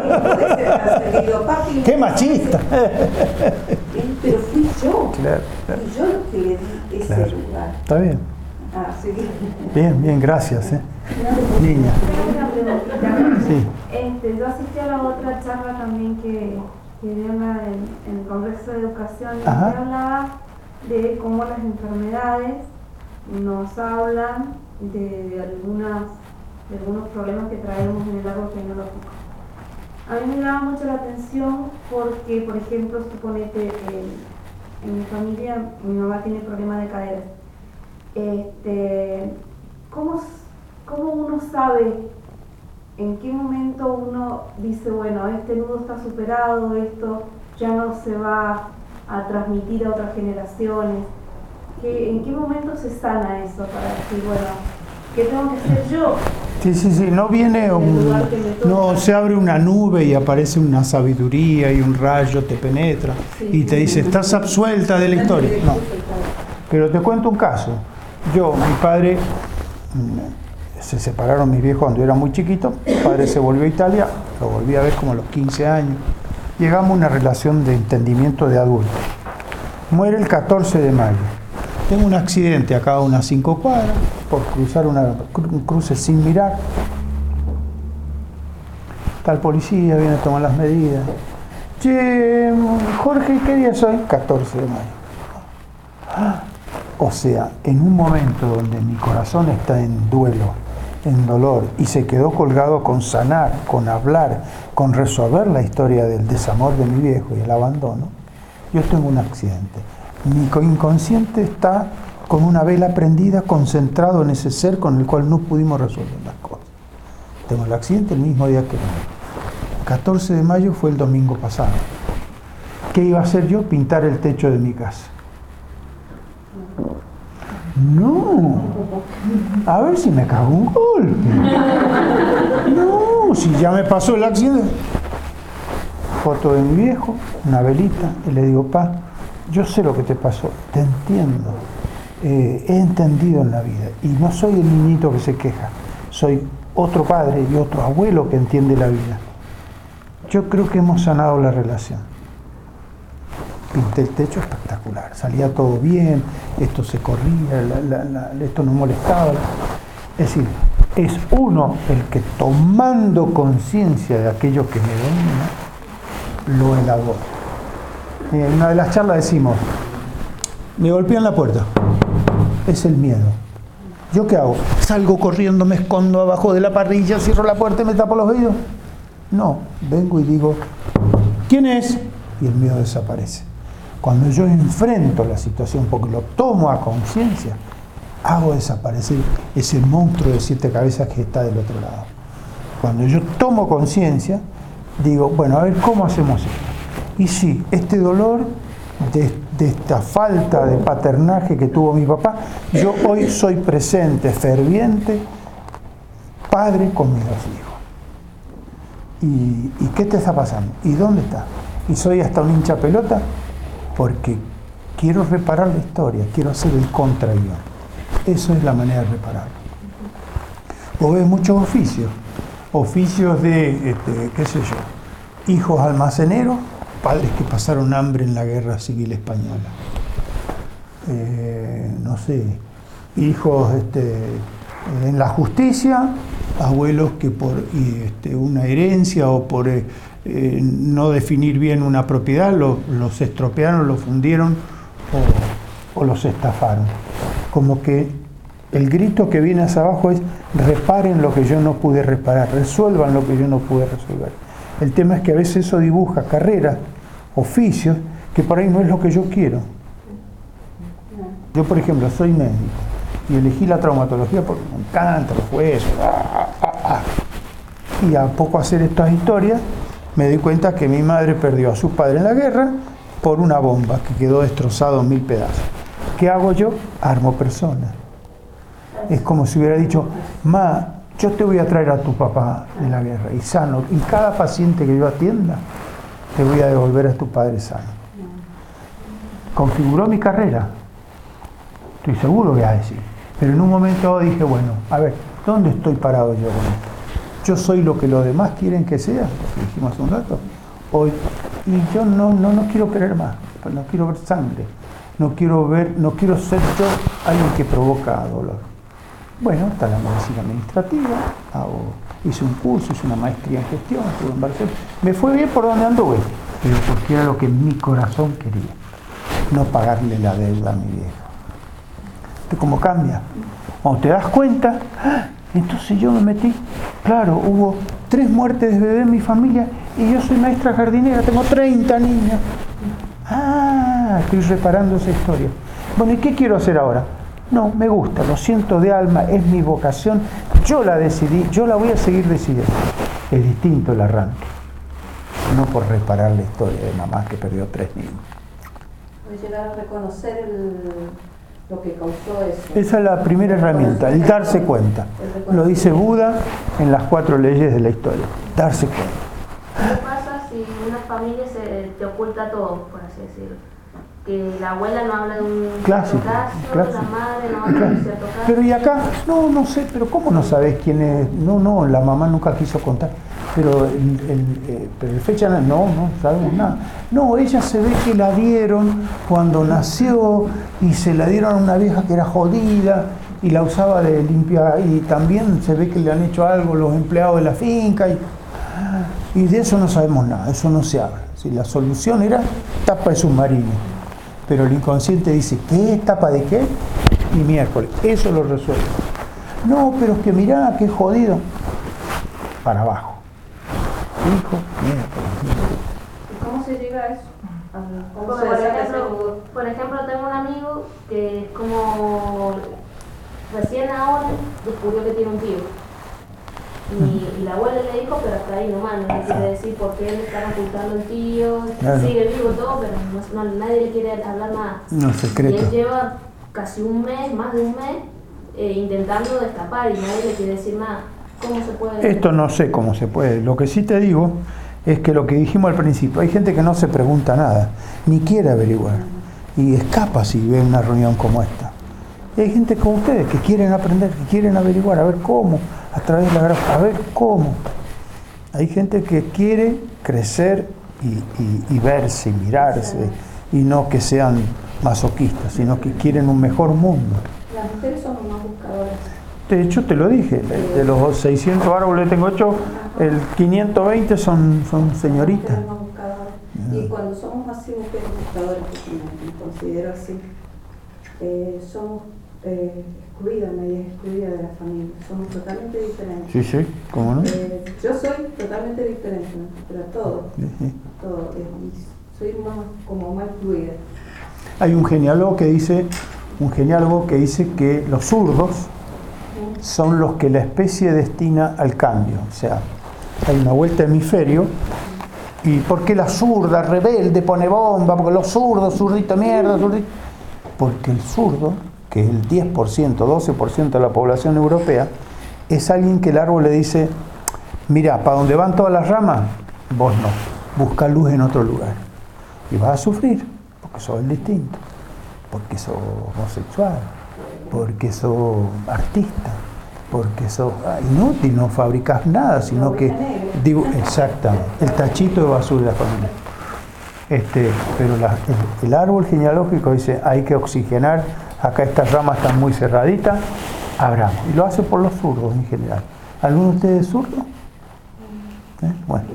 sea, ¡qué machista! Pero fui yo. Claro. Y yo lo que le di ese lugar. Está bien. Ah, sí. Bien, gracias. Niña. Tengo una preguntita. Sí. Yo asistí a la otra charla también que dio en el Congreso de Educación, y Ajá. se hablaba de cómo las enfermedades nos hablan de algunos problemas que traemos en el árbol genealógico. A mí me llama mucho la atención porque, por ejemplo, suponete en mi familia, mi mamá tiene problemas de cadera. ¿Cómo uno sabe en qué momento uno dice, bueno, este nudo está superado, esto ya no se va a transmitir a otras generaciones? ¿En qué momento se sana eso para decir, bueno, qué tengo que hacer yo? Sí, no viene no se abre una nube y aparece una sabiduría y un rayo te penetra y te dice, estás absuelta de la historia. No. Pero te cuento un caso. Mi padre, se separaron mis viejos cuando yo era muy chiquito, mi padre se volvió a Italia, lo volví a ver como a los 15 años. Llegamos a una relación de entendimiento de adultos. Muere el 14 de mayo. Tengo un accidente acá a unas 5 cuadras por cruzar un cruce sin mirar. Está el policía, viene a tomar las medidas. Che, Jorge, ¿qué día es hoy? 14 de mayo. O sea, en un momento donde mi corazón está en duelo en dolor y se quedó colgado con sanar, con hablar, con resolver la historia del desamor de mi viejo y el abandono, yo tengo un accidente. Mi inconsciente está con una vela prendida, concentrado en ese ser con el cual no pudimos resolver las cosas. Tengo el accidente el mismo día que el 14 de mayo fue el domingo pasado. ¿Qué iba a hacer yo? Pintar el techo de mi casa. No, a ver si me cago un golpe. No, si ya me pasó el accidente. Foto de mi viejo, una velita, y le digo, pa, yo sé lo que te pasó, te entiendo, he entendido en la vida, y no soy el niñito que se queja, soy otro padre y otro abuelo que entiende la vida. Yo creo que hemos sanado la relación. Pinté el techo espectacular, salía todo bien, esto se corría, esto no molestaba. Es decir, es uno el que tomando conciencia de aquello que me domina, lo elabora. En una de las charlas decimos, me golpean la puerta, es el miedo. ¿Yo qué hago? ¿Salgo corriendo, me escondo abajo de la parrilla, cierro la puerta y me tapo los oídos? No, vengo y digo, ¿quién es? Y el miedo desaparece. Cuando yo enfrento la situación, porque lo tomo a conciencia, hago desaparecer ese monstruo de 7 cabezas que está del otro lado. Cuando yo tomo conciencia, digo, bueno, a ver, ¿cómo hacemos esto? Y sí, este dolor de esta falta de paternaje que tuvo mi papá, yo hoy soy presente, ferviente, padre con mis 2 hijos. ¿Y qué te está pasando? ¿Y dónde está? Y soy hasta un hincha pelota porque quiero reparar la historia, quiero hacer el contraguión. Eso es la manera de repararlo. Vos ves muchos oficios de, qué sé yo, hijos almaceneros, padres que pasaron hambre en la Guerra Civil Española. No sé, hijos en la justicia, abuelos que por una herencia o por no definir bien una propiedad los estropearon, los fundieron o los estafaron. Como que el grito que viene hacia abajo es reparen lo que yo no pude reparar, resuelvan lo que yo no pude resolver. El tema es que a veces eso dibuja carreras, oficios, que por ahí no es lo que yo quiero. Yo, por ejemplo, soy médico y elegí la traumatología porque me encanta los huesos. Y a poco hacer estas historias me di cuenta que mi madre perdió a su padre en la guerra por una bomba que quedó destrozado en 1000 pedazos. ¿Qué hago yo? Armo personas. Es como si hubiera dicho, ma, yo te voy a traer a tu papá de la guerra y sano, y cada paciente que yo atienda te voy a devolver a tu padre sano. Configuró mi carrera, estoy seguro que va a decir, pero en un momento dije, bueno, a ver, ¿dónde estoy parado yo con esto? Yo soy lo que los demás quieren que sea, lo que dijimos hace un rato, hoy, y yo no quiero querer más, no quiero ver sangre, no quiero ser yo alguien que provoca dolor. Bueno, está la medicina administrativa, hice un curso, hice una maestría en gestión, estuve en Barcelona, me fue bien por donde anduve, pero porque era lo que mi corazón quería, no pagarle la deuda a mi vieja. ¿Viste cómo cambia? Cuando te das cuenta, entonces yo me metí, claro, hubo 3 muertes de bebé en mi familia y yo soy maestra jardinera, tengo 30 niños. Estoy reparando esa historia. Bueno, ¿y qué quiero hacer ahora? No, me gusta, lo siento de alma, es mi vocación, yo la decidí, yo la voy a seguir decidiendo. Es distinto el arranque, no por reparar la historia de mamá que perdió 3 niños. Llegar a reconocer lo que causó eso. Esa es la primera herramienta, el darse cuenta. Lo dice Buda en las 4 leyes de la historia, darse cuenta. ¿Qué pasa si una familia te oculta todo, por así decirlo? Que la abuela no habla de un clásico, caso, la madre no habla de un cierto caso. Pero y acá, no sé, pero ¿cómo no sabés quién es? No, la mamá nunca quiso contar. Pero el fecha no sabemos nada. No, ella se ve que la dieron cuando nació y se la dieron a una vieja que era jodida y la usaba de limpia, y también se ve que le han hecho algo los empleados de la finca y de eso no sabemos nada, eso no se habla. Si la solución era tapa de submarino. Pero el inconsciente dice, ¿qué? ¿Tapa de qué? Y miércoles, eso lo resuelve. No, pero es que mirá, qué jodido. Para abajo. Hijo, ¿Y cómo se llega a eso? ¿Cómo Porque, se saca ese jugo? por ejemplo, tengo un amigo que es como recién ahora descubrió que tiene un tío. Y la abuela le dijo, pero hasta ahí nomás, no le quiere decir por qué le están ocultando el tío, Claro. sigue vivo todo, pero nadie le quiere hablar nada. No, Y secreto. él lleva casi un mes, más de un mes, intentando destapar y nadie le quiere decir nada. ¿Cómo se puede? Esto no sé cómo se puede. Lo que sí te digo es que lo que dijimos al principio, hay gente que no se pregunta nada, ni quiere averiguar, y escapa si ve una reunión como esta. Y hay gente como ustedes que quieren aprender, que quieren averiguar, a ver cómo, a través de la gráfica, a ver cómo. Hay gente que quiere crecer y verse, y mirarse, y no que sean masoquistas, sino que quieren un mejor mundo. Las mujeres somos más buscadoras. De hecho, te lo dije, de los 600 árboles que tengo hecho, el 520 son señoritas. Mujeres más buscadoras. Y cuando somos así mujeres buscadoras, porque me considero así, somos excluidas, media excluidas de la familia. Somos totalmente diferentes. Sí, sí, ¿cómo no? Yo soy totalmente diferente, ¿no? Pero todo, Sí. todo. Soy más, como más excluida. Hay un genealógico que dice que los zurdos son los que la especie destina al cambio. O sea, hay una vuelta de hemisferio. ¿Y por qué la zurda rebelde pone bomba? Porque los zurdos, zurdito mierda, zurdito. Porque el zurdo, que es el 10%, 12% de la población europea, es alguien que el árbol le dice, mira, para donde van todas las ramas, vos no, busca luz en otro lugar. Y vas a sufrir, porque sos el distinto, porque sos homosexual, porque sos artista, porque sos inútil, no fabricás nada, sino que... exactamente, el tachito de basura de la familia. Pero el árbol genealógico dice, hay que oxigenar, acá estas ramas están muy cerraditas, abramos. Y lo hace por los zurdos en general. ¿Alguno de ustedes es zurdo? Bueno.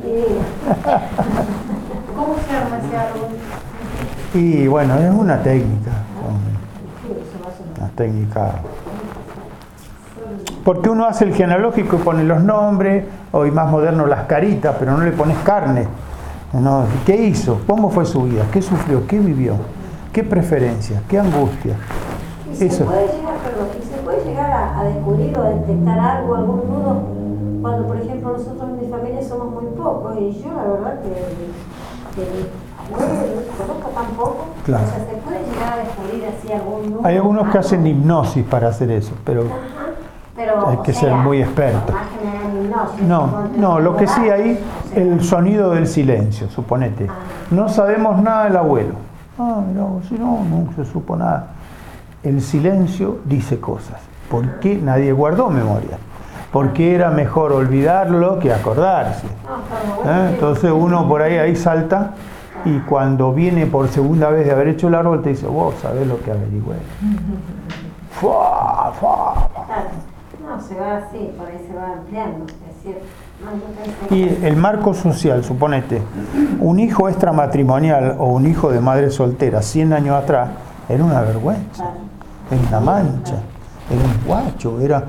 ¿Cómo se arma ese árbol? Y bueno, es una técnica. Una técnica. Porque uno hace el genealógico y pone los nombres, hoy más moderno las caritas, pero no le pones carne. No, ¿qué hizo? ¿Cómo fue su vida? ¿Qué sufrió? ¿Qué vivió? ¿Qué preferencias? ¿Qué angustia? ¿Y se puede llegar a descubrir o a detectar algo, algún nudo? Cuando, por ejemplo, nosotros en mi familia somos muy pocos y yo la verdad que no conozco tan poco. Claro. O sea, ¿se puede llegar a descubrir así algún nudo? Hay algunos que hacen hipnosis para hacer eso, pero Pero, hay que ser muy experto. Más general en hipnosis, No, lo que sí hay, el sonido del silencio, suponete. No sabemos nada del abuelo. Mirá, si no se supo nada. El silencio dice cosas. ¿Por qué nadie guardó memoria? Porque era mejor olvidarlo que acordarse. Entonces uno por ahí salta y cuando viene por segunda vez de haber hecho el árbol te dice, vos sabés lo que averigüé. Claro. No, se va así, por ahí se va ampliando. Es decir, Y el marco social, suponete, un hijo extramatrimonial o un hijo de madre soltera 100 años atrás, era una vergüenza, era una mancha, era un guacho, era...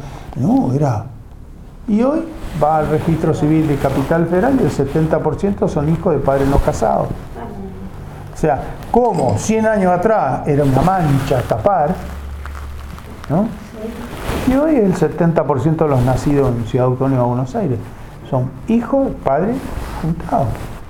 Y hoy va al registro civil de Capital Federal y el 70% son hijos de padres no casados. O sea, como 100 años atrás era una mancha tapar, ¿no? Y hoy el 70% de los nacidos en Ciudad Autónoma de Buenos Aires son hijos de padres juntados.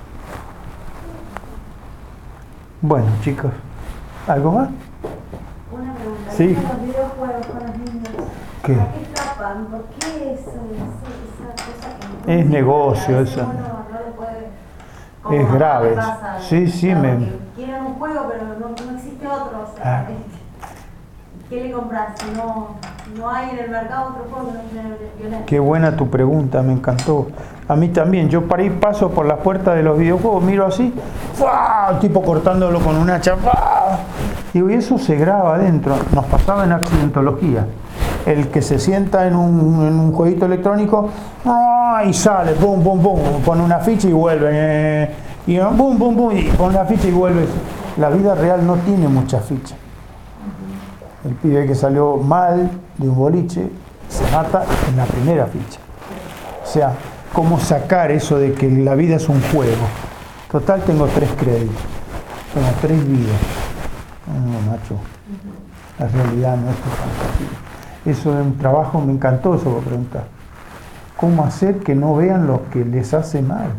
Bueno, chicos, ¿algo más? Una pregunta. Sí. Los videojuegos con los niños. ¿Qué? ¿A qué tapan? ¿Por qué esa cosa que Es negocio eso. Uno no le puede... Es como grave. me pasa, Sí, claro, me... que quieren un juego, pero no existe otro. O sea, ¿qué le compras? Si no hay en el mercado otro juego que no tiene violencia. Qué buena tu pregunta, me encantó. A mí también, yo para ir paso por las puertas de los videojuegos, miro así, ¡fua! Tipo cortándolo con un hacha, ¡fua! Digo, y eso se graba adentro. Nos pasaba en accidentología. El que se sienta en un jueguito electrónico, ¡ah! Y sale, pum, pum, pum, pone una ficha y vuelve, y pum, pum, pum, y pone una ficha y vuelve. La vida real no tiene muchas fichas. El pibe que salió mal de un boliche se mata en la primera ficha. O sea, cómo sacar eso de que la vida es un juego. Total, tengo 3 créditos, tengo 3 vidas. No, macho, la realidad no es tu fantasía. Eso es un trabajo, me encantó eso que preguntar. ¿Cómo hacer que no vean lo que les hace mal?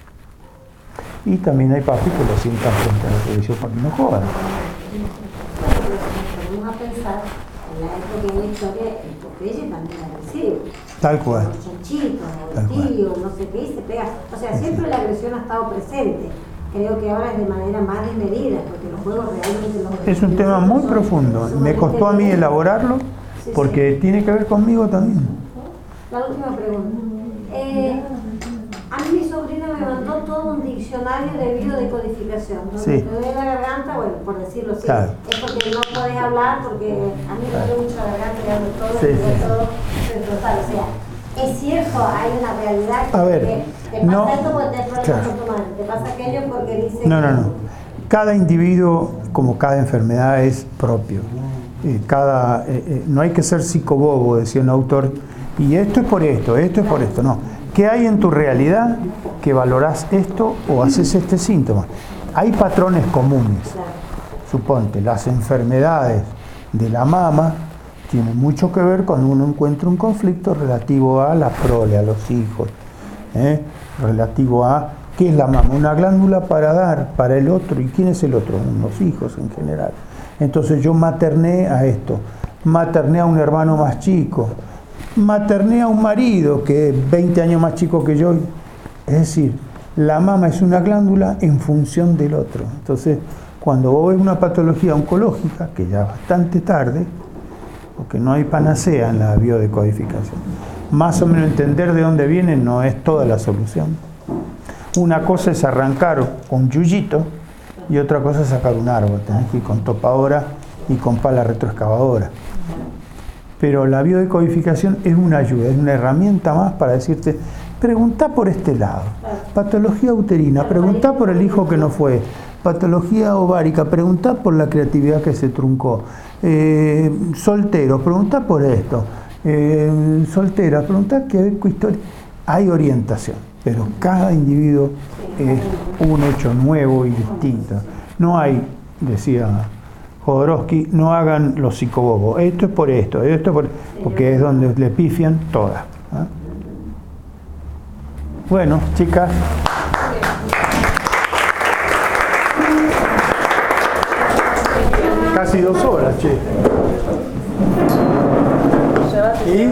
Y también hay papis que lo sientan frente a la televisión para que no jodan. Vamos a pensar en la pequeña historia, el Popeye también es agresivo. Tal cual. Los chanchitos, el tío, no sé qué, y se pega. O sea, siempre la agresión ha estado presente. Creo que ahora es de manera más desmedida, porque los juegos realmente los... Es un tema muy profundo. Me costó a mí elaborarlo porque tiene que ver conmigo también. La última pregunta. A mí mi sobrina me mandó todo un diccionario de biodecodificación. Donde te duele la garganta, bueno, por decirlo así, claro. Es porque no podés hablar, porque a mí me duele mucho la garganta y hablo todo, todo, total. O sea, es cierto, hay una realidad que a ver, te pasa esto porque te pasa tu madre, te pasa aquello porque dice no. Cada individuo, como cada enfermedad, es propio. No hay que ser psicobobo, decía un autor, y esto es por esto es por esto, no. ¿Qué hay en tu realidad que valorás esto o haces este síntoma? Hay patrones comunes. Suponte, las enfermedades de la mama tienen mucho que ver cuando uno encuentra un conflicto relativo a la prole, a los hijos, relativo a ¿qué es la mama? Una glándula para dar para el otro. ¿Y quién es el otro? Los hijos en general. Entonces yo materné a esto, materné a un hermano más chico, materné a un marido que es 20 años más chico que yo. Es decir, la mama es una glándula en función del otro. Entonces, cuando vos ves una patología oncológica, que ya es bastante tarde, porque no hay panacea en la biodecodificación, más o menos entender de dónde viene no es toda la solución. Una cosa es arrancar con yuyito y otra cosa es sacar un árbol. Tenés que ir con topadora y con pala retroexcavadora. Pero la biodecodificación es una ayuda, es una herramienta más para decirte, preguntá por este lado. Patología uterina, preguntá por el hijo que no fue. Patología ovárica, preguntá por la creatividad que se truncó. Soltero, preguntá por esto. Soltera, preguntá qué historia. Hay orientación, pero cada individuo es un hecho nuevo y distinto. No hay, decía Jodorowsky, no hagan los psicobobos. Esto es por esto es por... porque es donde le pifian todas. Bueno, chicas. Casi 2 horas, che. ¿Y?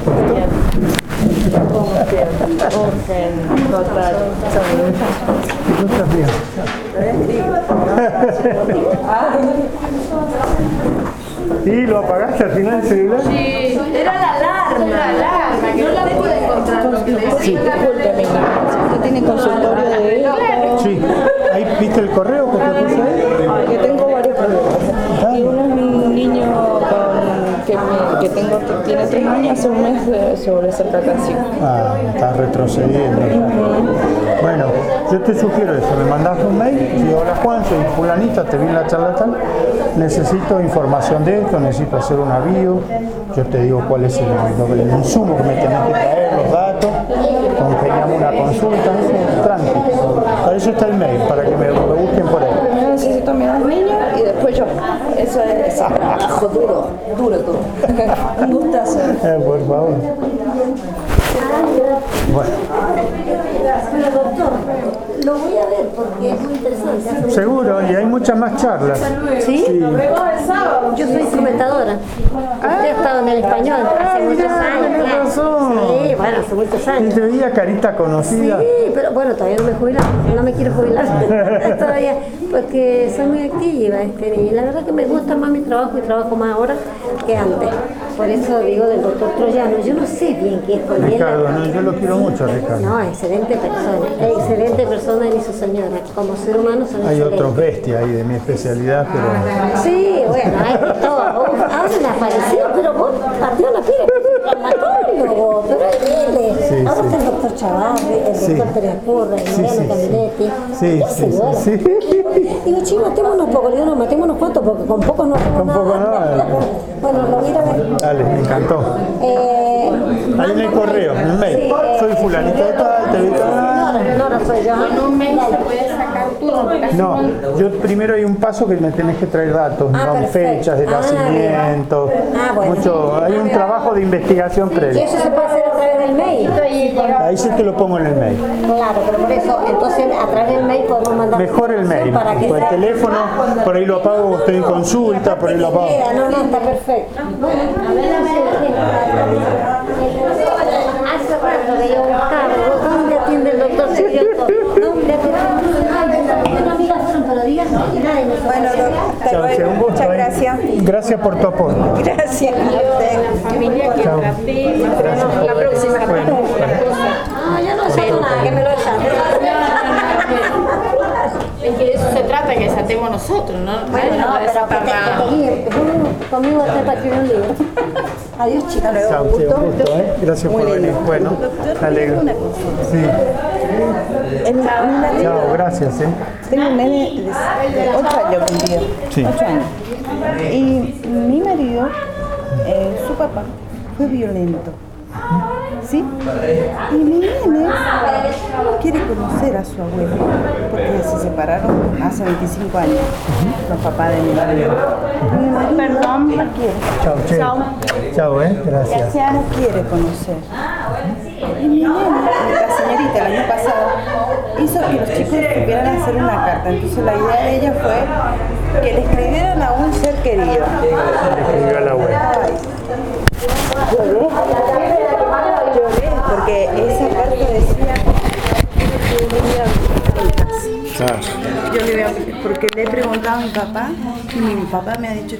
¿Y lo apagaste al final del celular? Sí, era la alarma. No la pude encontrar. Sí, discúlpeme. ¿Usted tiene consultorio de él? Sí. ¿Ahí viste el correo que te puse ahí? Que tengo varios correos. Y uno es un niño que tiene 3 años, hace un mes sobre esa tratación. Ah, está retrocediendo. Bueno, yo te sugiero eso, me mandas un mail, digo, hola Juan, soy fulanita, te vi en la charla tal, necesito información de esto, necesito hacer una bio, yo te digo cuál es el insumo que me tenés que traer, los datos, congeniamos una consulta, tranquilo. Para eso está el mail, para que me busquen por ahí. Primero necesito mirar al niño y después yo. Eso es trabajo duro. Un gustazo. Por favor. Bueno. Pero doctor, lo voy a ver porque es muy interesante. Seguro, y hay muchas más charlas. ¿Sí? Sí. Yo soy instrumentadora. Usted ha estado en el español hace muchos años. Tiene razón. Sí, bueno, hace muchos años. Y te veía carita conocida. Sí, pero bueno, todavía no me jubilo, no me quiero jubilar todavía, porque soy muy activa, y la verdad que me gusta más mi trabajo y trabajo más ahora que antes. Por eso digo del doctor Troyano, yo no sé bien qué es por él. Ricardo, no, yo lo quiero mucho, Ricardo. No, excelente persona y su señora, como ser humano son Hay excelentes. otros bestias ahí de mi especialidad, pero... Sí, bueno, hay de todo. Ahora me apareció, pero vos partió la pila, traumatólogo, pero hay miles. Sí, ahora sí. está el doctor Chavarri, el Sí. doctor Pérez Curra, el Sí, Mariano sí, Caminetti. Sí, Ya sí, se sí, duele. sí. Digo, che, matémonos poco, le digo, no, matémonos cuánto, mucho, porque con poco no hacemos Con poco nada. no. Bueno, lo voy a ir a ver. Dale, me encantó. Ahí en el correo, en el mail. Sí, Soy fulanito de tal, te vi tal. No soy yo. En un mes se puede sacar todo. No, yo primero hay un paso que me tenés que traer datos, ¿no? Perfecto. Fechas de nacimiento, bueno. hay un trabajo de investigación ¿Y previo. eso se puede hacer a través del mail? Ahí sí te lo pongo en el mail. Claro, pero por eso, entonces a través del mail podemos mandar Mejor el mail, para que por el sea- teléfono, por ahí lo apago, estoy en consulta, por ahí lo apago. No, está perfecto. Bueno, a ver, hace rato que yo buscaba, ¿dónde atiende el doctor Siriotto? ¿Dónde atiende? Una amiga fueron, pero digan, nadie me Bueno, hasta Chao, che, luego. un gusto, Muchas gracias. Gracias por tu aporte. Gracias. Familia que Chao. traté, la próxima ya no sé nada, que me lo echan. Es que de eso se trata, que desatemos nosotros, ¿no? Bueno, no, pero que te guíen, conmigo te patrón un libro. Adiós, chicas. Chao, che, un gusto, ¿eh? Gracias por venir. Bueno, me alegro. Sí. Chao, gracias, ¿eh? Tengo un nene de 8 años cumplido. Sí. 8 años. Y mi marido, su papá, fue violento. ¿Sí? Y mi nene quiere conocer a su abuelo, porque se separaron hace 25 años, los papás de mi marido. Y mi marido Perdón. no quiere. Chao, che. Chao, gracias. No quiere conocer. Y mi nena, la señorita, el año pasado, hizo que los chicos supieran hacer una carta. Entonces la idea de ella fue que le escribieran a un ser querido. Escribió a la web. Lloré, porque esa carta decía que venía en casa. Claro. Yo le veo, porque le he preguntado a mi papá y mi papá me ha dicho